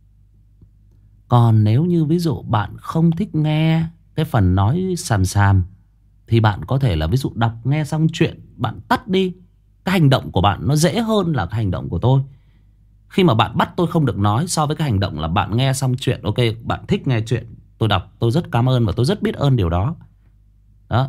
Còn nếu như ví dụ bạn không thích nghe cái phần nói xàm xàm thì bạn có thể là ví dụ đọc nghe xong chuyện bạn tắt đi. Cái hành động của bạn nó dễ hơn là cái hành động của tôi. Khi mà bạn bắt tôi không được nói, so với cái hành động là bạn nghe xong chuyện, ok, bạn thích nghe chuyện tôi đọc, tôi rất cảm ơn và tôi rất biết ơn điều đó. Đó.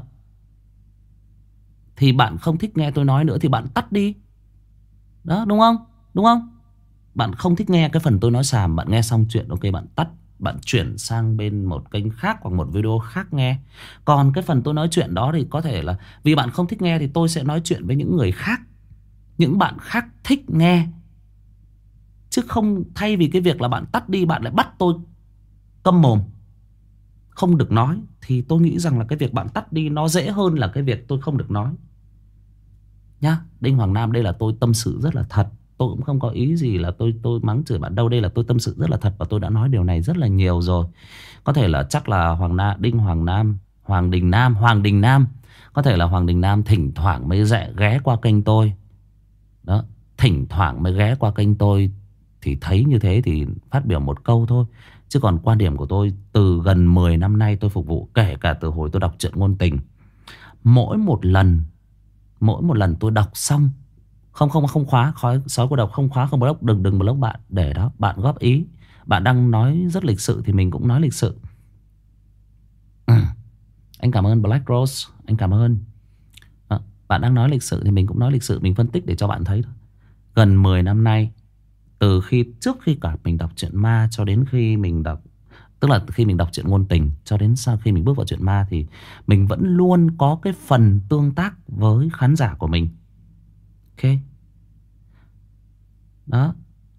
Thì bạn không thích nghe tôi nói nữa thì bạn tắt đi. Đó, đúng không? Đúng không? Bạn không thích nghe cái phần tôi nói xàm, bạn nghe xong chuyện, ok, bạn tắt, bạn chuyển sang bên một kênh khác hoặc một video khác nghe. Còn cái phần tôi nói chuyện đó thì có thể là vì bạn không thích nghe thì tôi sẽ nói chuyện với những người khác, những bạn khác thích nghe. Chứ không, thay vì cái việc là bạn tắt đi, bạn lại bắt tôi câm mồm không được nói, thì tôi nghĩ rằng là cái việc bạn tắt đi nó dễ hơn là cái việc tôi không được nói. Nhá, Đinh Hoàng Nam đây là tôi tâm sự rất là thật. Tôi cũng không có ý gì là tôi mắng chửi bạn đâu. Đây là tôi tâm sự rất là thật và tôi đã nói điều này rất là nhiều rồi. Có thể là chắc là Đinh Hoàng Nam, Hoàng Đình Nam. Có thể là Hoàng Đình Nam thỉnh thoảng mới ghé qua kênh tôi. Đó, thỉnh thoảng mới ghé qua kênh tôi thì thấy như thế thì phát biểu một câu thôi. Chứ còn quan điểm của tôi từ gần 10 năm nay tôi phục vụ, kể cả từ hồi tôi đọc truyện ngôn tình. Mỗi một lần tôi đọc xong, không khóa sói cô độc, không khóa, không block, đừng block bạn. Để đó, bạn góp ý. Bạn đang nói rất lịch sự thì mình cũng nói lịch sự. Anh cảm ơn Black Rose, anh cảm ơn. Bạn đang nói lịch sự thì mình cũng nói lịch sự, mình phân tích để cho bạn thấy thôi. Gần 10 năm nay, từ trước khi cả mình đọc truyện ma cho đến khi mình đọc, tức là khi mình đọc truyện ngôn tình cho đến sau khi mình bước vào truyện ma, thì mình vẫn luôn có cái phần tương tác với khán giả của mình. Ok. Đó.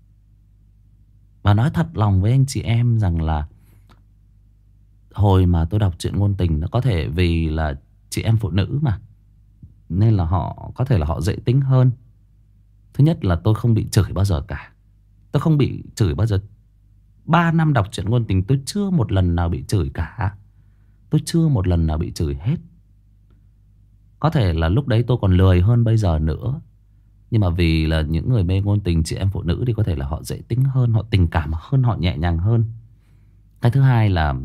Và nói thật lòng với anh chị em rằng là hồi mà tôi đọc truyện ngôn tình, nó có thể vì là chị em phụ nữ mà, nên là họ có thể là họ dễ tính hơn. Thứ nhất là tôi không bị chửi bao giờ cả. Tôi không bị chửi bao giờ. 3 năm đọc truyện ngôn tình tôi chưa một lần nào bị chửi cả. Tôi chưa một lần nào bị chửi hết. Có thể là lúc đấy tôi còn lười hơn bây giờ nữa. Nhưng mà vì là những người mê ngôn tình, chị em phụ nữ, thì có thể là họ dễ tính hơn, họ tình cảm hơn, họ nhẹ nhàng hơn. Cái thứ hai là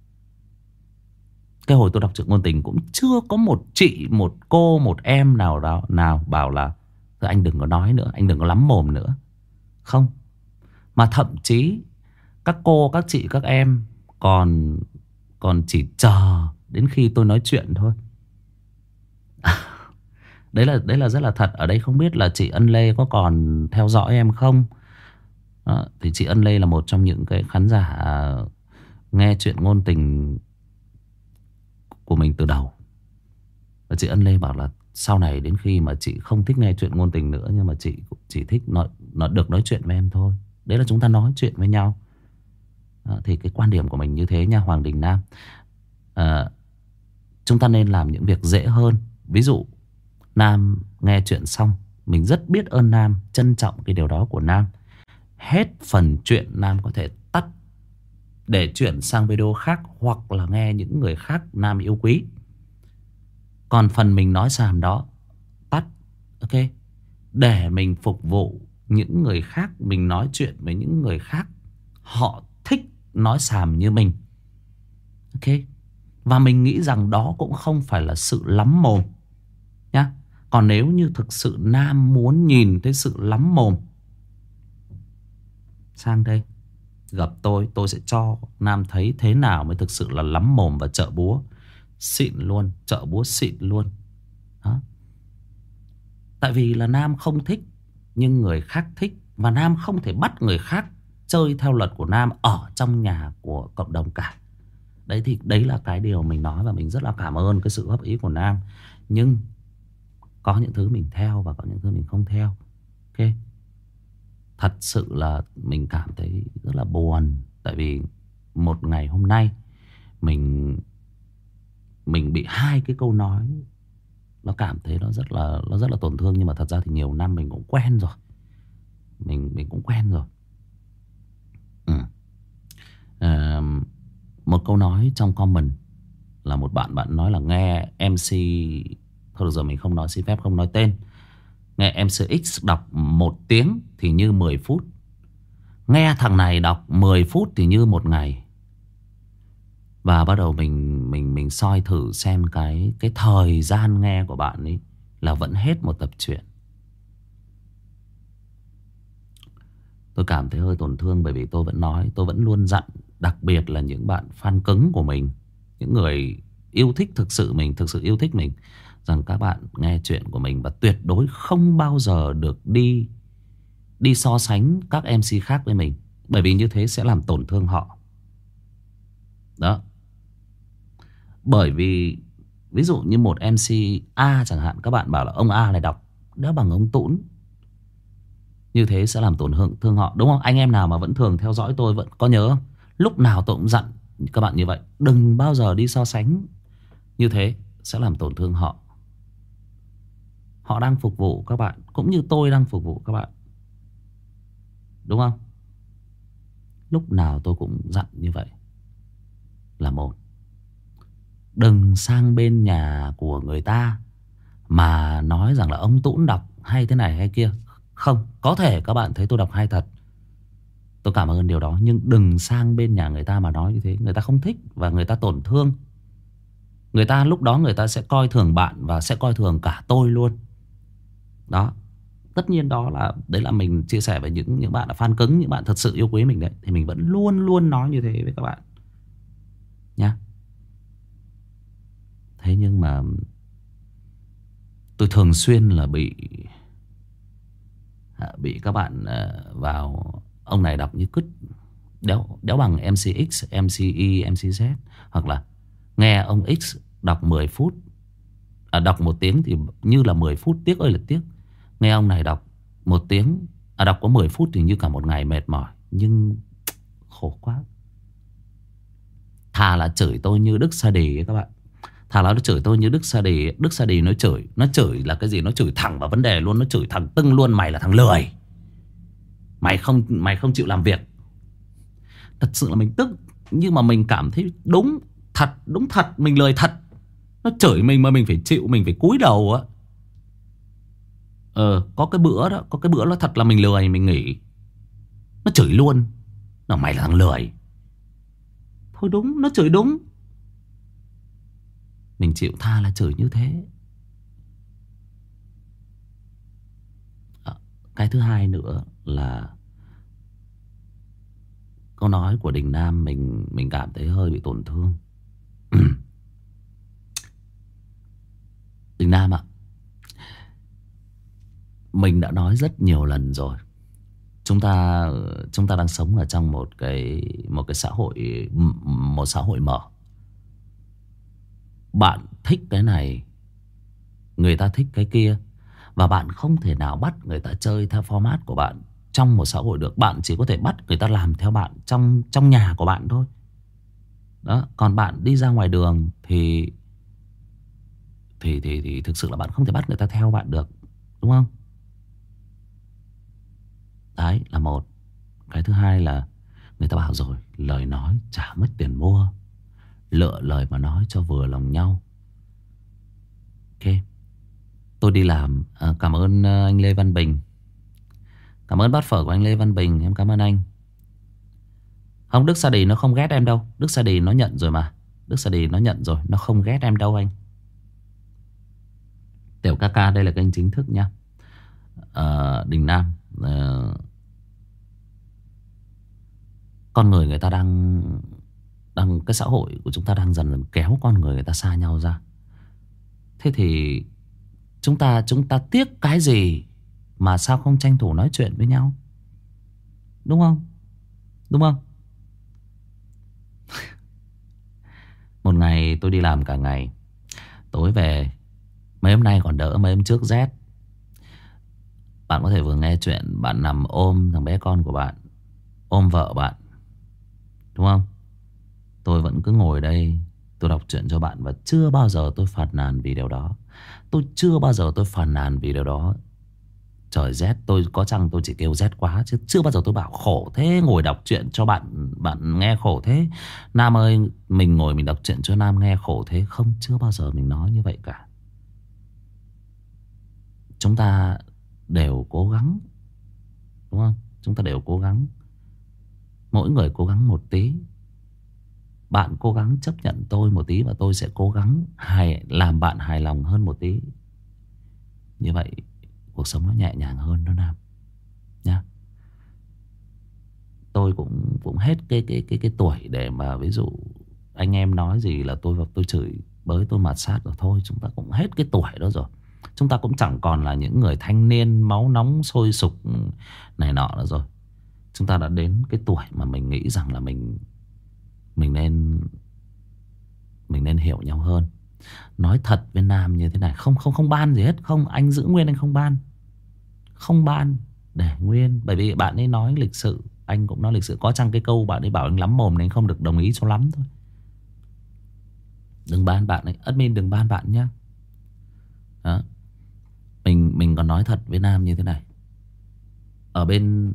cái hồi tôi đọc truyện ngôn tình cũng chưa có một chị, một cô, một em nào bảo là anh đừng có nói nữa, anh đừng có lắm mồm nữa. Không. Mà thậm chí các cô, các chị, các em còn chỉ chờ đến khi tôi nói chuyện thôi. Đấy là rất là thật. Ở đây không biết là chị Ân Lê có còn theo dõi em không. Đó, thì chị Ân Lê là một trong những cái khán giả nghe chuyện ngôn tình của mình từ đầu. Và chị Ân Lê bảo là sau này đến khi mà chị không thích nghe chuyện ngôn tình nữa, nhưng mà chị chỉ thích nó được nói chuyện với em thôi. Đấy là chúng ta nói chuyện với nhau. Đó, thì cái quan điểm của mình như thế nha Hoàng Đình Nam. Chúng ta nên làm những việc dễ hơn. Ví dụ Nam nghe chuyện xong, mình rất biết ơn Nam, trân trọng cái điều đó của Nam. Hết phần chuyện Nam có thể tắt để chuyển sang video khác, hoặc là nghe những người khác Nam yêu quý. Còn phần mình nói xàm đó tắt. Ok. Để mình phục vụ những người khác, mình nói chuyện với những người khác họ thích nói xàm như mình. Ok. Và mình nghĩ rằng đó cũng không phải là sự lắm mồm nhá. Còn nếu như thực sự Nam muốn nhìn thấy sự lắm mồm, sang đây gặp tôi sẽ cho Nam thấy thế nào mới thực sự là lắm mồm và chợ búa xịn luôn, chợ búa xịn luôn. Đó. Tại vì là Nam không thích, nhưng người khác thích. Và Nam không thể bắt người khác chơi theo luật của Nam ở trong nhà của cộng đồng cả. Đấy thì đấy là cái điều mình nói, và mình rất là cảm ơn cái sự góp ý của Nam. Nhưng có những thứ mình theo và có những thứ mình không theo. Ok. Thật sự là mình cảm thấy rất là buồn. Tại vì một ngày hôm nay mình bị hai cái câu nói, nó cảm thấy nó rất là tổn thương. Nhưng mà thật ra thì nhiều năm mình cũng quen rồi. Mình cũng quen rồi. Một câu nói trong comment là một bạn nói là nghe MC, thôi được rồi mình không nói, xin phép không nói tên. Nghe MC X đọc 1 tiếng thì như 10 phút. Nghe thằng này đọc 10 phút thì như 1 ngày. Và bắt đầu mình soi thử xem cái thời gian nghe của bạn ấy là vẫn hết một tập truyện. Tôi cảm thấy hơi tổn thương, bởi vì tôi vẫn nói, tôi vẫn luôn dặn, đặc biệt là những bạn fan cứng của mình, những người yêu thích thực sự mình, thực sự yêu thích mình, rằng các bạn nghe chuyện của mình và tuyệt đối không bao giờ được đi so sánh các MC khác với mình. Bởi vì như thế sẽ làm tổn thương họ. Đó. Bởi vì ví dụ như một MC A chẳng hạn, các bạn bảo là ông A này đọc đéo bằng ông Tũn, như thế sẽ làm tổn thương họ, đúng không? Anh em nào mà vẫn thường theo dõi tôi vẫn có nhớ không? Lúc nào tôi cũng dặn các bạn như vậy, đừng bao giờ đi so sánh, như thế sẽ làm tổn thương họ. Họ đang phục vụ các bạn, cũng như tôi đang phục vụ các bạn, đúng không? Lúc nào tôi cũng dặn như vậy. Là một, đừng sang bên nhà của người ta mà nói rằng là ông Tũn đọc hay thế này hay kia. Không, có thể các bạn thấy tôi đọc hay thật, tôi cảm ơn điều đó. Nhưng đừng sang bên nhà người ta mà nói như thế. Người ta không thích và người ta tổn thương. Người ta lúc đó người ta sẽ coi thường bạn và sẽ coi thường cả tôi luôn. Đó. Tất nhiên đấy là mình chia sẻ với những bạn là fan cứng, những bạn thật sự yêu quý mình đấy. Thì mình vẫn luôn luôn nói như thế với các bạn nhá. Thế nhưng mà tôi thường xuyên là bị các bạn vào ông này đọc như cứt, đéo bằng MC X, MC Y, MC Z. Hoặc là nghe ông X đọc 10 phút, đọc 1 tiếng thì như là 10 phút, tiếc ơi là tiếc. Nghe ông này đọc 1 tiếng, đọc có 10 phút thì như cả 1 ngày mệt mỏi. Nhưng khổ quá. Thà là chửi tôi như Đức Sa Đì ấy các bạn. Thà là nó chửi tôi như Đức Sa Đì. Đức Sa Đì nó chửi là cái gì? Nó chửi thẳng vào vấn đề luôn. Nó chửi thẳng tưng luôn: mày là thằng lười, mày không chịu làm việc. Thật sự là mình tức. Nhưng mà mình cảm thấy đúng thật, mình lười thật. Nó chửi mình mà mình phải chịu, mình phải cúi đầu á. Có cái bữa nó thật là mình lười, mình nghỉ. Nó chửi luôn: nó mày là thằng lười. Thôi đúng, nó chửi đúng, mình chịu, tha là chửi như thế. Cái thứ hai nữa là câu nói của Đình Nam, mình cảm thấy hơi bị tổn thương. Đình Nam ạ, mình đã nói rất nhiều lần rồi. Chúng ta đang sống ở trong một cái xã hội mở. Bạn thích cái này, người ta thích cái kia, và bạn không thể nào bắt người ta chơi theo format của bạn trong một xã hội được. Bạn chỉ có thể bắt người ta làm theo bạn trong nhà của bạn thôi. Đó, còn bạn đi ra ngoài đường thì thực sự là bạn không thể bắt người ta theo bạn được, đúng không? Đấy là một. Cái thứ hai là người ta bảo rồi, lời nói chả mất tiền mua, lựa lời mà nói cho vừa lòng nhau. Ok, tôi đi làm. Cảm ơn anh Lê Văn Bình. Cảm ơn bát phở của anh Lê Văn Bình. Em cảm ơn anh. Không, Đức Sa Đì nó không ghét em đâu. Đức Sa Đì nó nhận rồi mà. Đức Sa Đì nó nhận rồi, nó không ghét em đâu anh. Tiểu ca ca đây là kênh chính thức nhá. Đình Nam, con người ta đang cái xã hội của chúng ta đang dần dần kéo con người ta xa nhau ra. Thế thì chúng ta tiếc cái gì mà sao không tranh thủ nói chuyện với nhau, đúng không? Đúng không? Một ngày tôi đi làm cả ngày, tối về. Mấy hôm nay còn đỡ, mấy hôm trước rét. Bạn có thể vừa nghe chuyện, bạn nằm ôm thằng bé con của bạn, ôm vợ bạn, đúng không? Tôi vẫn cứ ngồi đây, tôi đọc truyện cho bạn. Và chưa bao giờ tôi phàn nàn vì điều đó. Tôi chưa bao giờ tôi phàn nàn vì điều đó. Trời rét, tôi có chăng tôi chỉ kêu rét quá, chứ chưa bao giờ tôi bảo khổ thế, ngồi đọc truyện cho bạn nghe khổ thế. Nam ơi, mình ngồi mình đọc truyện cho Nam nghe khổ thế. Không, chưa bao giờ mình nói như vậy cả. Chúng ta đều cố gắng, đúng không? Chúng ta đều cố gắng. Mỗi người cố gắng một tí. Bạn cố gắng chấp nhận tôi một tí, và tôi sẽ cố gắng làm bạn hài lòng hơn một tí. Như vậy cuộc sống nó nhẹ nhàng hơn đó Nam nhá. Tôi cũng hết cái tuổi để mà ví dụ anh em nói gì là tôi chửi bới, tôi mạt sát rồi thôi. Chúng ta cũng hết cái tuổi đó rồi. Chúng ta cũng chẳng còn là những người thanh niên máu nóng sôi sục này nọ nữa rồi. Chúng ta đã đến cái tuổi mà mình nghĩ rằng là mình nên hiểu nhau hơn. Nói thật với Nam như thế này, không ban gì hết. Không, anh giữ nguyên, anh không ban. Không ban, để nguyên. Bởi vì bạn ấy nói lịch sự, anh cũng nói lịch sự. Có chăng cái câu bạn ấy bảo anh lắm mồm nên anh không được đồng ý cho lắm thôi. Đừng ban bạn ấy, admin đừng ban bạn nhá. Đó. Mình còn nói thật với Nam như thế này. Ở bên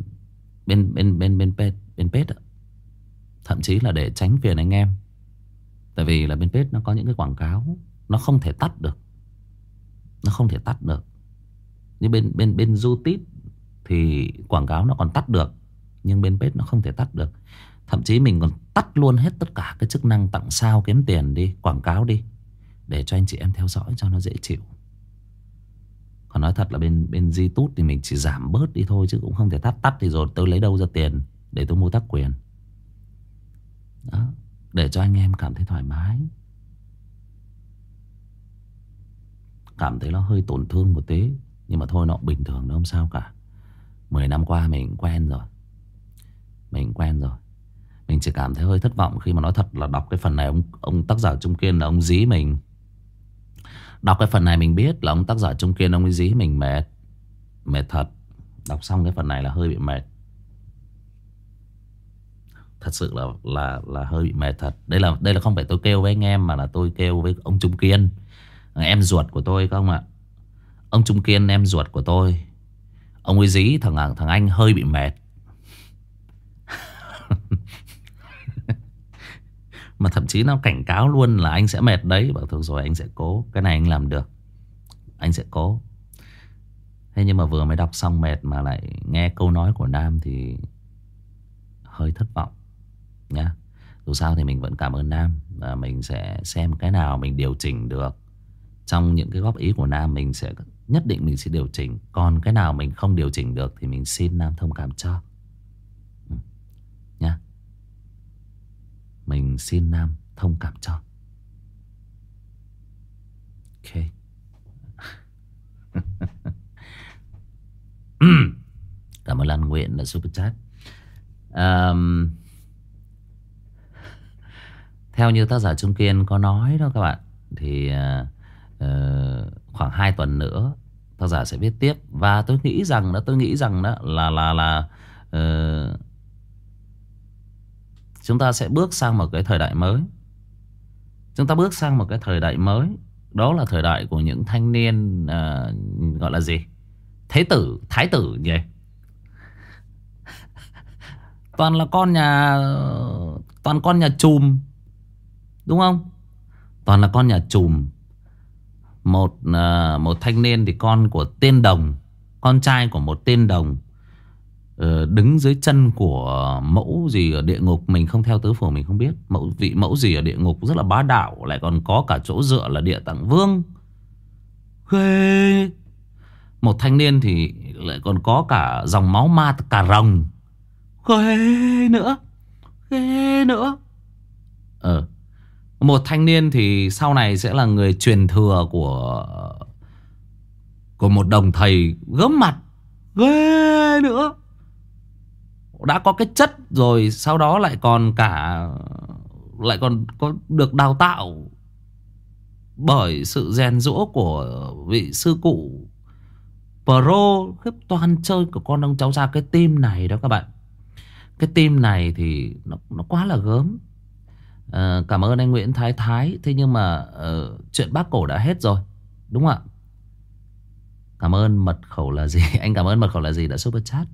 page thậm chí là để tránh phiền anh em. Tại vì là bên page nó có những cái quảng cáo nó không thể tắt được. Nó không thể tắt được. Như bên YouTube thì quảng cáo nó còn tắt được, nhưng bên page nó không thể tắt được. Thậm chí mình còn tắt luôn hết tất cả cái chức năng tặng sao kiếm tiền đi, quảng cáo đi, để cho anh chị em theo dõi cho nó dễ chịu. Còn nói thật là bên YouTube thì mình chỉ giảm bớt đi thôi, chứ cũng không thể tắt thì rồi tôi lấy đâu ra tiền để tôi mua tác quyền. Đó, để cho anh em cảm thấy thoải mái. Cảm thấy nó hơi tổn thương một tí, nhưng mà thôi, nó bình thường, nó không sao cả. 10 năm qua mình quen rồi. Mình chỉ cảm thấy hơi thất vọng khi mà nói thật là đọc cái phần này ông tác giả Trung Kiên là ông dí mình. Đọc cái phần này mình biết là ông tác giả Trung Kiên ông ấy dí mình mệt. Mệt thật. Đọc xong cái phần này là hơi bị mệt. Thật sự là hơi bị mệt thật. Đây là không phải tôi kêu với anh em, mà là tôi kêu với ông Trung Kiên, em ruột của tôi không ạ. Ông Trung Kiên em ruột của tôi, ông ấy dí thằng anh hơi bị mệt. Mà thậm chí nó cảnh cáo luôn là anh sẽ mệt đấy. Bảo thôi rồi anh sẽ cố. Cái này anh làm được, anh sẽ cố. Thế nhưng mà vừa mới đọc xong mệt, mà lại nghe câu nói của Nam thì hơi thất vọng nhá. Dù sao thì mình vẫn cảm ơn Nam, và mình sẽ xem cái nào mình điều chỉnh được. Trong những cái góp ý của Nam mình sẽ nhất định mình sẽ điều chỉnh. Còn cái nào mình không điều chỉnh được thì mình xin Nam thông cảm cho nhá. Mình xin Nam thông cảm cho. Ok. Cảm ơn Lan Nguyễn đã super chat. Theo như tác giả Trung Kiên có nói đó các bạn, thì khoảng 2 tuần nữa tác giả sẽ viết tiếp. Và tôi nghĩ rằng đó là chúng ta sẽ bước sang một cái thời đại mới. Chúng ta bước sang một cái thời đại mới. Đó là thời đại của những thanh niên gọi là gì? Thái tử nhỉ? Toàn con nhà trùm, đúng không? Toàn là con nhà trùm. Một thanh niên thì con của tên đồng, con trai của một tên đồng, đứng dưới chân của mẫu gì ở địa ngục. Mình không theo tứ phủ mình không biết. Vị mẫu gì ở địa ngục rất là bá đạo, lại còn có cả chỗ dựa là địa tạng vương. Ghê. Một thanh niên thì lại còn có cả dòng máu ma cà rồng. Ghê nữa. Ghê nữa. Một thanh niên thì sau này sẽ là người truyền thừa của một đồng thầy gớm mặt. Ghê nữa. Đã có cái chất rồi, sau đó lại còn có được đào tạo bởi sự rèn giũa của vị sư cụ pro. Khiếp, toàn chơi của con ông cháu ra cái team này đó các bạn. Cái team này thì nó quá là gớm. Cảm ơn anh Nguyễn Thái Thái. Thế nhưng mà chuyện bác cổ đã hết rồi, đúng không ạ? Cảm ơn mật khẩu là gì? Anh cảm ơn mật khẩu là gì đã super chat.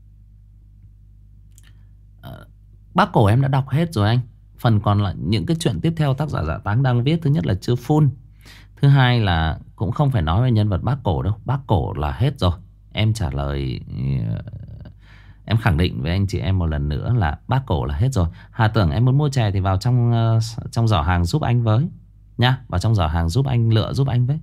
Bác cổ em đã đọc hết rồi anh. Phần còn lại những cái chuyện tiếp theo tác giả Dạ Táng đang viết, thứ nhất là chưa full, thứ hai là cũng không phải nói về nhân vật bác cổ đâu. Bác cổ là hết rồi. Em trả lời, em khẳng định với anh chị em một lần nữa là bác cổ là hết rồi. Hà Tưởng em muốn mua chè thì vào trong giỏ hàng giúp anh với nhá. Vào trong giỏ hàng giúp anh lựa giúp anh với.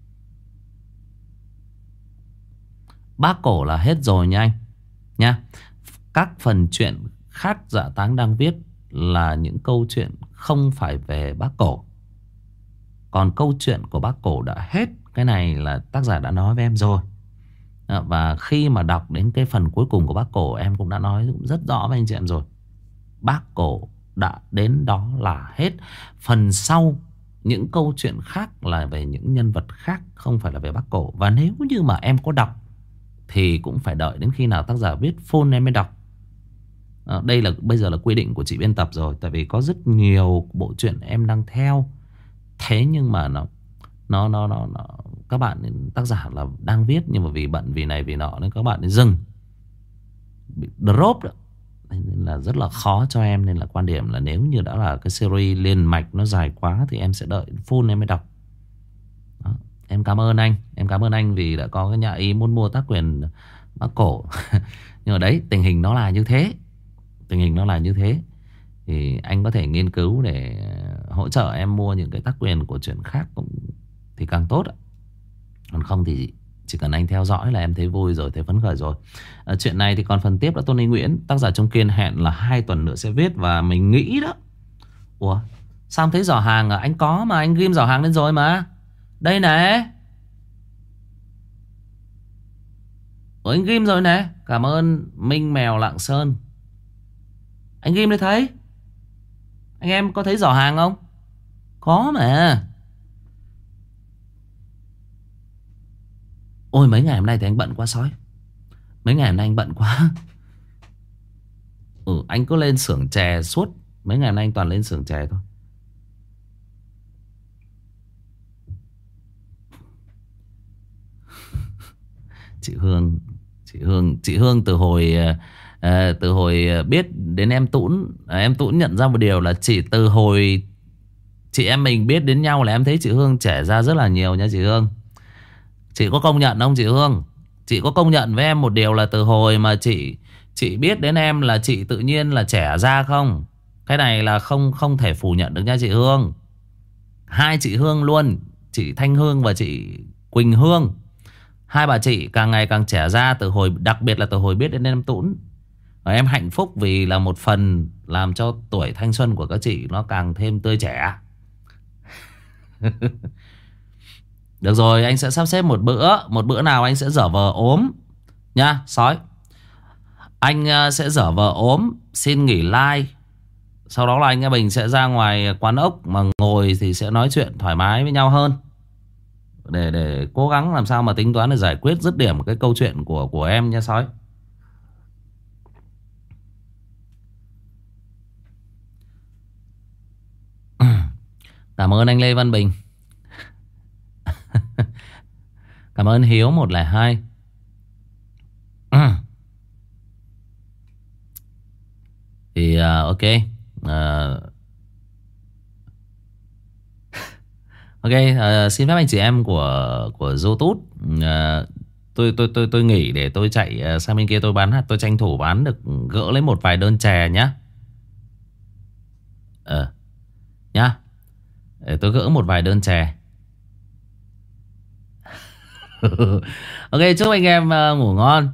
Bác cổ là hết rồi nha anh nhá. Các phần chuyện khác Dạ Táng đang viết là những câu chuyện không phải về bác cổ. Còn câu chuyện của bác cổ đã hết. Cái này là tác giả đã nói với em rồi. Và khi mà đọc đến cái phần cuối cùng của bác cổ, em cũng đã nói rất rõ với anh chị em rồi. Bác cổ đã đến đó là hết. Phần sau những câu chuyện khác là về những nhân vật khác, không phải là về bác cổ. Và nếu như mà em có đọc thì cũng phải đợi đến khi nào tác giả viết full em mới đọc. Đây là bây giờ là quy định của chị biên tập rồi. Tại vì có rất nhiều bộ truyện em đang theo. Thế nhưng mà nó các bạn tác giả là đang viết nhưng mà vì bận vì này vì nọ nên các bạn ấy dừng, bị drop đó. Nên là rất là khó cho em. Nên là quan điểm là nếu như đã là cái series liên mạch nó dài quá thì em sẽ đợi full em mới đọc đó. Em cảm ơn anh. Em cảm ơn anh vì đã có cái nhà ý muốn mua tác quyền bác cổ. Nhưng mà đấy, tình hình nó là như thế. Tình hình nó là như thế. Thì anh có thể nghiên cứu để hỗ trợ em mua những cái tác quyền của chuyện khác cũng thì càng tốt ạ. Còn không thì chỉ cần anh theo dõi là em thấy vui rồi, thấy phấn khởi rồi. Chuyện này thì còn phần tiếp là Tony Nguyễn, tác giả Trung Kiên hẹn là 2 tuần nữa sẽ viết. Và mình nghĩ đó, ủa sao em thấy giỏ hàng à? Anh có mà, anh ghim giỏ hàng lên rồi mà. Đây này. Ủa anh ghim rồi này. Cảm ơn Minh Mèo Lạng Sơn. Anh ghim đấy thấy. Anh em có thấy giỏ hàng không? Có mà. Ôi mấy ngày hôm nay thì anh bận quá sói. Mấy ngày hôm nay anh bận quá. Anh cứ lên xưởng chè suốt. Mấy ngày hôm nay anh toàn lên xưởng chè thôi. Chị Hương từ hồi biết đến em Tũn nhận ra một điều là chỉ từ hồi chị em mình biết đến nhau là em thấy chị Hương trẻ ra rất là nhiều nha chị Hương. Chị có công nhận không chị Hương? Chị có công nhận với em một điều là từ hồi mà chị biết đến em là chị tự nhiên là trẻ ra không? Cái này là không thể phủ nhận được nha chị Hương. Hai chị Hương luôn, chị Thanh Hương và chị Quỳnh Hương. Hai bà chị càng ngày càng trẻ ra từ hồi, đặc biệt là từ hồi biết đến em Tũn. Và em hạnh phúc vì là một phần làm cho tuổi thanh xuân của các chị nó càng thêm tươi trẻ. Được rồi, anh sẽ sắp xếp một bữa nào anh sẽ dở vờ ốm nha, sói. Anh sẽ dở vờ ốm, xin nghỉ live. Sau đó là anh em mình sẽ ra ngoài quán ốc mà ngồi thì sẽ nói chuyện thoải mái với nhau hơn. Để cố gắng làm sao mà tính toán để giải quyết dứt điểm cái câu chuyện của em nha sói. Cảm ơn anh Lê Văn Bình. Cảm ơn Hiếu 102. Thì ok. Ok, xin phép anh chị em của YouTube. Tôi nghỉ để tôi chạy sang bên kia tôi bán, tôi tranh thủ bán được gỡ lấy một vài đơn chè nhá. Nhá. Để tôi gỡ một vài đơn chè. Ok, chúc anh em ngủ ngon.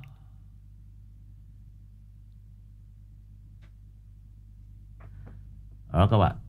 Đó các bạn.